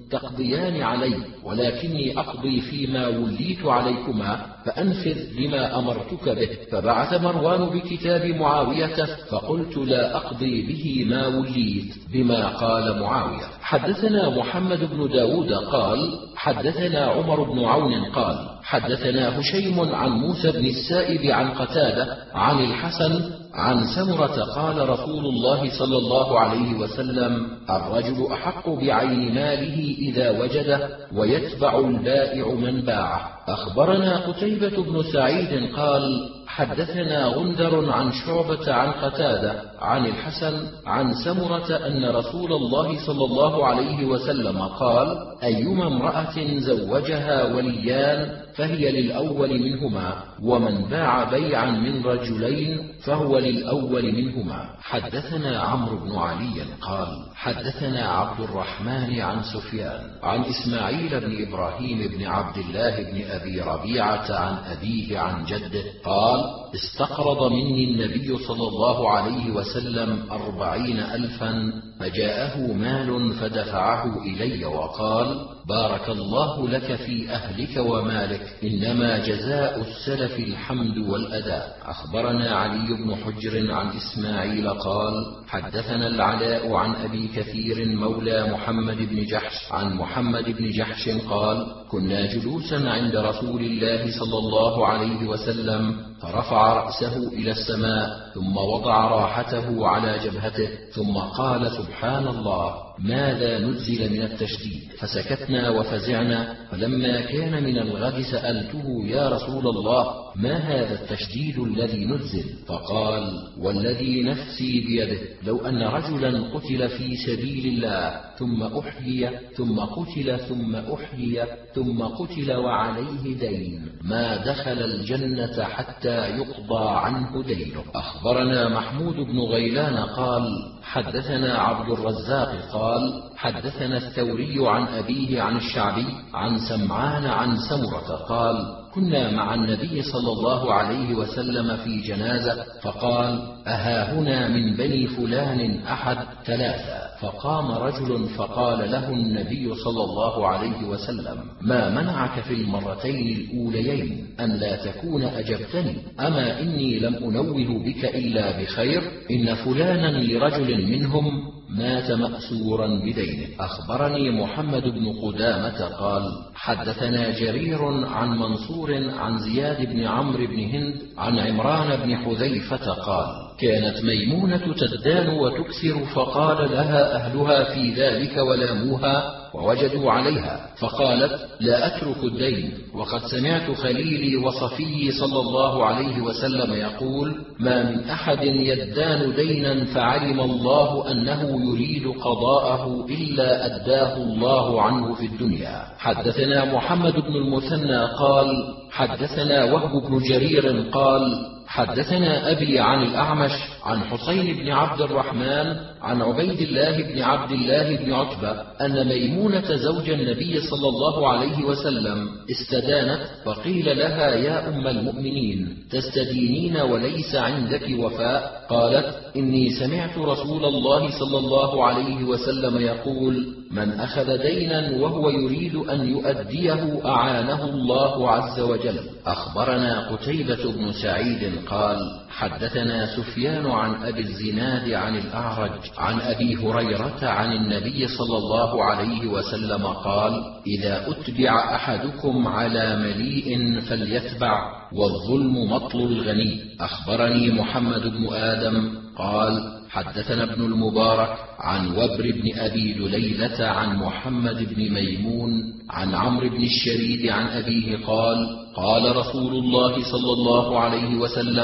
تقضيان علي، ولكني أقضي فيما وليت عليكما، فأنفذ بما أمرتك به. فبعث مروان بكتاب معاوية، فقلت لا أقضي به ما وليت بما قال معاوية. حدثنا محمد بن داود قال حدثنا عمر بن عون قال حدثنا هشيم عن موسى بن السائب عن قتادة عن الحسن عن سمرة قال رسول الله صلى الله عليه وسلم: الرجل أحق بعين ماله إذا وجده، ويتبع البائع من باعه. أخبرنا قتيبة بن سعيد قال حدثنا غندر عن شعبة عن قتادة عن الحسن عن سمرة أن رسول الله صلى الله عليه وسلم قال: أيما امرأة زوجها وليان فهي للأول منهما، ومن باع بيعا من رجلين فهو للأول منهما. حدثنا عمرو بن علي قال حدثنا عبد الرحمن عن سفيان عن إسماعيل بن إبراهيم بن عبد الله بن أبي ربيعة عن أبيه عن جده قال: استقرض مني النبي صلى الله عليه وسلم أربعين ألفا، فجاءه مال فدفعه إلي وقال: بارك الله لك في أهلك ومالك، إنما جزاء السلف الحمد والأداء. أخبرنا علي بن حجر عن إسماعيل قال حدثنا العلاء عن أبي كثير مولى محمد بن جحش عن محمد بن جحش قال: كنا جلوسا عند رسول الله صلى الله عليه وسلم، فرفع رأسه إلى السماء، ثم وضع راحته على جبهته، ثم قال: سبحان الله، ماذا نزل من التشديد؟ فسكتنا وفزعنا، فلما كان من الغد سألته: يا رسول الله، ما هذا التشديد الذي نزل؟ فقال: والذي نفسي بيده، لو أن رجلا قتل في سبيل الله ثم أحيي ثم قتل ثم أحيي ثم قتل وعليه دين، ما دخل الجنة حتى يقضى عنه دينه. أخبرنا محمود بن غيلان قال حدثنا عبد الرزاق قال حدثنا الثوري عن أبيه عن الشعبي عن سمعان عن سمرة قال: كنا مع النبي صلى الله عليه وسلم في جنازة، فقال: أهاهنا من بني فلان أحد؟ ثلاثة. فقام رجل فقال له النبي صلى الله عليه وسلم: ما منعك في المرتين الأوليين أن لا تكون أجبتني؟ أما إني لم أنوه بك إلا بخير، إن فلانا لرجل منهم مات مأسورا بدينه. أخبرني محمد بن قدامة قال حدثنا جرير عن منصور عن زياد بن عمرو بن هند عن عمران بن حذيفة قال: كانت ميمونة تدان وتكسر، فقال لها أهلها في ذلك ولاموها ووجدوا عليها، فقالت: لا أترك الدين، وقد سمعت خليلي وصفي صلى الله عليه وسلم يقول: ما من أحد يدان دينا فعلم الله أنه يريد قضاءه إلا أداه الله عنه في الدنيا. حدثنا محمد بن المثنى قال حدثنا وهب بن جرير قال حدثنا أبي عن الأعمش عن حسين بن عبد الرحمن عن عبيد الله بن عبد الله بن عتبة أن ميمونة زوج النبي صلى الله عليه وسلم استدانت، فقيل لها: يا أم المؤمنين، تستدينين وليس عندك وفاء؟ قالت: إني سمعت رسول الله صلى الله عليه وسلم يقول: من أخذ دينا وهو يريد أن يؤديه أعانه الله عز وجل. أخبرنا قتيبة بن سعيد قال حدثنا سفيان عن أبي الزناد عن الأعرج عن أبي هريرة عن النبي صلى الله عليه وسلم قال: إذا أتبع أحدكم على مليء فليتبع، والظلم مطل الغني. أخبرني محمد بن آدم قال حدثنا ابن المبارك عن وبر بن أبي دليلة عن محمد بن ميمون عن عمرو بن الشريد عن أبيه قال: قال رسول الله صلى الله عليه وسلم: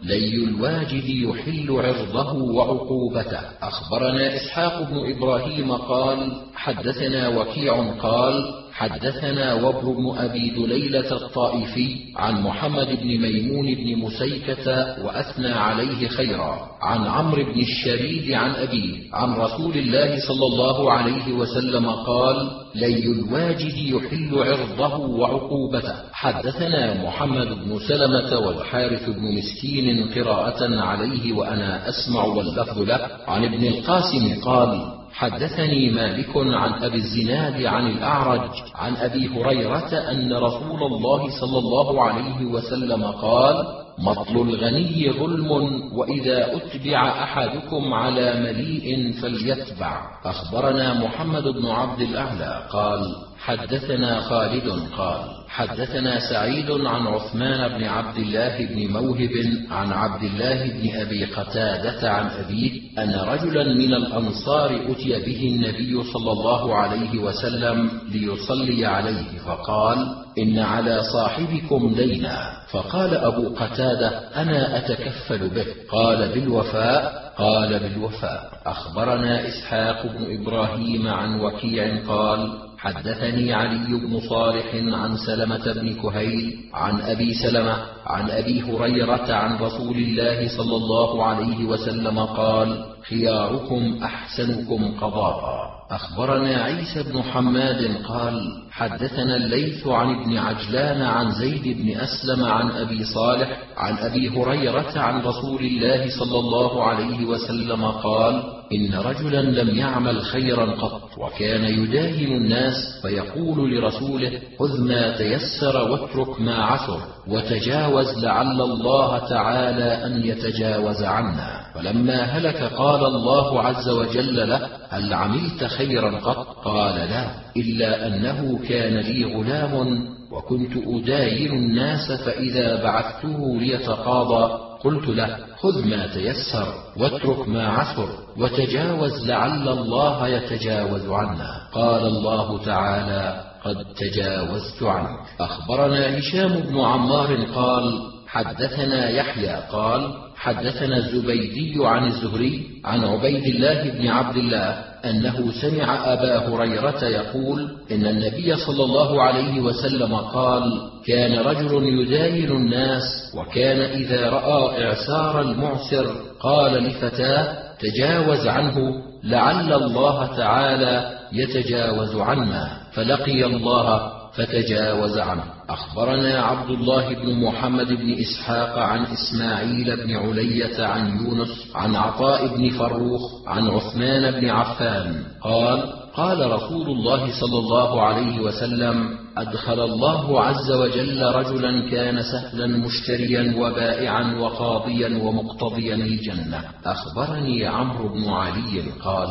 لي الواجد يحل عرضه وعقوبته. أخبرنا إسحاق بن إبراهيم قال حدثنا وكيع قال حدثنا وبر بن أبي دليلة الطائفي عن محمد بن ميمون بن مسيكة وأثنى عليه خيرا، عن عمرو بن الشريد عن أبيه عن رسول الله صلى الله عليه وسلم قال لي الواجد يحل عرضه وعقوبته. حدثنا محمد بن سلمة والحارث بن مسكين قراءة عليه وأنا أسمع واللفظ له، عن ابن القاسم قال حدثني مالك عن أبي الزناد عن الأعرج عن أبي هريرة أن رسول الله صلى الله عليه وسلم قال مطل الغني ظلم، وإذا أتبع أحدكم على مليء فليتبع. أخبرنا محمد بن عبد الأعلى قال حدثنا خالد قال حدثنا سعيد عن عثمان بن عبد الله بن موهب عن عبد الله بن أبي قتادة عن أبيه أن رجلا من الأنصار أتي به النبي صلى الله عليه وسلم ليصلي عليه، فقال إن على صاحبكم دينا، فقال أبو قتادة أنا أتكفل به، قال بالوفاء؟ قال بالوفاء. أخبرنا إسحاق بن إبراهيم عن وكيع قال حدثني علي بن صالح عن سلمة بن كهيل عن أبي سلمة عن أبي هريرة عن رسول الله صلى الله عليه وسلم قال خياركم أحسنكم قضاء. أخبرنا عيسى بن حماد قال حدثنا الليث عن ابن عجلان عن زيد بن أسلم عن أبي صالح عن أبي هريرة عن رسول الله صلى الله عليه وسلم قال إن رجلا لم يعمل خيرا قط وكان يداهن الناس فيقول لرسوله خذ ما تيسر واترك ما عسر وتجاوز لعل الله تعالى أن يتجاوز عنا، فلما هلك قال الله عز وجل له هل عملت خيرا قط؟ قال لا، إلا أنه كان لي غلام وكنت أداين الناس فإذا بعثته ليتقاضى قلت له خذ ما تيسر واترك ما عسر وتجاوز لعل الله يتجاوز عنا، قال الله تعالى قد تجاوزت عنك. أخبرنا هشام بن عمار قال حدثنا يحيى قال حدثنا الزبيدي عن الزهري عن عبيد الله بن عبد الله أنه سمع أبا هريرة يقول إن النبي صلى الله عليه وسلم قال كان رجل يداين الناس وكان إذا رأى إعسار المعسر قال لفتاه تجاوز عنه لعل الله تعالى يتجاوز عنا، فلقي الله فتجاوز عنه. أخبرنا عبد الله بن محمد بن إسحاق عن إسماعيل بن علية عن يونس عن عطاء بن فروخ عن عثمان بن عفان قال قال رسول الله صلى الله عليه وسلم أدخل الله عز وجل رجلا كان سهلا مشتريا وبائعا وقاضيا ومقتضيا الجنة. أخبرني عمرو بن علي قال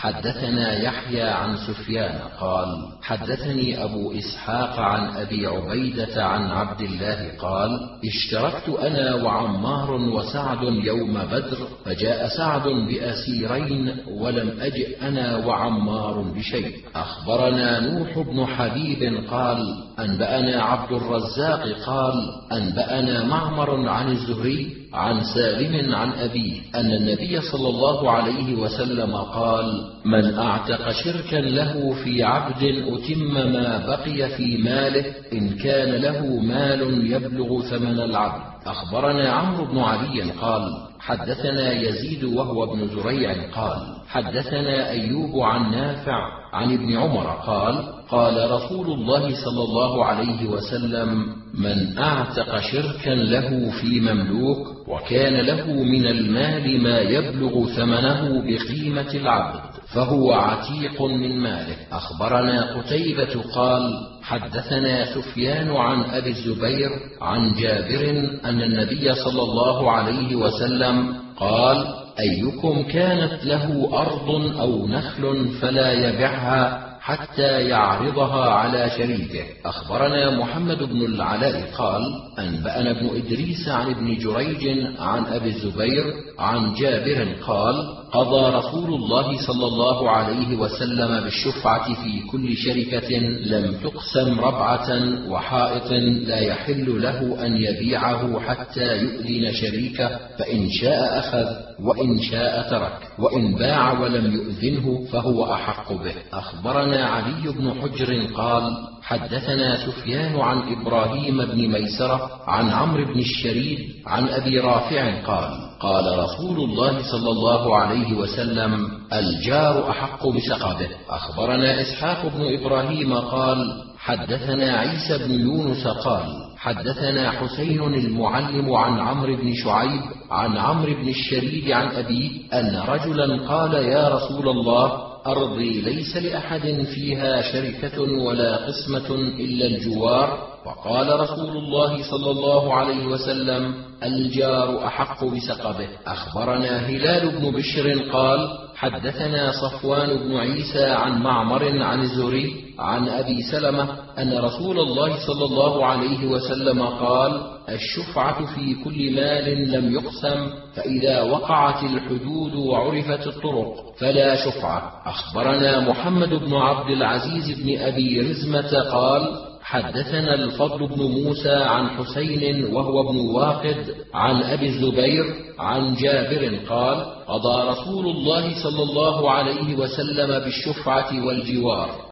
حدثنا يحيى عن سفيان قال حدثني أبو إسحاق عن أبي عبيدة عن عبد الله قال اشتركت أنا وعمار وسعد يوم بدر، فجاء سعد بأسيرين ولم أجئ أنا وعمار بشيء. أخبرنا نوح بن حبيب قال أنبأنا عبد الرزاق قال أنبأنا معمر عن الزهري عن سالم عن أبيه أن النبي صلى الله عليه وسلم قال من أعتق شركا له في عبد أتم ما بقي في ماله إن كان له مال يبلغ ثمن العبد. أخبرنا عمرو بن علي قال حدثنا يزيد وهو ابن زريع قال حدثنا أيوب عن نافع عن ابن عمر قال قال رسول الله صلى الله عليه وسلم من أعتق شركا له في مملوك وكان له من المال ما يبلغ ثمنه بقيمة العبد فهو عتيق من ماله. أخبرنا قتيبة قال حدثنا سفيان عن أبي الزبير عن جابر أن النبي صلى الله عليه وسلم قال أيكم كانت له أرض أو نخل فلا يبعها حتى يعرضها على شريكه. أخبرنا محمد بن العلاء قال أنبأنا ابن إدريس عن ابن جريج عن أبي الزبير عن جابر قال قضى رسول الله صلى الله عليه وسلم بالشفعة في كل شركة لم تقسم ربعة وحائط لا يحل له أن يبيعه حتى يؤذن شريكه، فإن شاء أخذ وإن شاء ترك، وإن باع ولم يؤذنه فهو أحق به. أخبرنا علي بن حجر قال حدثنا سفيان عن إبراهيم بن ميسرة عن عمرو بن الشريد عن أبي رافع قال قال رسول الله صلى الله عليه وسلم الجار أحق بسقبه. أخبرنا إسحاق بن إبراهيم قال حدثنا عيسى بن يونس قال حدثنا حسين المعلم عن عمرو بن شعيب عن عمرو بن الشريد عن أبيه أن رجلا قال يا رسول الله أرضي ليس لأحد فيها شركة ولا قسمة إلا الجوار، فقال رسول الله صلى الله عليه وسلم الجار أحق بسقبه. أخبرنا هلال بن بشر قال حدثنا صفوان بن عيسى عن معمر عن الزهري عن أبي سلمة أن رسول الله صلى الله عليه وسلم قال الشفعة في كل مال لم يقسم، فإذا وقعت الحدود وعرفت الطرق فلا شفعة. أخبرنا محمد بن عبد العزيز بن أبي رزمة قال حدثنا الفضل بن موسى عن حسين وهو ابن واقد عن أبي الزبير عن جابر قال قضى رسول الله صلى الله عليه وسلم بالشفعة والجوار،